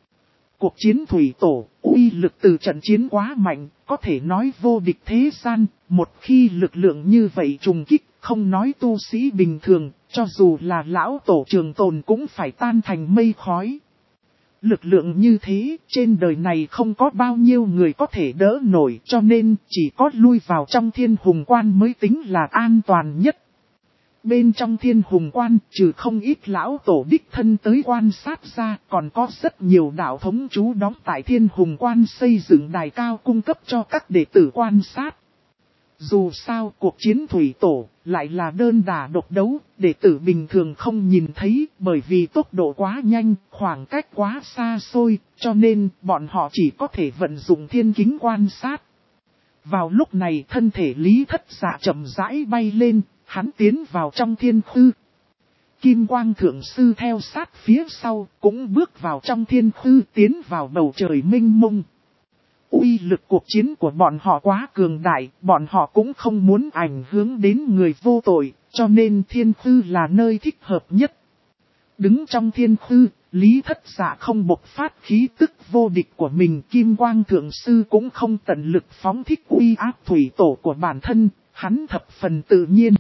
Cuộc chiến Thủy Tổ, uy lực từ trận chiến quá mạnh, có thể nói vô địch thế gian, một khi lực lượng như vậy trùng kích, không nói tu sĩ bình thường, cho dù là lão tổ Trường Tồn cũng phải tan thành mây khói. Lực lượng như thế, trên đời này không có bao nhiêu người có thể đỡ nổi, cho nên chỉ có lui vào trong Thiên Hùng Quan mới tính là an toàn nhất. Bên trong Thiên Hùng Quan, trừ không ít lão tổ đích thân tới quan sát ra, còn có rất nhiều đạo thống trú đóng tại Thiên Hùng Quan xây dựng đài cao cung cấp cho các đệ tử quan sát. Dù sao cuộc chiến thủy tổ lại là đơn đả độc đấu, đệ tử bình thường không nhìn thấy bởi vì tốc độ quá nhanh, khoảng cách quá xa xôi, cho nên bọn họ chỉ có thể vận dụng thiên kính quan sát. Vào lúc này thân thể Lý Thất Dạ chậm rãi bay lên, hắn tiến vào trong thiên khư. Kim Quang Thượng Sư theo sát phía sau, cũng bước vào trong thiên khư tiến vào bầu trời mênh mông. Uy lực cuộc chiến của bọn họ quá cường đại, bọn họ cũng không muốn ảnh hưởng đến người vô tội, cho nên thiên khư là nơi thích hợp nhất. Đứng trong thiên khư, Lý Thất Dạ không bộc phát khí tức vô địch của mình, Kim Quang Thượng Sư cũng không tận lực phóng thích uy áp thủy tổ của bản thân, hắn thập phần tự nhiên.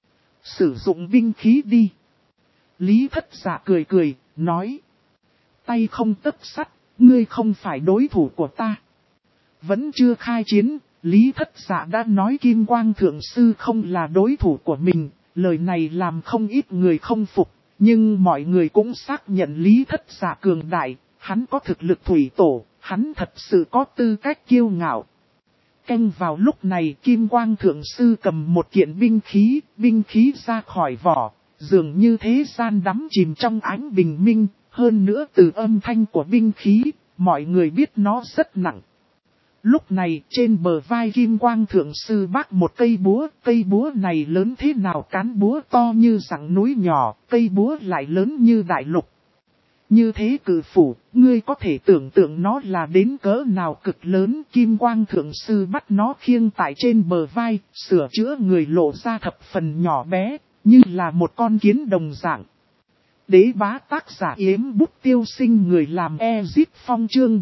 Sử dụng binh khí đi. Lý Thất Dạ cười cười, nói. Tay không tấc sắt, ngươi không phải đối thủ của ta. Vẫn chưa khai chiến, Lý Thất Dạ đã nói Kim Quang Thượng Sư không là đối thủ của mình, lời này làm không ít người không phục, nhưng mọi người cũng xác nhận Lý Thất Dạ cường đại, hắn có thực lực thủy tổ, hắn thật sự có tư cách kiêu ngạo. Canh vào lúc này Kim Quang Thượng Sư cầm một kiện binh khí ra khỏi vỏ, dường như thế gian đắm chìm trong ánh bình minh, hơn nữa từ âm thanh của binh khí, mọi người biết nó rất nặng. Lúc này trên bờ vai Kim Quang Thượng Sư vác một cây búa này lớn thế nào, cán búa to như dặng núi nhỏ, cây búa lại lớn như đại lục. Như thế cự phủ, ngươi có thể tưởng tượng nó là đến cỡ nào cực lớn. Kim Quang Thượng Sư bắt nó khiêng tại trên bờ vai, sửa chữa người lộ ra thập phần nhỏ bé, như là một con kiến đồng dạng. Đế bá tác giả Yếm Bút Tiêu Sinh, người làm Ezip Phong, chương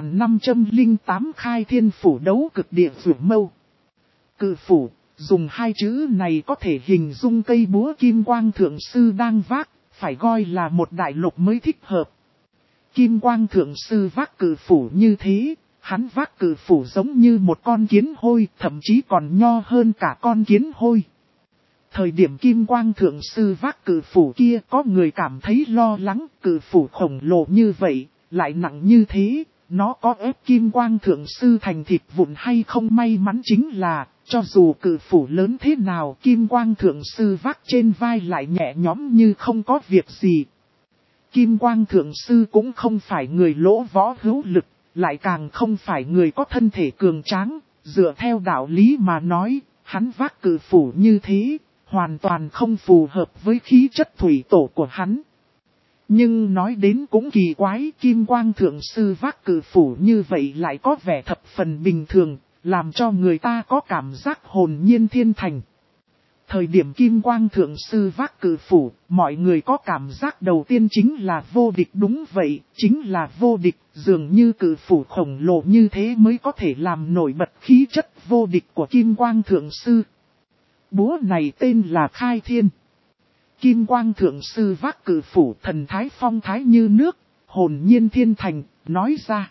4508 khai thiên phủ đấu cực địa vượt mâu. Cự phủ, dùng hai chữ này có thể hình dung cây búa Kim Quang Thượng Sư đang vác, phải coi là một đại lục mới thích hợp. Kim Quang Thượng Sư vác cự phủ như thế, hắn vác cự phủ giống như một con kiến hôi, thậm chí còn nho hơn cả con kiến hôi. Thời điểm Kim Quang Thượng Sư vác cự phủ kia, có người cảm thấy lo lắng, cự phủ khổng lồ như vậy, lại nặng như thế, nó có ép Kim Quang Thượng Sư thành thịt vụn hay không. May mắn chính là, cho dù cự phủ lớn thế nào, Kim Quang Thượng Sư vác trên vai lại nhẹ nhõm như không có việc gì. Kim Quang Thượng Sư cũng không phải người lỗ võ hữu lực, lại càng không phải người có thân thể cường tráng, dựa theo đạo lý mà nói, hắn vác cự phủ như thế, hoàn toàn không phù hợp với khí chất thủy tổ của hắn. Nhưng nói đến cũng kỳ quái, Kim Quang Thượng Sư vác cự phủ như vậy lại có vẻ thập phần bình thường, làm cho người ta có cảm giác hồn nhiên thiên thành. Thời điểm Kim Quang Thượng Sư vác cự phủ, mọi người có cảm giác đầu tiên chính là vô địch. Đúng vậy, chính là vô địch, dường như cự phủ khổng lồ như thế mới có thể làm nổi bật khí chất vô địch của Kim Quang Thượng Sư. Búa này tên là Khai Thiên. Kim Quang Thượng Sư vác cự phủ, thần thái phong thái như nước, hồn nhiên thiên thành, nói ra.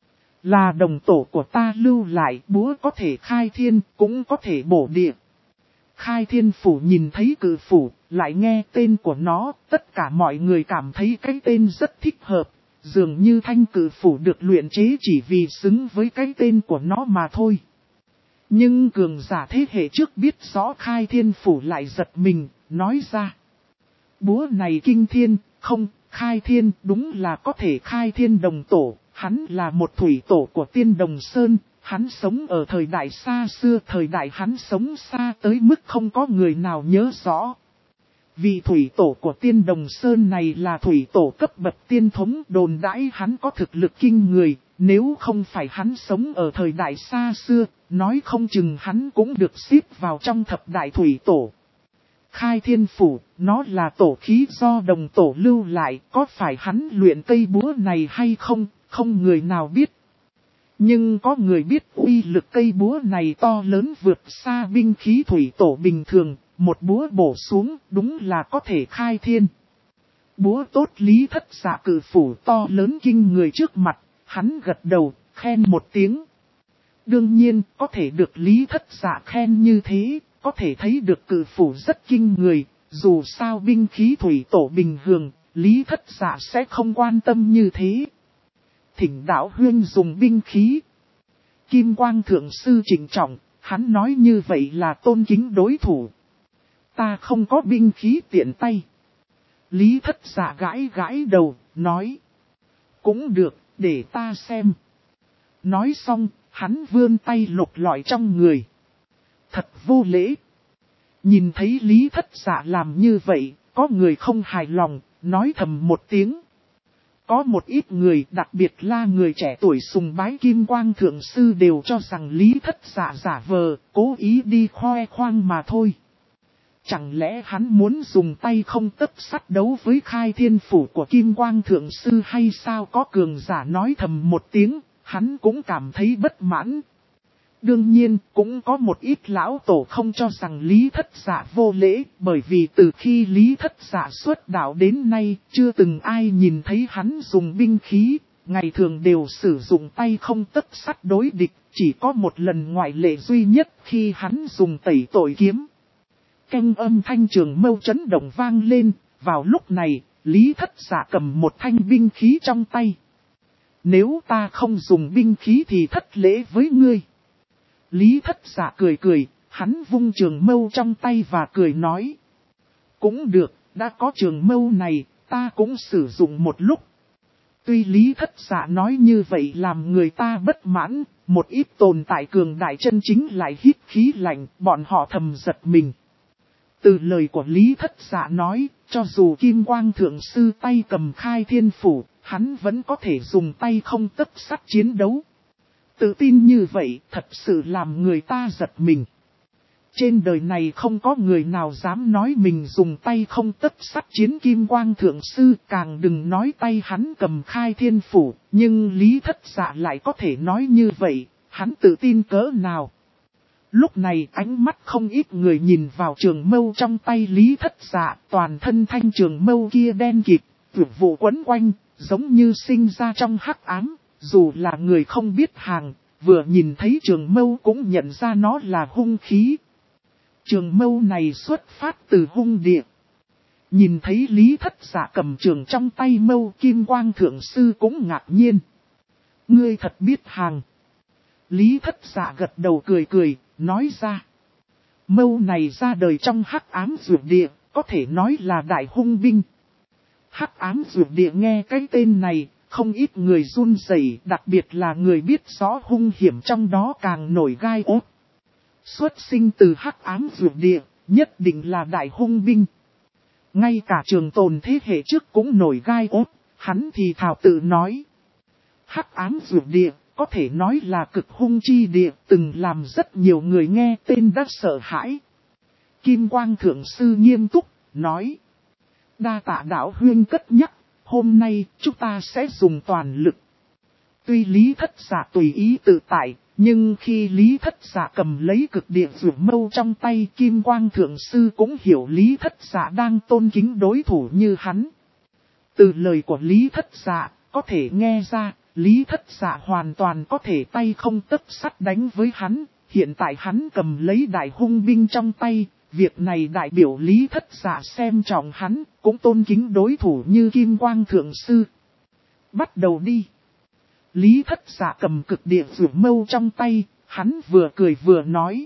Là đồng tổ của ta lưu lại, búa có thể khai thiên, cũng có thể bổ địa. Khai Thiên Phủ nhìn thấy cự phủ, lại nghe tên của nó, tất cả mọi người cảm thấy cái tên rất thích hợp. Dường như thanh cự phủ được luyện chế chỉ vì xứng với cái tên của nó mà thôi. Nhưng cường giả thế hệ trước biết rõ Khai Thiên Phủ lại giật mình, nói ra. Búa này kinh thiên, không, khai thiên đúng là có thể khai thiên đồng tổ, hắn là một thủy tổ của Tiên Đồng Sơn, hắn sống ở thời đại xa xưa, thời đại hắn sống xa tới mức không có người nào nhớ rõ. Vị thủy tổ của Tiên Đồng Sơn này là thủy tổ cấp bậc tiên thống, đồn đãi hắn có thực lực kinh người, nếu không phải hắn sống ở thời đại xa xưa, nói không chừng hắn cũng được xếp vào trong thập đại thủy tổ. Khai Thiên Phủ, nó là tổ khí do đồng tổ lưu lại, có phải hắn luyện cây búa này hay không, không người nào biết. Nhưng có người biết uy lực cây búa này to lớn vượt xa binh khí thủy tổ bình thường, một búa bổ xuống đúng là có thể khai thiên. Búa tốt Lý Thất Dạ cử phủ to lớn kinh người trước mặt, hắn gật đầu, khen một tiếng. Đương nhiên, có thể được Lý Thất Dạ khen như thế, có thể thấy được cử phủ rất kinh người, dù sao binh khí thủy tổ bình thường, Lý Thất Dạ sẽ không quan tâm như thế. Thỉnh đạo huyên dùng binh khí. Kim Quang Thượng Sư trịnh trọng, hắn nói như vậy là tôn kính đối thủ. Ta không có binh khí tiện tay. Lý Thất Dạ gãi gãi đầu, nói. Cũng được, để ta xem. Nói xong, hắn vươn tay lục lọi trong người. Thật vô lễ. Nhìn thấy Lý Thất Dạ làm như vậy, có người không hài lòng, nói thầm một tiếng. Có một ít người, đặc biệt là người trẻ tuổi sùng bái Kim Quang Thượng Sư đều cho rằng Lý Thất Dạ giả vờ, cố ý đi khoe khoang mà thôi. Chẳng lẽ hắn muốn dùng tay không tấc sắt đấu với khai thiên phủ của Kim Quang Thượng Sư hay sao? Có cường giả nói thầm một tiếng, hắn cũng cảm thấy bất mãn. Đương nhiên, cũng có một ít lão tổ không cho rằng Lý Thất Dạ vô lễ, bởi vì từ khi Lý Thất Dạ xuất đạo đến nay, chưa từng ai nhìn thấy hắn dùng binh khí, ngày thường đều sử dụng tay không tấc sắt đối địch, chỉ có một lần ngoại lệ duy nhất khi hắn dùng tẩy tội kiếm. Canh âm thanh trường mâu chấn động vang lên, vào lúc này, Lý Thất Dạ cầm một thanh binh khí trong tay. Nếu ta không dùng binh khí thì thất lễ với ngươi. Lý Thất Dạ cười cười, hắn vung trường mâu trong tay và cười nói. Cũng được, đã có trường mâu này, ta cũng sử dụng một lúc. Tuy Lý Thất Dạ nói như vậy làm người ta bất mãn, một ít tồn tại cường đại chân chính lại hít khí lạnh, bọn họ thầm giật mình. Từ lời của Lý Thất Dạ nói, cho dù Kim Quang Thượng Sư tay cầm khai thiên phủ, hắn vẫn có thể dùng tay không tấc sắt chiến đấu. Tự tin như vậy thật sự làm người ta giật mình. Trên đời này không có người nào dám nói mình dùng tay không tấc sắt chiến Kim Quang Thượng Sư, càng đừng nói tay hắn cầm khai thiên phủ, nhưng Lý Thất Dạ lại có thể nói như vậy, hắn tự tin cỡ nào. Lúc này ánh mắt không ít người nhìn vào trường mâu trong tay Lý Thất Dạ, toàn thân thanh trường mâu kia đen kịt, vụ quấn quanh, giống như sinh ra trong hắc ám, dù là người không biết hàng, vừa nhìn thấy trường mâu cũng nhận ra nó là hung khí. Trường mâu này xuất phát từ hung địa. Nhìn thấy Lý Thất Dạ cầm trường trong tay mâu, Kim Quang Thượng Sư cũng ngạc nhiên. Ngươi thật biết hàng. Lý Thất Dạ gật đầu cười cười, nói ra. Mâu này ra đời trong hắc ám dược địa, có thể nói là đại hung binh. Hắc ám dược địa nghe cái tên này, không ít người run rẩy, đặc biệt là người biết rõ hung hiểm trong đó càng nổi gai ốt. Xuất sinh từ hắc ám dược địa, nhất định là đại hung binh. Ngay cả Trường Tồn thế hệ trước cũng nổi gai ốt, hắn thì thào tự nói. Hắc ám dược địa, có thể nói là cực hung chi địa, từng làm rất nhiều người nghe tên đã sợ hãi. Kim Quang Thượng Sư nghiêm túc, nói. Đa tạ đạo huyên cất nhắc, hôm nay chúng ta sẽ dùng toàn lực. Tuy Lý Thất Dạ tùy ý tự tại, nhưng khi Lý Thất Dạ cầm lấy cực địa rủ mâu trong tay, Kim Quang Thượng Sư cũng hiểu Lý Thất Dạ đang tôn kính đối thủ như hắn. Từ lời của Lý Thất Dạ, có thể nghe ra, Lý Thất Dạ hoàn toàn có thể tay không tấc sắt đánh với hắn, hiện tại hắn cầm lấy đại hung binh trong tay, việc này đại biểu Lý Thất Dạ xem trọng hắn, cũng tôn kính đối thủ như Kim Quang Thượng Sư. Bắt đầu đi. Lý Thất Dạ cầm cực địa rủ mâu trong tay, hắn vừa cười vừa nói.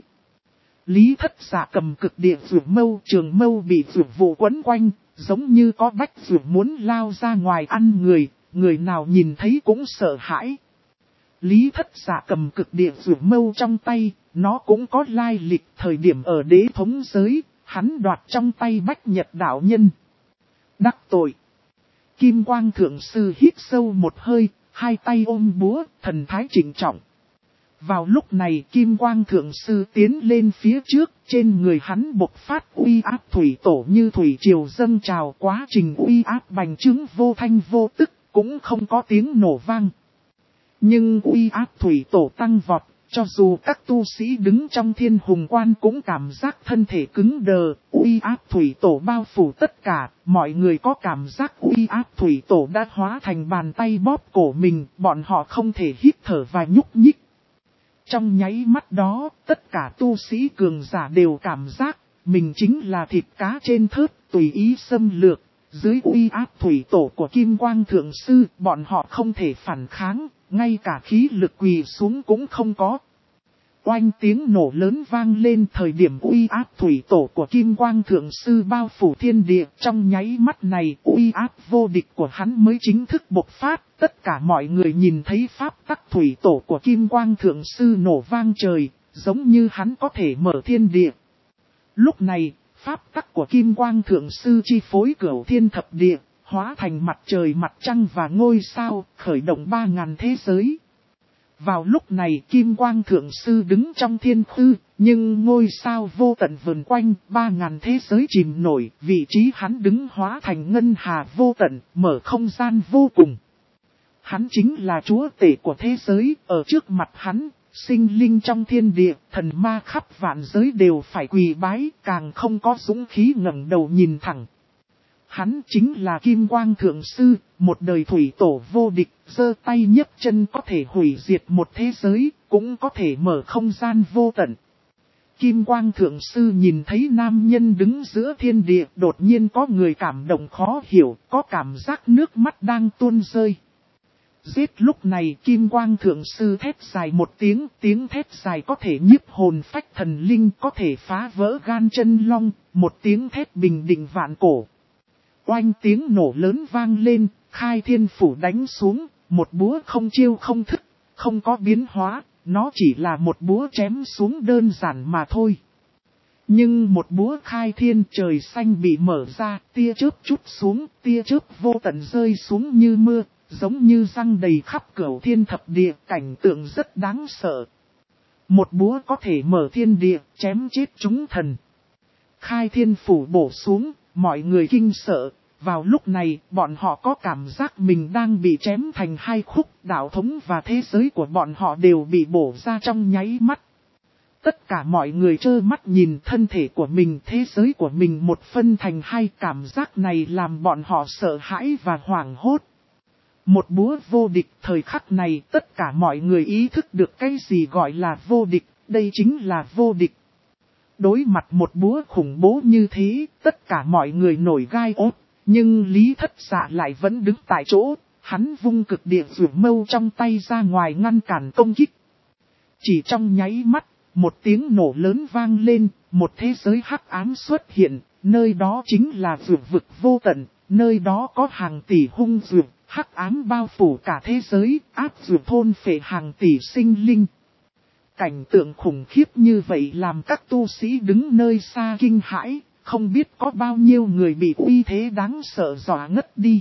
Lý Thất Dạ cầm cực địa rủ mâu, trường mâu bị rủ vụ quấn quanh, giống như có bách rủ muốn lao ra ngoài ăn người, người nào nhìn thấy cũng sợ hãi. Lý Thất Dạ cầm cực địa rủ mâu trong tay, nó cũng có lai lịch thời điểm ở Đế Thống giới, hắn đoạt trong tay Bách Nhật đạo nhân. Đắc tội. Kim Quang Thượng Sư hít sâu một hơi, hai tay ôm búa, thần thái trịnh trọng. Vào lúc này Kim Quang Thượng Sư tiến lên phía trước, trên người hắn bộc phát uy áp thủy tổ như thủy triều dâng trào, quá trình uy áp bành trướng vô thanh vô tức, cũng không có tiếng nổ vang. Nhưng uy áp thủy tổ tăng vọt, Cho dù các tu sĩ đứng trong Thiên Hùng Quan cũng cảm giác thân thể cứng đờ, uy áp thủy tổ bao phủ tất cả, mọi người có cảm giác uy áp thủy tổ đã hóa thành bàn tay bóp cổ mình, bọn họ không thể hít thở và nhúc nhích. Trong nháy mắt đó, tất cả tu sĩ cường giả đều cảm giác, mình chính là thịt cá trên thớt, tùy ý xâm lược. Dưới uy áp thủy tổ của Kim Quang Thượng Sư, bọn họ không thể phản kháng, ngay cả khí lực quỳ xuống cũng không có. Oanh tiếng nổ lớn vang lên thời điểm uy áp thủy tổ của Kim Quang Thượng Sư bao phủ thiên địa. Trong nháy mắt này, uy áp vô địch của hắn mới chính thức bộc phát. Tất cả mọi người nhìn thấy pháp tắc thủy tổ của Kim Quang Thượng Sư nổ vang trời, giống như hắn có thể mở thiên địa. Lúc này, pháp tắc của Kim Quang Thượng Sư chi phối cửu thiên thập địa, hóa thành mặt trời mặt trăng và ngôi sao, khởi động 3000 thế giới. Vào lúc này Kim Quang Thượng Sư đứng trong thiên khư, nhưng ngôi sao vô tận vần quanh 3000 thế giới chìm nổi, vị trí hắn đứng hóa thành ngân hà vô tận, mở không gian vô cùng. Hắn chính là chúa tể của thế giới, ở trước mặt hắn, sinh linh trong thiên địa, thần ma khắp vạn giới đều phải quỳ bái, càng không có dũng khí ngẩng đầu nhìn thẳng. Hắn chính là Kim Quang Thượng Sư, một đời thủy tổ vô địch, giơ tay nhấc chân có thể hủy diệt một thế giới, cũng có thể mở không gian vô tận. Kim Quang Thượng Sư nhìn thấy nam nhân đứng giữa thiên địa, đột nhiên có người cảm động khó hiểu, có cảm giác nước mắt đang tuôn rơi. Giết lúc này Kim Quang Thượng Sư thét dài một tiếng, tiếng thét dài có thể nhiếp hồn phách thần linh, có thể phá vỡ gan chân long, một tiếng thét bình định vạn cổ. Oanh tiếng nổ lớn vang lên, Khai Thiên Phủ đánh xuống, một búa không chiêu không thức, không có biến hóa, nó chỉ là một búa chém xuống đơn giản mà thôi. Nhưng một búa khai thiên trời xanh bị mở ra, tia chớp chút xuống, tia chớp vô tận rơi xuống như mưa, giống như răng đầy khắp cửu thiên thập địa, cảnh tượng rất đáng sợ. Một búa có thể mở thiên địa, chém chết chúng thần. Khai Thiên Phủ bổ xuống, mọi người kinh sợ. Vào lúc này, bọn họ có cảm giác mình đang bị chém thành hai khúc, đạo thống và thế giới của bọn họ đều bị bổ ra trong nháy mắt. Tất cả mọi người trơ mắt nhìn thân thể của mình, thế giới của mình một phân thành hai, cảm giác này làm bọn họ sợ hãi và hoảng hốt. Một búa vô địch, thời khắc này tất cả mọi người ý thức được cái gì gọi là vô địch, đây chính là vô địch. Đối mặt một búa khủng bố như thế, tất cả mọi người nổi gai ốt. Nhưng Lý Thất Dạ lại vẫn đứng tại chỗ, hắn vung cực địa rủ mâu trong tay ra ngoài ngăn cản công kích. Chỉ trong nháy mắt, một tiếng nổ lớn vang lên, một thế giới hắc ám xuất hiện, nơi đó chính là vực vô tận, nơi đó có hàng tỷ hung dược, hắc ám bao phủ cả thế giới, áp dược thôn phệ hàng tỷ sinh linh. Cảnh tượng khủng khiếp như vậy làm các tu sĩ đứng nơi xa kinh hãi. Không biết có bao nhiêu người bị uy thế đáng sợ dọa ngất đi.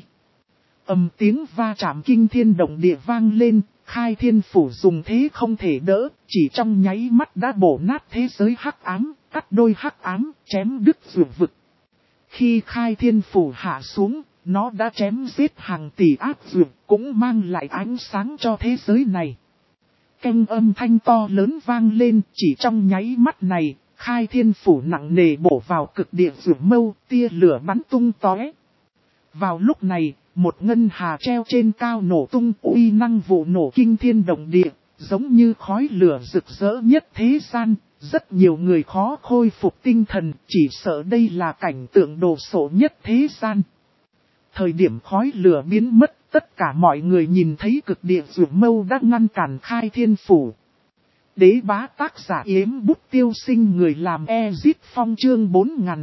Tiếng va chạm kinh thiên động địa vang lên, Khai Thiên Phủ dùng thế không thể đỡ, chỉ trong nháy mắt đã bổ nát thế giới hắc ám, cắt đôi hắc ám, chém đứt vực. Khi Khai Thiên Phủ hạ xuống, nó đã chém giết hàng tỷ ác dược, cũng mang lại ánh sáng cho thế giới này. Keng âm thanh to lớn vang lên, chỉ trong nháy mắt này. Khai Thiên Phủ nặng nề bổ vào cực địa rủ mâu, tia lửa bắn tung tóe. Vào lúc này, một ngân hà treo trên cao nổ tung, uy năng vụ nổ kinh thiên động địa, giống như khói lửa rực rỡ nhất thế gian. Rất nhiều người khó khôi phục tinh thần, chỉ sợ đây là cảnh tượng đồ sộ nhất thế gian. Thời điểm khói lửa biến mất, tất cả mọi người nhìn thấy cực địa rủ mâu đã ngăn cản Khai Thiên Phủ. Đế bá tác giả Yếm Bút Tiêu Sinh, người làm Ezit Phong chương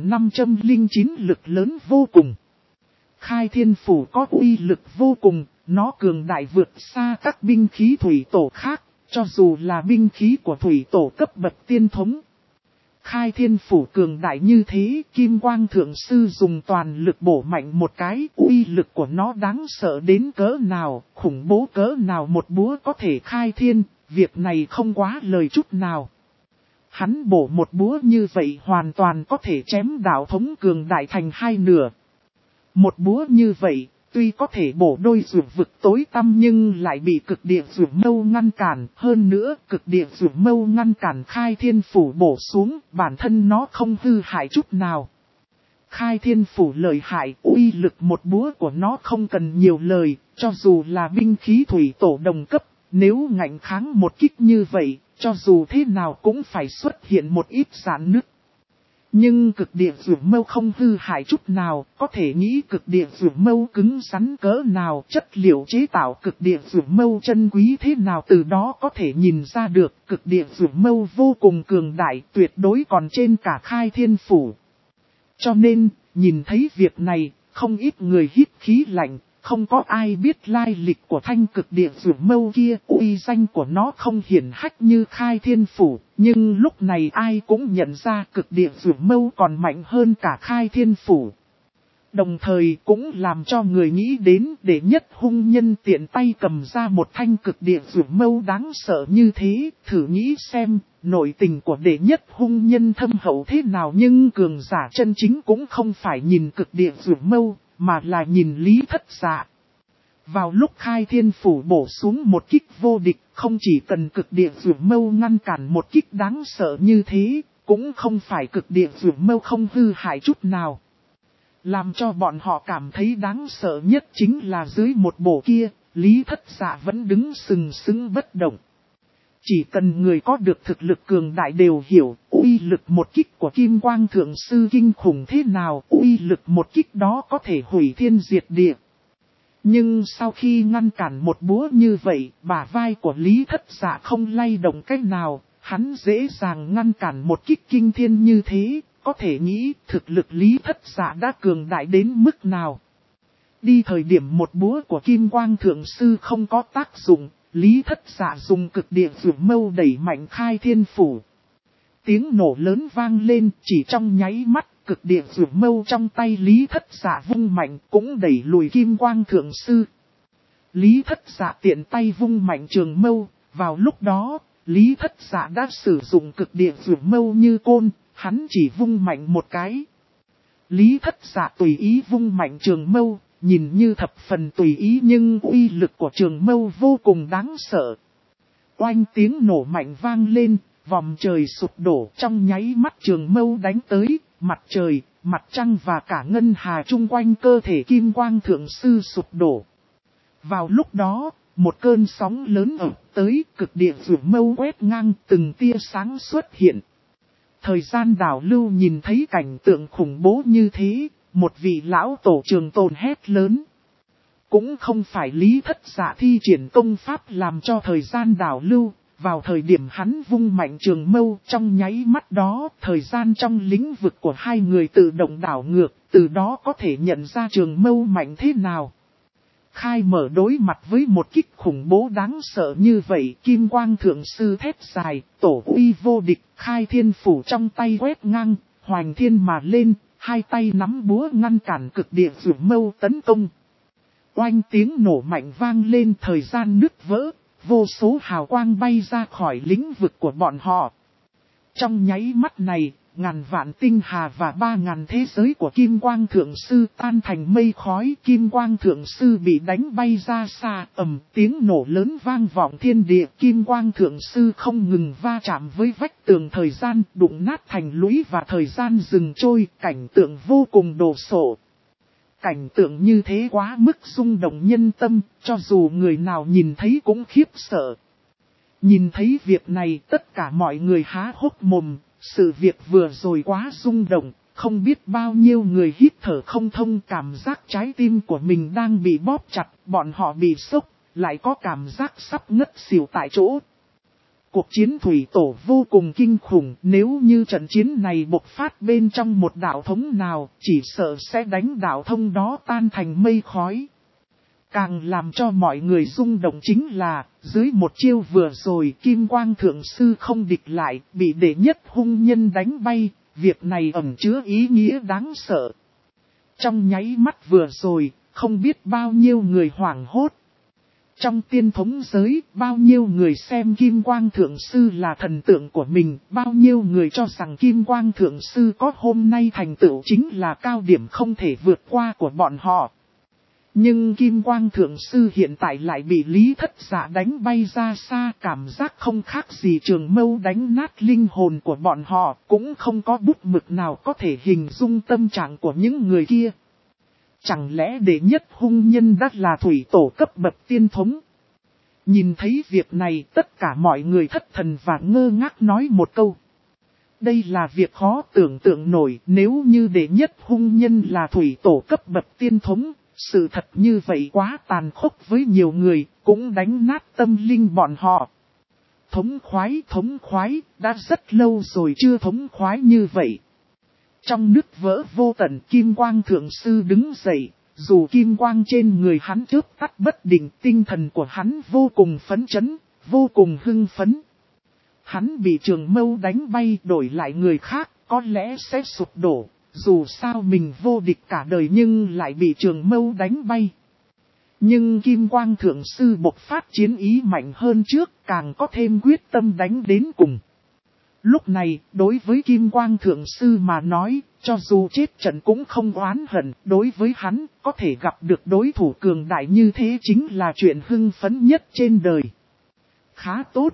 4509 lực lớn vô cùng. Khai Thiên Phủ có uy lực vô cùng, nó cường đại vượt xa các binh khí thủy tổ khác, cho dù là binh khí của thủy tổ cấp bậc tiên thống. Khai Thiên Phủ cường đại như thế, Kim Quang Thượng Sư dùng toàn lực bổ mạnh một cái, uy lực của nó đáng sợ đến cỡ nào, khủng bố cỡ nào, một búa có thể khai thiên. Việc này không quá lời chút nào. Hắn bổ một búa như vậy hoàn toàn có thể chém đạo thống cường đại thành hai nửa. Một búa như vậy, Tuy có thể bổ đôi rượu vực tối tăm nhưng lại bị cực địa rượu mâu ngăn cản. Hơn nữa cực địa rượu mâu ngăn cản khai thiên phủ bổ xuống, bản thân nó không hư hại chút nào. Khai thiên phủ lợi hại, uy lực một búa của nó không cần nhiều lời, cho dù là binh khí thủy tổ đồng cấp, nếu ngạnh kháng một kích như vậy, cho dù thế nào cũng phải xuất hiện một ít rạn nứt. Nhưng cực địa rượu mâu không hư hại chút nào, có thể nghĩ cực địa rượu mâu cứng rắn cỡ nào, chất liệu chế tạo cực địa rượu mâu chân quý thế nào, từ đó có thể nhìn ra được cực địa rượu mâu vô cùng cường đại, tuyệt đối còn trên cả khai thiên phủ. Cho nên, nhìn thấy việc này, không ít người hít khí lạnh, không có ai biết lai lịch của thanh cực địa rượu mâu kia, uy danh của nó không hiển hách như khai thiên phủ, nhưng lúc này ai cũng nhận ra cực địa rượu mâu còn mạnh hơn cả khai thiên phủ. Đồng thời cũng làm cho người nghĩ đến đệ nhất hung nhân tiện tay cầm ra một thanh cực địa rượu mâu đáng sợ như thế, thử nghĩ xem, nội tình của đệ nhất hung nhân thâm hậu thế nào, nhưng cường giả chân chính cũng không phải nhìn cực địa rượu mâu, mà là nhìn Lý Thất Dạ. Vào lúc khai thiên phủ bổ xuống một kích vô địch, không chỉ cần cực địa rượu mâu ngăn cản một kích đáng sợ như thế, cũng không phải cực địa rượu mâu không hư hại chút nào. Làm cho bọn họ cảm thấy đáng sợ nhất chính là dưới một bổ kia, Lý Thất Dạ vẫn đứng sừng sững bất động. Chỉ cần người có được thực lực cường đại đều hiểu, uy lực một kích của Kim Quang Thượng Sư kinh khủng thế nào, uy lực một kích đó có thể hủy thiên diệt địa. Nhưng sau khi ngăn cản một búa như vậy, bả vai của Lý Thất Dạ không lay động cách nào, hắn dễ dàng ngăn cản một kích kinh thiên như thế, có thể nghĩ thực lực Lý Thất Dạ đã cường đại đến mức nào. Đi thời điểm một búa của Kim Quang Thượng Sư không có tác dụng, Lý Thất Dạ dùng cực địa rượu mâu đẩy mạnh khai thiên phủ. Tiếng nổ lớn vang lên, chỉ trong nháy mắt, cực địa rượu mâu trong tay Lý Thất Dạ vung mạnh cũng đẩy lùi Kim Quang Thượng Sư. Lý Thất Dạ tiện tay vung mạnh trường mâu, vào lúc đó, Lý Thất Dạ đã sử dụng cực địa rượu mâu như côn, hắn chỉ vung mạnh một cái. Lý Thất Dạ tùy ý vung mạnh trường mâu, nhìn như thập phần tùy ý nhưng uy lực của trường mâu vô cùng đáng sợ. Oanh tiếng nổ mạnh vang lên, vòm trời sụp đổ, trong nháy mắt trường mâu đánh tới, mặt trời, mặt trăng và cả ngân hà chung quanh cơ thể Kim Quang Thượng Sư sụp đổ. Vào lúc đó, một cơn sóng lớn ập tới, cực địa rượu mâu quét ngang, từng tia sáng xuất hiện. Thời gian đảo lưu nhìn thấy cảnh tượng khủng bố như thế, một vị lão tổ trường tồn hét lớn. Cũng không phải Lý Thất Dạ thi triển công pháp làm cho thời gian đảo lưu, vào thời điểm hắn vung mạnh trường mâu trong nháy mắt đó, thời gian trong lĩnh vực của hai người tự động đảo ngược, từ đó có thể nhận ra trường mâu mạnh thế nào. Khai mở đối mặt với một kích khủng bố đáng sợ như vậy, Kim Quang Thượng Sư thét dài, tổ uy vô địch, khai thiên phủ trong tay quét ngang, hoành thiên mà lên, hai tay nắm búa ngăn cản cực địa rượu mâu tấn công. Oanh tiếng nổ mạnh vang lên, thời gian nứt vỡ, vô số hào quang bay ra khỏi lĩnh vực của bọn họ. Trong nháy mắt này, ngàn vạn tinh hà và 3000 thế giới của Kim Quang Thượng Sư tan thành mây khói. Kim Quang Thượng Sư bị đánh bay ra xa, ầm tiếng nổ lớn vang vọng thiên địa. Kim Quang Thượng Sư không ngừng va chạm với vách tường thời gian, đụng nát thành lũy và thời gian dừng trôi, cảnh tượng vô cùng đồ sộ. Cảnh tượng như thế quá mức rung động nhân tâm, cho dù người nào nhìn thấy cũng khiếp sợ. Nhìn thấy việc này tất cả mọi người há hốc mồm, sự việc vừa rồi quá rung động, không biết bao nhiêu người hít thở không thông, cảm giác trái tim của mình đang bị bóp chặt, bọn họ bị sốc, lại có cảm giác sắp ngất xỉu tại chỗ. Cuộc chiến thủy tổ vô cùng kinh khủng, nếu như trận chiến này bộc phát bên trong một đạo thống nào, chỉ sợ sẽ đánh đạo thông đó tan thành mây khói. Càng làm cho mọi người rung động chính là, dưới một chiêu vừa rồi Kim Quang Thượng Sư không địch lại, bị đệ nhất hung nhân đánh bay, việc này ẩn chứa ý nghĩa đáng sợ. Trong nháy mắt vừa rồi, không biết bao nhiêu người hoảng hốt. Trong tiên thống giới, bao nhiêu người xem Kim Quang Thượng Sư là thần tượng của mình, bao nhiêu người cho rằng Kim Quang Thượng Sư có hôm nay thành tựu chính là cao điểm không thể vượt qua của bọn họ. Nhưng Kim Quang Thượng Sư hiện tại lại bị Lý Thất Dạ đánh bay ra xa, cảm giác không khác gì trường mâu đánh nát linh hồn của bọn họ, cũng không có bút mực nào có thể hình dung tâm trạng của những người kia. Chẳng lẽ đệ nhất hung nhân đã là thủy tổ cấp bậc tiên thống? Nhìn thấy việc này, tất cả mọi người thất thần và ngơ ngác nói một câu. Đây là việc khó tưởng tượng nổi, nếu như đệ nhất hung nhân là thủy tổ cấp bậc tiên thống, sự thật như vậy quá tàn khốc với nhiều người, cũng đánh nát tâm linh bọn họ. Thống khoái, đã rất lâu rồi chưa thống khoái như vậy. Trong nứt vỡ vô tận, Kim Quang Thượng Sư đứng dậy, dù kim quang trên người hắn chớp tắt bất định, tinh thần của hắn vô cùng phấn chấn, vô cùng hưng phấn. Hắn bị trường mâu đánh bay, đổi lại người khác, có lẽ sẽ sụp đổ, dù sao mình vô địch cả đời nhưng lại bị trường mâu đánh bay. Nhưng Kim Quang Thượng Sư bộc phát chiến ý mạnh hơn trước, càng có thêm quyết tâm đánh đến cùng. Lúc này, đối với Kim Quang Thượng Sư mà nói, cho dù chết trận cũng không oán hận, đối với hắn, có thể gặp được đối thủ cường đại như thế chính là chuyện hưng phấn nhất trên đời. Khá tốt.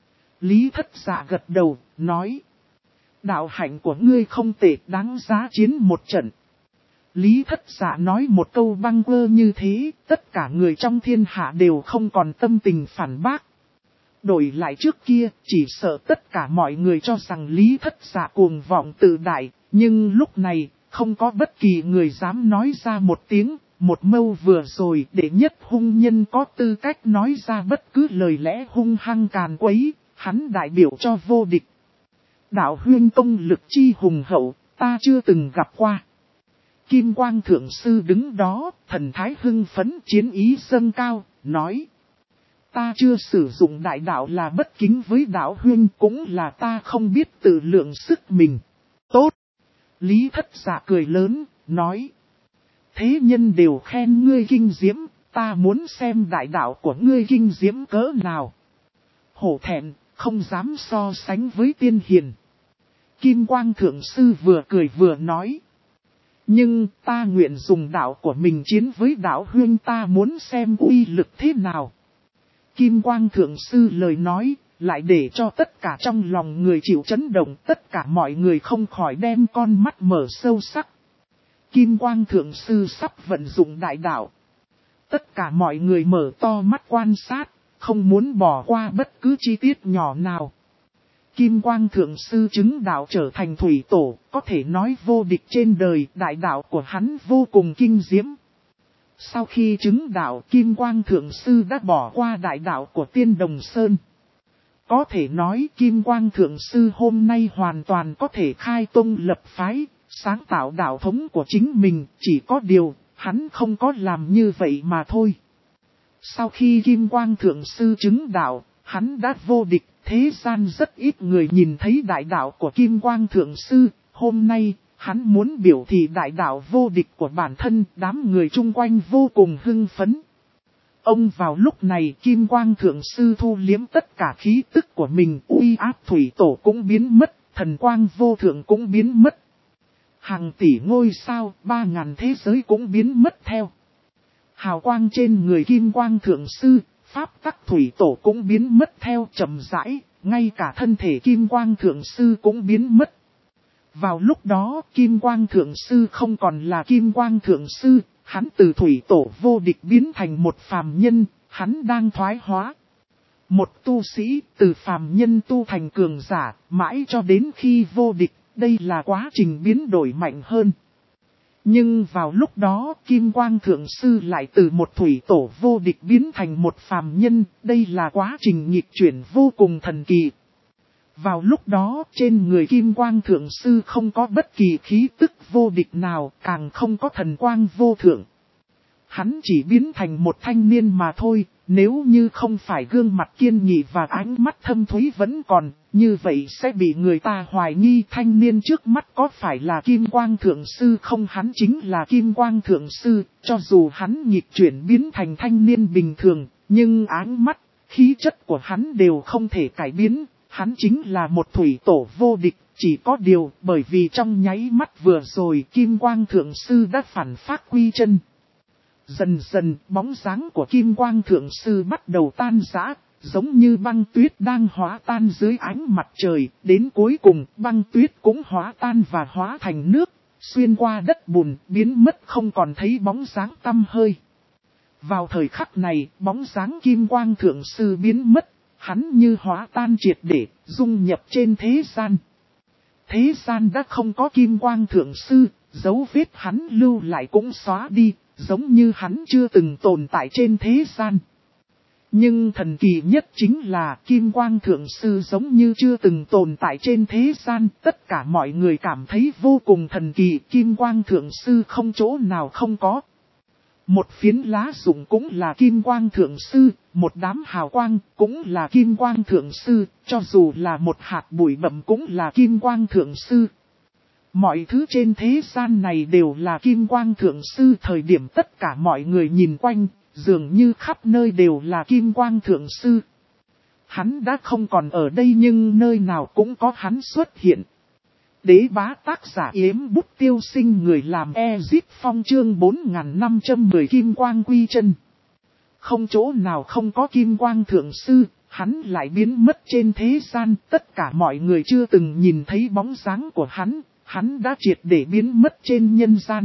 Lý Thất Dạ gật đầu, nói. Đạo hạnh của ngươi không tệ, đáng giá chiến một trận. Lý Thất Dạ nói một câu băng quơ như thế, tất cả người trong thiên hạ đều không còn tâm tình phản bác. Đổi lại trước kia, chỉ sợ tất cả mọi người cho rằng Lý Thất Dạ cuồng vọng tự đại, nhưng lúc này, không có bất kỳ người dám nói ra một tiếng, một mâu vừa rồi để nhất hung nhân có tư cách nói ra bất cứ lời lẽ hung hăng càn quấy, hắn đại biểu cho vô địch. Đạo huyên công lực chi hùng hậu, ta chưa từng gặp qua. Kim Quang Thượng Sư đứng đó, thần thái hưng phấn chiến ý dâng cao, nói. Ta chưa sử dụng đại đạo là bất kính với đạo huyên, cũng là ta không biết tự lượng sức mình. Tốt! Lý Thất Dạ cười lớn, nói. Thế nhân đều khen ngươi kinh diễm, ta muốn xem đại đạo của ngươi kinh diễm cỡ nào. Hổ thẹn, không dám so sánh với tiên hiền. Kim Quang Thượng Sư vừa cười vừa nói. Nhưng ta nguyện dùng đạo của mình chiến với đạo huyên, ta muốn xem uy lực thế nào. Kim Quang Thượng Sư lời nói, lại để cho tất cả trong lòng người chịu chấn động, tất cả mọi người không khỏi đem con mắt mở sâu sắc. Kim Quang Thượng Sư sắp vận dụng đại đạo. Tất cả mọi người mở to mắt quan sát, không muốn bỏ qua bất cứ chi tiết nhỏ nào. Kim Quang Thượng Sư chứng đạo trở thành thủy tổ, có thể nói vô địch trên đời, đại đạo của hắn vô cùng kinh diễm. Sau khi chứng đạo, Kim Quang Thượng Sư đã bỏ qua đại đạo của Tiên Đồng Sơn. Có thể nói Kim Quang Thượng Sư hôm nay hoàn toàn có thể khai tông lập phái, sáng tạo đạo thống của chính mình, chỉ có điều, hắn không có làm như vậy mà thôi. Sau khi Kim Quang Thượng Sư chứng đạo, hắn đã vô địch, thế gian rất ít người nhìn thấy đại đạo của Kim Quang Thượng Sư, hôm nay, hắn muốn biểu thị đại đạo vô địch của bản thân, đám người chung quanh vô cùng hưng phấn. Ông vào lúc này Kim Quang Thượng Sư thu liếm tất cả khí tức của mình, uy áp thủy tổ cũng biến mất, thần quang vô thượng cũng biến mất. Hàng tỷ ngôi sao, 3000 thế giới cũng biến mất theo. Hào quang trên người Kim Quang Thượng Sư, pháp tắc thủy tổ cũng biến mất theo chậm rãi, ngay cả thân thể Kim Quang Thượng Sư cũng biến mất. Vào lúc đó, Kim Quang Thượng Sư không còn là Kim Quang Thượng Sư, hắn từ thủy tổ vô địch biến thành một phàm nhân, hắn đang thoái hóa. Một tu sĩ từ phàm nhân tu thành cường giả, mãi cho đến khi vô địch, đây là quá trình biến đổi mạnh hơn. Nhưng vào lúc đó, Kim Quang Thượng Sư lại từ một thủy tổ vô địch biến thành một phàm nhân, đây là quá trình nghịch chuyển vô cùng thần kỳ. Vào lúc đó, trên người Kim Quang Thượng Sư không có bất kỳ khí tức vô địch nào, càng không có thần quang vô thượng. Hắn chỉ biến thành một thanh niên mà thôi, nếu như không phải gương mặt kiên nghị và ánh mắt thâm thúy vẫn còn, như vậy sẽ bị người ta hoài nghi thanh niên trước mắt có phải là Kim Quang Thượng Sư không, hắn chính là Kim Quang Thượng Sư, cho dù hắn nghịch chuyển biến thành thanh niên bình thường, nhưng ánh mắt, khí chất của hắn đều không thể cải biến. Hắn chính là một thủy tổ vô địch, chỉ có điều bởi vì trong nháy mắt vừa rồi Kim Quang Thượng Sư đã phản phát quy chân. Dần dần bóng dáng của Kim Quang Thượng Sư bắt đầu tan rã, giống như băng tuyết đang hóa tan dưới ánh mặt trời, đến cuối cùng băng tuyết cũng hóa tan và hóa thành nước, xuyên qua đất bùn, biến mất không còn thấy bóng dáng tăm hơi. Vào thời khắc này, bóng dáng Kim Quang Thượng Sư biến mất, hắn như hóa tan triệt để, dung nhập trên thế gian. Thế gian đã không có Kim Quang Thượng Sư, dấu vết hắn lưu lại cũng xóa đi, giống như hắn chưa từng tồn tại trên thế gian. Nhưng thần kỳ nhất chính là Kim Quang Thượng Sư giống như chưa từng tồn tại trên thế gian. Tất cả mọi người cảm thấy vô cùng thần kỳ, Kim Quang Thượng Sư không chỗ nào không có. Một phiến lá rụng cũng là Kim Quang Thượng Sư, một đám hào quang cũng là Kim Quang Thượng Sư, cho dù là một hạt bụi bặm cũng là Kim Quang Thượng Sư. Mọi thứ trên thế gian này đều là Kim Quang Thượng Sư. Thời điểm tất cả mọi người nhìn quanh, dường như khắp nơi đều là Kim Quang Thượng Sư. Hắn đã không còn ở đây nhưng nơi nào cũng có hắn xuất hiện. Đế bá tác giả Yếm Bút Tiêu Sinh, người làm Ezip Phong, chương 4510 Kim Quang Quy Chân. Không chỗ nào không có Kim Quang Thượng Sư, hắn lại biến mất trên thế gian. Tất cả mọi người chưa từng nhìn thấy bóng dáng của hắn đã triệt để biến mất trên nhân gian.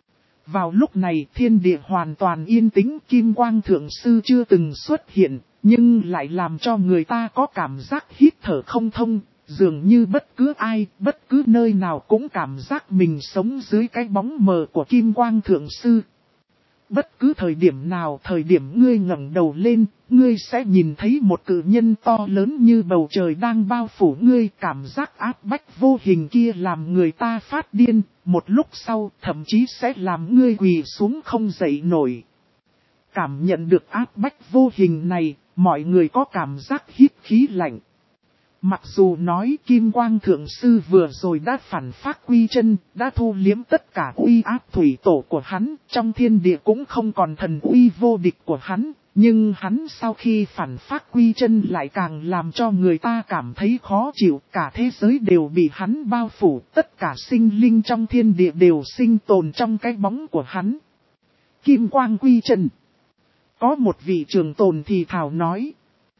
Vào lúc này thiên địa hoàn toàn yên tĩnh, Kim Quang Thượng Sư chưa từng xuất hiện, nhưng lại làm cho người ta có cảm giác hít thở không thông, dường như bất cứ ai, bất cứ nơi nào cũng cảm giác mình sống dưới cái bóng mờ của Kim Quang Thượng Sư. Bất cứ thời điểm nào, thời điểm ngươi ngẩng đầu lên, ngươi sẽ nhìn thấy một cự nhân to lớn như bầu trời đang bao phủ ngươi. Cảm giác áp bách vô hình kia làm người ta phát điên, một lúc sau thậm chí sẽ làm ngươi quỳ xuống không dậy nổi. Cảm nhận được áp bách vô hình này, mọi người có cảm giác hít khí lạnh. Mặc dù nói Kim Quang Thượng Sư vừa rồi đã phản phát quy chân, đã thu liếm tất cả uy áp thủy tổ của hắn, trong thiên địa cũng không còn thần uy vô địch của hắn, nhưng hắn sau khi phản phát quy chân lại càng làm cho người ta cảm thấy khó chịu, cả thế giới đều bị hắn bao phủ, tất cả sinh linh trong thiên địa đều sinh tồn trong cái bóng của hắn. Kim Quang Quy Chân. Có một vị trường tồn thì thảo nói.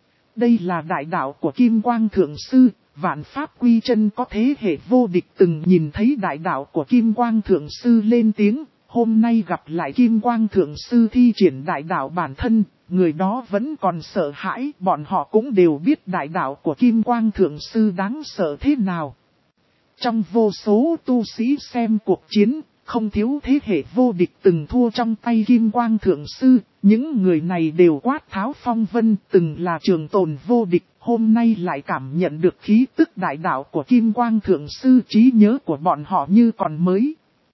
Đây là đại đạo của Kim Quang Thượng Sư, vạn pháp quy chân có thế hệ vô địch từng nhìn thấy đại đạo của Kim Quang Thượng Sư lên tiếng, hôm nay gặp lại Kim Quang Thượng Sư thi triển đại đạo bản thân, người đó vẫn còn sợ hãi, bọn họ cũng đều biết đại đạo của Kim Quang Thượng Sư đáng sợ thế nào. Trong vô số tu sĩ xem cuộc chiến, không thiếu thế hệ vô địch từng thua trong tay Kim Quang Thượng Sư, những người này đều quát tháo phong vân, từng là trường tồn vô địch, hôm nay lại cảm nhận được khí tức đại đạo của Kim Quang Thượng Sư, trí nhớ của bọn họ như còn mới.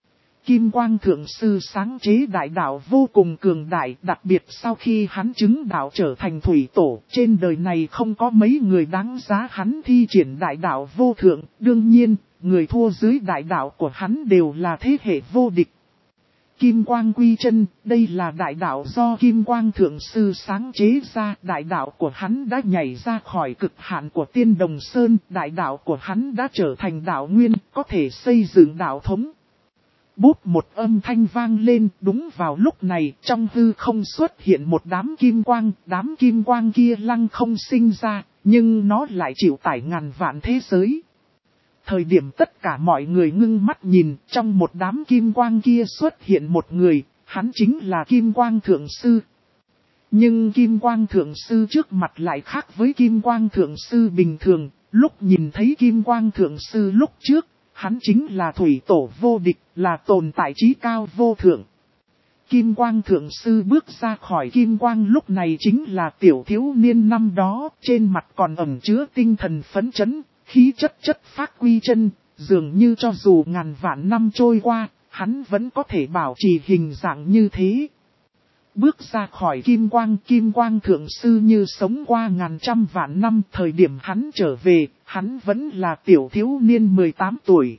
Kim Quang Thượng Sư sáng chế đại đạo vô cùng cường đại, đặc biệt sau khi hắn chứng đạo trở thành thủy tổ, trên đời này không có mấy người đáng giá hắn thi triển đại đạo vô thượng, đương nhiên, người thua dưới đại đạo của hắn đều là thế hệ vô địch. Kim Quang Quy Chân, đây là đại đạo do Kim Quang Thượng Sư sáng chế ra, đại đạo của hắn đã nhảy ra khỏi cực hạn của Tiên Đồng Sơn, đại đạo của hắn đã trở thành đạo nguyên, có thể xây dựng đạo thống. Bút một âm thanh vang lên, đúng vào lúc này, trong hư không xuất hiện một đám kim quang kia lăng không sinh ra, nhưng nó lại chịu tải ngàn vạn thế giới. Thời điểm tất cả mọi người ngưng mắt nhìn, trong một đám kim quang kia xuất hiện một người, hắn chính là Kim Quang Thượng Sư. Nhưng Kim Quang Thượng Sư trước mặt lại khác với Kim Quang Thượng Sư bình thường, lúc nhìn thấy Kim Quang Thượng Sư lúc trước, hắn chính là thủy tổ vô địch, là tồn tại trí cao vô thượng. Kim Quang Thượng Sư bước ra khỏi Kim Quang lúc này chính là tiểu thiếu niên năm đó, trên mặt còn ẩn chứa tinh thần phấn chấn, khí chất phát quy chân, dường như cho dù ngàn vạn năm trôi qua, hắn vẫn có thể bảo trì hình dạng như thế. Bước ra khỏi Kim Quang Thượng Sư như sống qua ngàn trăm vạn năm, thời điểm hắn trở về, hắn vẫn là tiểu thiếu niên 18 tuổi.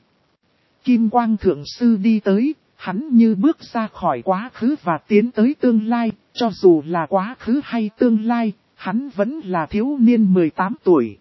Kim Quang Thượng Sư đi tới, hắn như bước ra khỏi quá khứ và tiến tới tương lai, cho dù là quá khứ hay tương lai, hắn vẫn là thiếu niên 18 tuổi.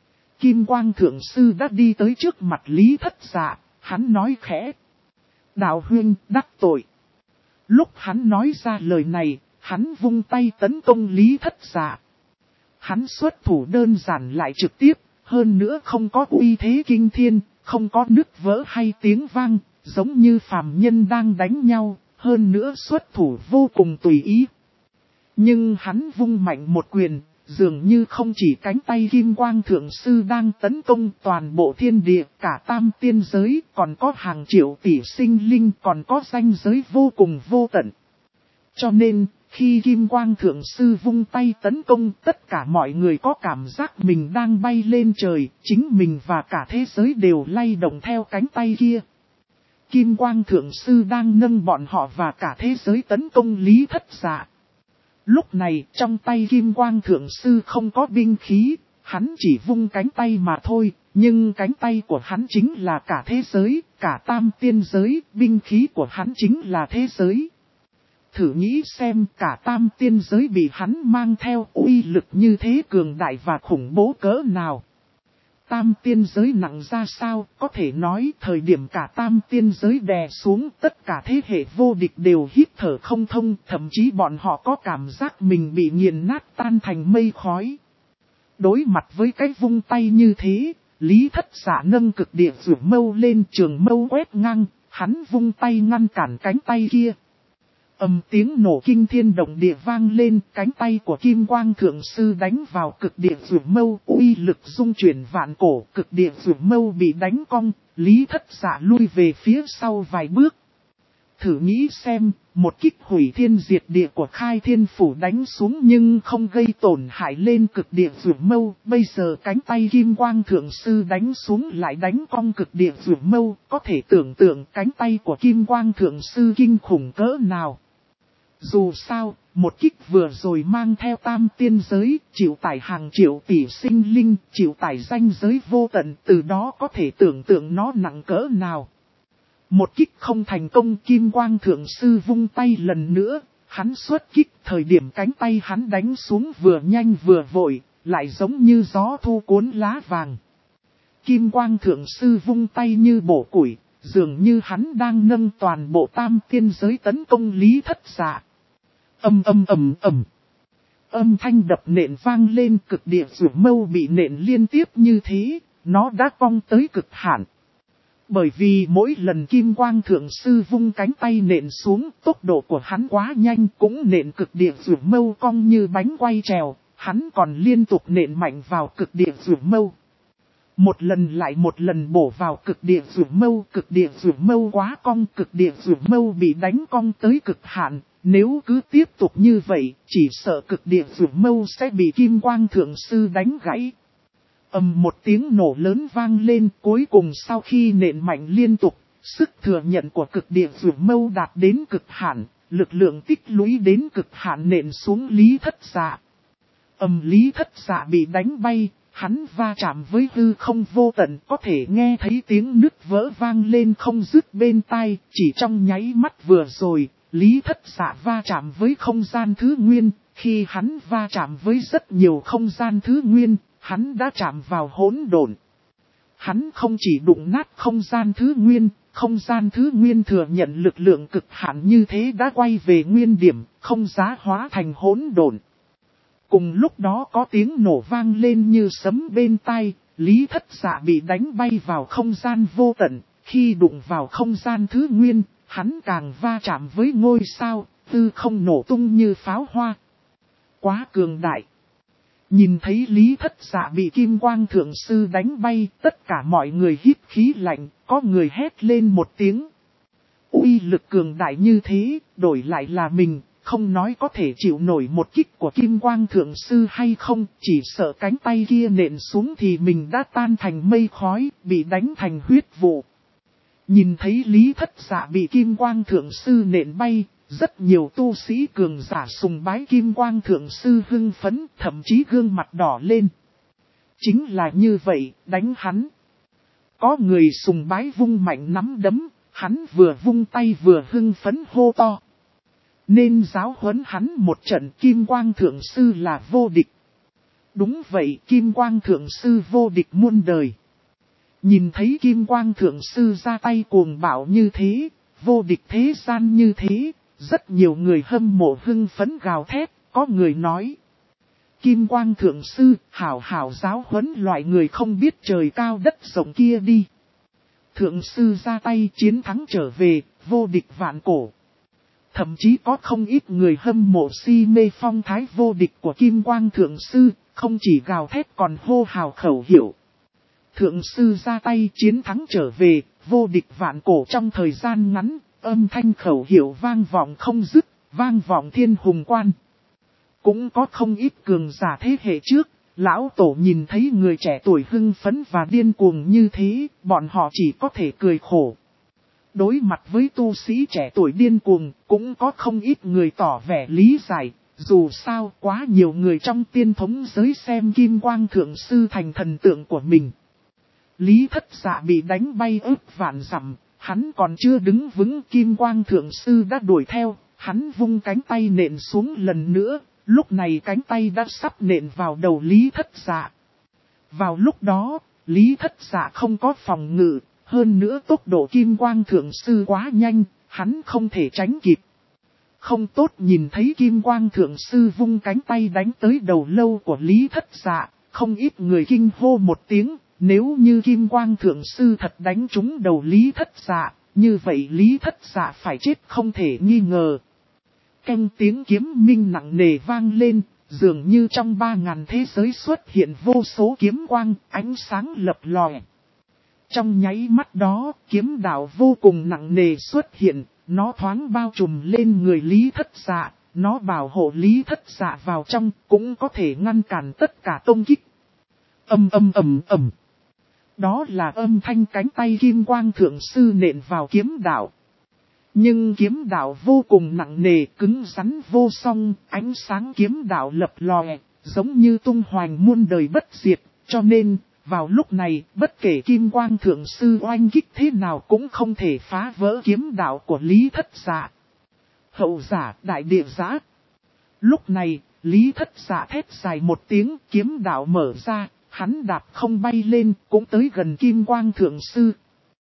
Kim Quang Thượng Sư đã đi tới trước mặt Lý Thất Dạ, hắn nói khẽ. Đạo huynh đắc tội. Lúc hắn nói ra lời này, hắn vung tay tấn công Lý Thất Dạ. Hắn xuất thủ đơn giản lại trực tiếp, hơn nữa không có uy thế kinh thiên, không có nứt vỡ hay tiếng vang, giống như phàm nhân đang đánh nhau, hơn nữa xuất thủ vô cùng tùy ý. Nhưng hắn vung mạnh một quyền, dường như không chỉ cánh tay Kim Quang Thượng Sư đang tấn công toàn bộ thiên địa, cả tam tiên giới, còn có hàng triệu tỷ sinh linh, còn có ranh giới vô cùng vô tận. Cho nên, khi Kim Quang Thượng Sư vung tay tấn công, tất cả mọi người có cảm giác mình đang bay lên trời, chính mình và cả thế giới đều lay động theo cánh tay kia. Kim Quang Thượng Sư đang nâng bọn họ và cả thế giới tấn công Lý Thất Dạ. Lúc này, trong tay Kim Quang Thượng Sư không có binh khí, hắn chỉ vung cánh tay mà thôi, nhưng cánh tay của hắn chính là cả thế giới, cả tam tiên giới, binh khí của hắn chính là thế giới. Thử nghĩ xem cả tam tiên giới bị hắn mang theo uy lực như thế cường đại và khủng bố cỡ nào. Tam tiên giới nặng ra sao, có thể nói thời điểm cả tam tiên giới đè xuống tất cả thế hệ vô địch đều hít thở không thông, thậm chí bọn họ có cảm giác mình bị nghiền nát tan thành mây khói. Đối mặt với cái vung tay như thế, Lý Thất Dạ nâng cực địa rủ mâu lên trường mâu quét ngang, hắn vung tay ngăn cản cánh tay kia. Tiếng nổ kinh thiên động địa vang lên, cánh tay của Kim Quang Thượng Sư đánh vào cực địa rủ mâu, uy lực dung chuyển vạn cổ, cực địa rủ mâu bị đánh cong, Lý Thất Dạ lui về phía sau vài bước. Thử nghĩ xem, một kích hủy thiên diệt địa của Khai Thiên Phủ đánh xuống nhưng không gây tổn hại lên cực địa rủ mâu, bây giờ cánh tay Kim Quang Thượng Sư đánh xuống lại đánh cong cực địa rủ mâu, có thể tưởng tượng cánh tay của Kim Quang Thượng Sư kinh khủng cỡ nào. Dù sao, một kích vừa rồi mang theo tam tiên giới, chịu tải hàng triệu tỷ sinh linh, chịu tải ranh giới vô tận, từ đó có thể tưởng tượng nó nặng cỡ nào. Một kích không thành công, Kim Quang Thượng Sư vung tay lần nữa, hắn xuất kích, thời điểm cánh tay hắn đánh xuống vừa nhanh vừa vội, lại giống như gió thu cuốn lá vàng. Kim Quang Thượng Sư vung tay như bổ củi, dường như hắn đang nâng toàn bộ tam tiên giới tấn công Lý Thất Dạ. Âm thanh đập nện vang lên, cực địa rủ mâu bị nện liên tiếp như thế, nó đã cong tới cực hạn. Bởi vì mỗi lần Kim Quang Thượng Sư vung cánh tay nện xuống, tốc độ của hắn quá nhanh, cũng nện cực địa rủ mâu cong như bánh quay trèo, hắn còn liên tục nện mạnh vào cực địa rủ mâu. Một lần lại một lần bổ vào cực địa rủ mâu quá cong, cực địa rủ mâu bị đánh cong tới cực hạn. Nếu cứ tiếp tục như vậy, chỉ sợ cực địa rủ mâu sẽ bị Kim Quang Thượng Sư đánh gãy. Một tiếng nổ lớn vang lên, cuối cùng sau khi nện mạnh liên tục, sức thừa nhận của cực địa rủ mâu đạt đến cực hạn, lực lượng tích lũy đến cực hạn nện xuống Lý Thất Dạ. Lý Thất Dạ bị đánh bay, hắn va chạm với hư không vô tận, có thể nghe thấy tiếng nứt vỡ vang lên không dứt bên tai, chỉ trong nháy mắt vừa rồi. Lý Thất Dạ va chạm với không gian thứ nguyên, khi hắn va chạm với rất nhiều không gian thứ nguyên, hắn đã chạm vào hỗn độn. Hắn không chỉ đụng nát không gian thứ nguyên thừa nhận lực lượng cực hạn như thế đã quay về nguyên điểm, không giá hóa thành hỗn độn. Cùng lúc đó có tiếng nổ vang lên như sấm bên tai, Lý Thất Dạ bị đánh bay vào không gian vô tận, khi đụng vào không gian thứ nguyên. Hắn càng va chạm với ngôi sao, tư không nổ tung như pháo hoa. Quá cường đại. Nhìn thấy Lý Thất Dạ bị Kim Quang Thượng Sư đánh bay, tất cả mọi người hít khí lạnh, có người hét lên một tiếng. Uy lực cường đại như thế, đổi lại là mình, không nói có thể chịu nổi một kích của Kim Quang Thượng Sư hay không, chỉ sợ cánh tay kia nện xuống thì mình đã tan thành mây khói, bị đánh thành huyết vụ. Nhìn thấy Lý Thất Dạ bị Kim Quang Thượng Sư nện bay, rất nhiều tu sĩ cường giả sùng bái Kim Quang Thượng Sư hưng phấn, thậm chí gương mặt đỏ lên. Chính là như vậy, đánh hắn. Có người sùng bái vung mạnh nắm đấm, hắn vừa vung tay vừa hưng phấn hô to. Nên giáo huấn hắn một trận, Kim Quang Thượng Sư là vô địch. Đúng vậy, Kim Quang Thượng Sư vô địch muôn đời. Nhìn thấy Kim Quang Thượng Sư ra tay cuồng bạo như thế, vô địch thế gian như thế, rất nhiều người hâm mộ hưng phấn gào thét, có người nói. Kim Quang Thượng Sư, hảo hảo giáo huấn loại người không biết trời cao đất rộng kia đi. Thượng Sư ra tay chiến thắng trở về, vô địch vạn cổ. Thậm chí có không ít người hâm mộ si mê phong thái vô địch của Kim Quang Thượng Sư, không chỉ gào thét còn hô hào khẩu hiệu. Thượng Sư ra tay chiến thắng trở về, vô địch vạn cổ trong thời gian ngắn, âm thanh khẩu hiệu vang vọng không dứt, vang vọng thiên hùng quan. Cũng có không ít cường giả thế hệ trước, lão tổ nhìn thấy người trẻ tuổi hưng phấn và điên cuồng như thế, bọn họ chỉ có thể cười khổ. Đối mặt với tu sĩ trẻ tuổi điên cuồng, cũng có không ít người tỏ vẻ lý giải, dù sao quá nhiều người trong tiên thống giới xem Kim Quang Thượng Sư thành thần tượng của mình. Lý Thất Dạ bị đánh bay ức vạn dặm, hắn còn chưa đứng vững, Kim Quang Thượng Sư đã đuổi theo, hắn vung cánh tay nện xuống lần nữa, lúc này cánh tay đã sắp nện vào đầu Lý Thất Dạ. Vào lúc đó, Lý Thất Dạ không có phòng ngự, hơn nữa tốc độ Kim Quang Thượng Sư quá nhanh, hắn không thể tránh kịp. Không tốt, nhìn thấy Kim Quang Thượng Sư vung cánh tay đánh tới đầu lâu của Lý Thất Dạ, không ít người kinh hô một tiếng, nếu như Kim Quang Thượng Sư thật đánh trúng đầu Lý Thất Dạ, như vậy Lý Thất Dạ phải chết không thể nghi ngờ. Canh tiếng kiếm minh nặng nề vang lên, dường như trong 3000 thế giới xuất hiện vô số kiếm quang, ánh sáng lập lòe. Trong nháy mắt đó, kiếm đạo vô cùng nặng nề xuất hiện, nó thoáng bao trùm lên người Lý Thất Dạ, nó bảo hộ Lý Thất Dạ vào trong, cũng có thể ngăn cản tất cả công kích. Ầm. Đó là âm thanh cánh tay Kim Quang Thượng Sư nện vào kiếm đạo. Nhưng kiếm đạo vô cùng nặng nề, cứng rắn vô song, ánh sáng kiếm đạo lập lòe, giống như tung hoành muôn đời bất diệt, cho nên, vào lúc này, bất kể Kim Quang Thượng Sư oanh kích thế nào cũng không thể phá vỡ kiếm đạo của Lý Thất Dạ. Hậu giả đại địa giã. Lúc này, Lý Thất Dạ thét dài một tiếng, kiếm đạo mở ra, hắn đạp không bay lên, cũng tới gần Kim Quang Thượng Sư.